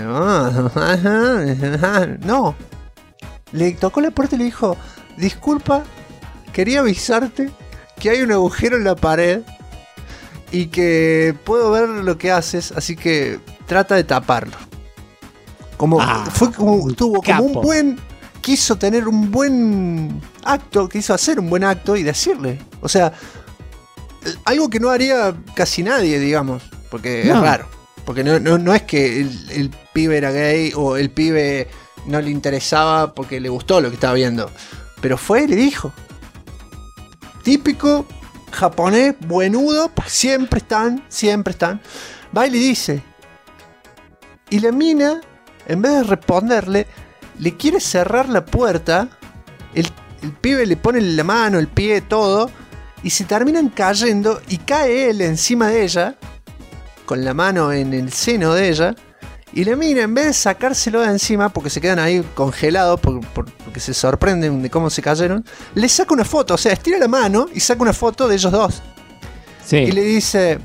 S2: No. Le tocó la puerta y le dijo, disculpa, quería avisarte que hay un agujero en la pared y que puedo ver lo que haces, así que trata de taparlo. Como fue como tuvo como un
S1: capo.
S2: quiso tener un buen acto, quiso hacer un buen acto y decirle, o sea, algo que no haría casi nadie, digamos, porque
S1: No.
S2: es raro, porque no es que el pibe era gay o el pibe no le interesaba porque le gustó lo que estaba viendo, pero fue y le dijo. Típico japonés, buenudo, siempre están. Va y le dice. Y la mina, en vez de responderle, le quiere cerrar la puerta. El pibe le pone la mano, el pie, todo. Y se terminan cayendo. Y cae él encima de ella. Con la mano en el seno de ella. Y la mina, en vez de sacárselo de encima, porque se quedan ahí congelados, porque se sorprenden de cómo se cayeron, le saca una foto. O sea, estira la mano y saca una foto de ellos dos.
S1: Sí.
S2: Y le dice,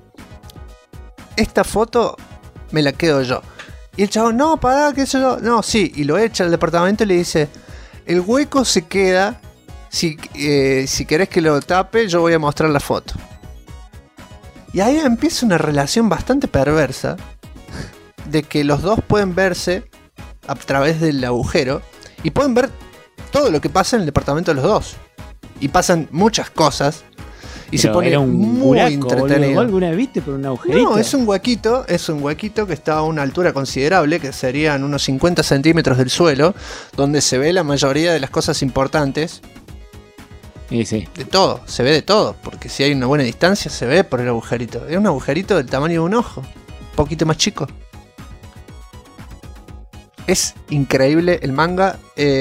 S2: esta foto me la quedo yo. Y el chavo, no, pará, qué sé yo. No, sí, y lo echa al departamento y le dice, el hueco se queda, si querés que lo tape, yo voy a mostrar la foto. Y ahí empieza una relación bastante perversa, de que los dos pueden verse a través del agujero, y pueden ver todo lo que pasa en el departamento de los dos. Y pasan muchas cosas. Y
S1: Pero
S2: se pone
S1: era un
S2: muy
S1: buraco, boludo.
S2: entretenido.
S1: ¿Vos alguna vez viste por un agujerito?
S2: No, es un huequito que está a una altura considerable, que serían unos 50 centímetros del suelo, donde se ve la mayoría de las cosas importantes.
S1: Sí, sí.
S2: De todo, se ve de todo, porque si hay una buena distancia se ve por el agujerito. Es un agujerito del tamaño de un ojo, un poquito más chico. Es increíble el manga.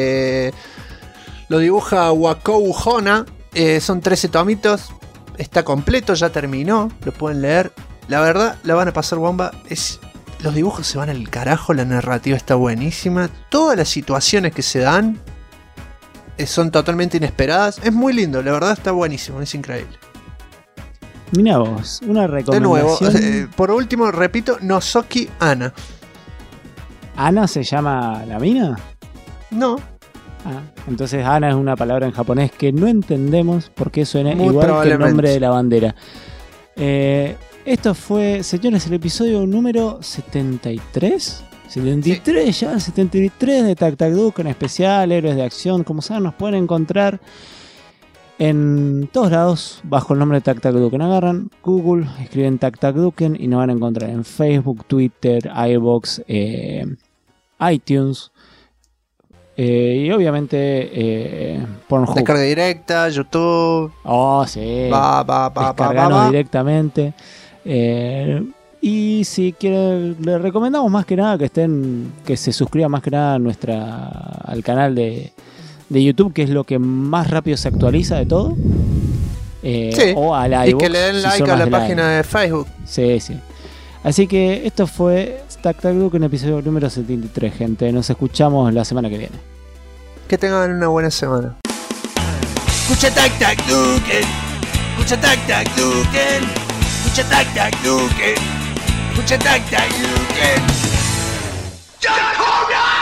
S2: Lo dibuja Wakou Hona. Son 13 tomitos. Está completo, ya terminó. Lo pueden leer. La verdad, la van a pasar bomba. Los dibujos se van al carajo. La narrativa está buenísima. Todas las situaciones que se dan son totalmente inesperadas. Es muy lindo, la verdad está buenísimo. Es increíble.
S1: Mirá vos, una
S2: De nuevo,
S1: recomendación.
S2: por último, repito, Nozoki Ana.
S1: ¿Ana se llama la mina?
S2: No,
S1: Ah, entonces Ana es una palabra en japonés que no entendemos porque suena
S2: Muy
S1: igual que el
S2: probablemente.
S1: nombre de la bandera. Esto fue, señores, el episodio número 73. 73 ya, el 73 de Tac Tac Duke en especial, héroes de acción. Como saben, nos pueden encontrar en todos lados bajo el nombre de Tac Tac Duken. Agarran Google, escriben Tac Tac Duken y nos van a encontrar en Facebook, Twitter, iVoox, iTunes y obviamente Pornhub.
S2: Descarga directa, YouTube.
S1: Oh, sí.
S2: Va.
S1: Directamente. Y si quieren, les recomendamos más que nada que se suscriban más que nada al canal de YouTube, que es lo que más rápido se actualiza de todo.
S2: Sí,
S1: o a la
S2: y que le den like a la página de Facebook.
S1: Sí. Así que esto fue Tac Tac Duke en el episodio número 73, gente. Nos escuchamos la semana que viene.
S2: Que tengan una buena semana.
S3: Escucha Tac Tac Duken. Escucha Tac Tac Duken. Escucha Tac Tac Duken. Escucha Tac Tac Duken.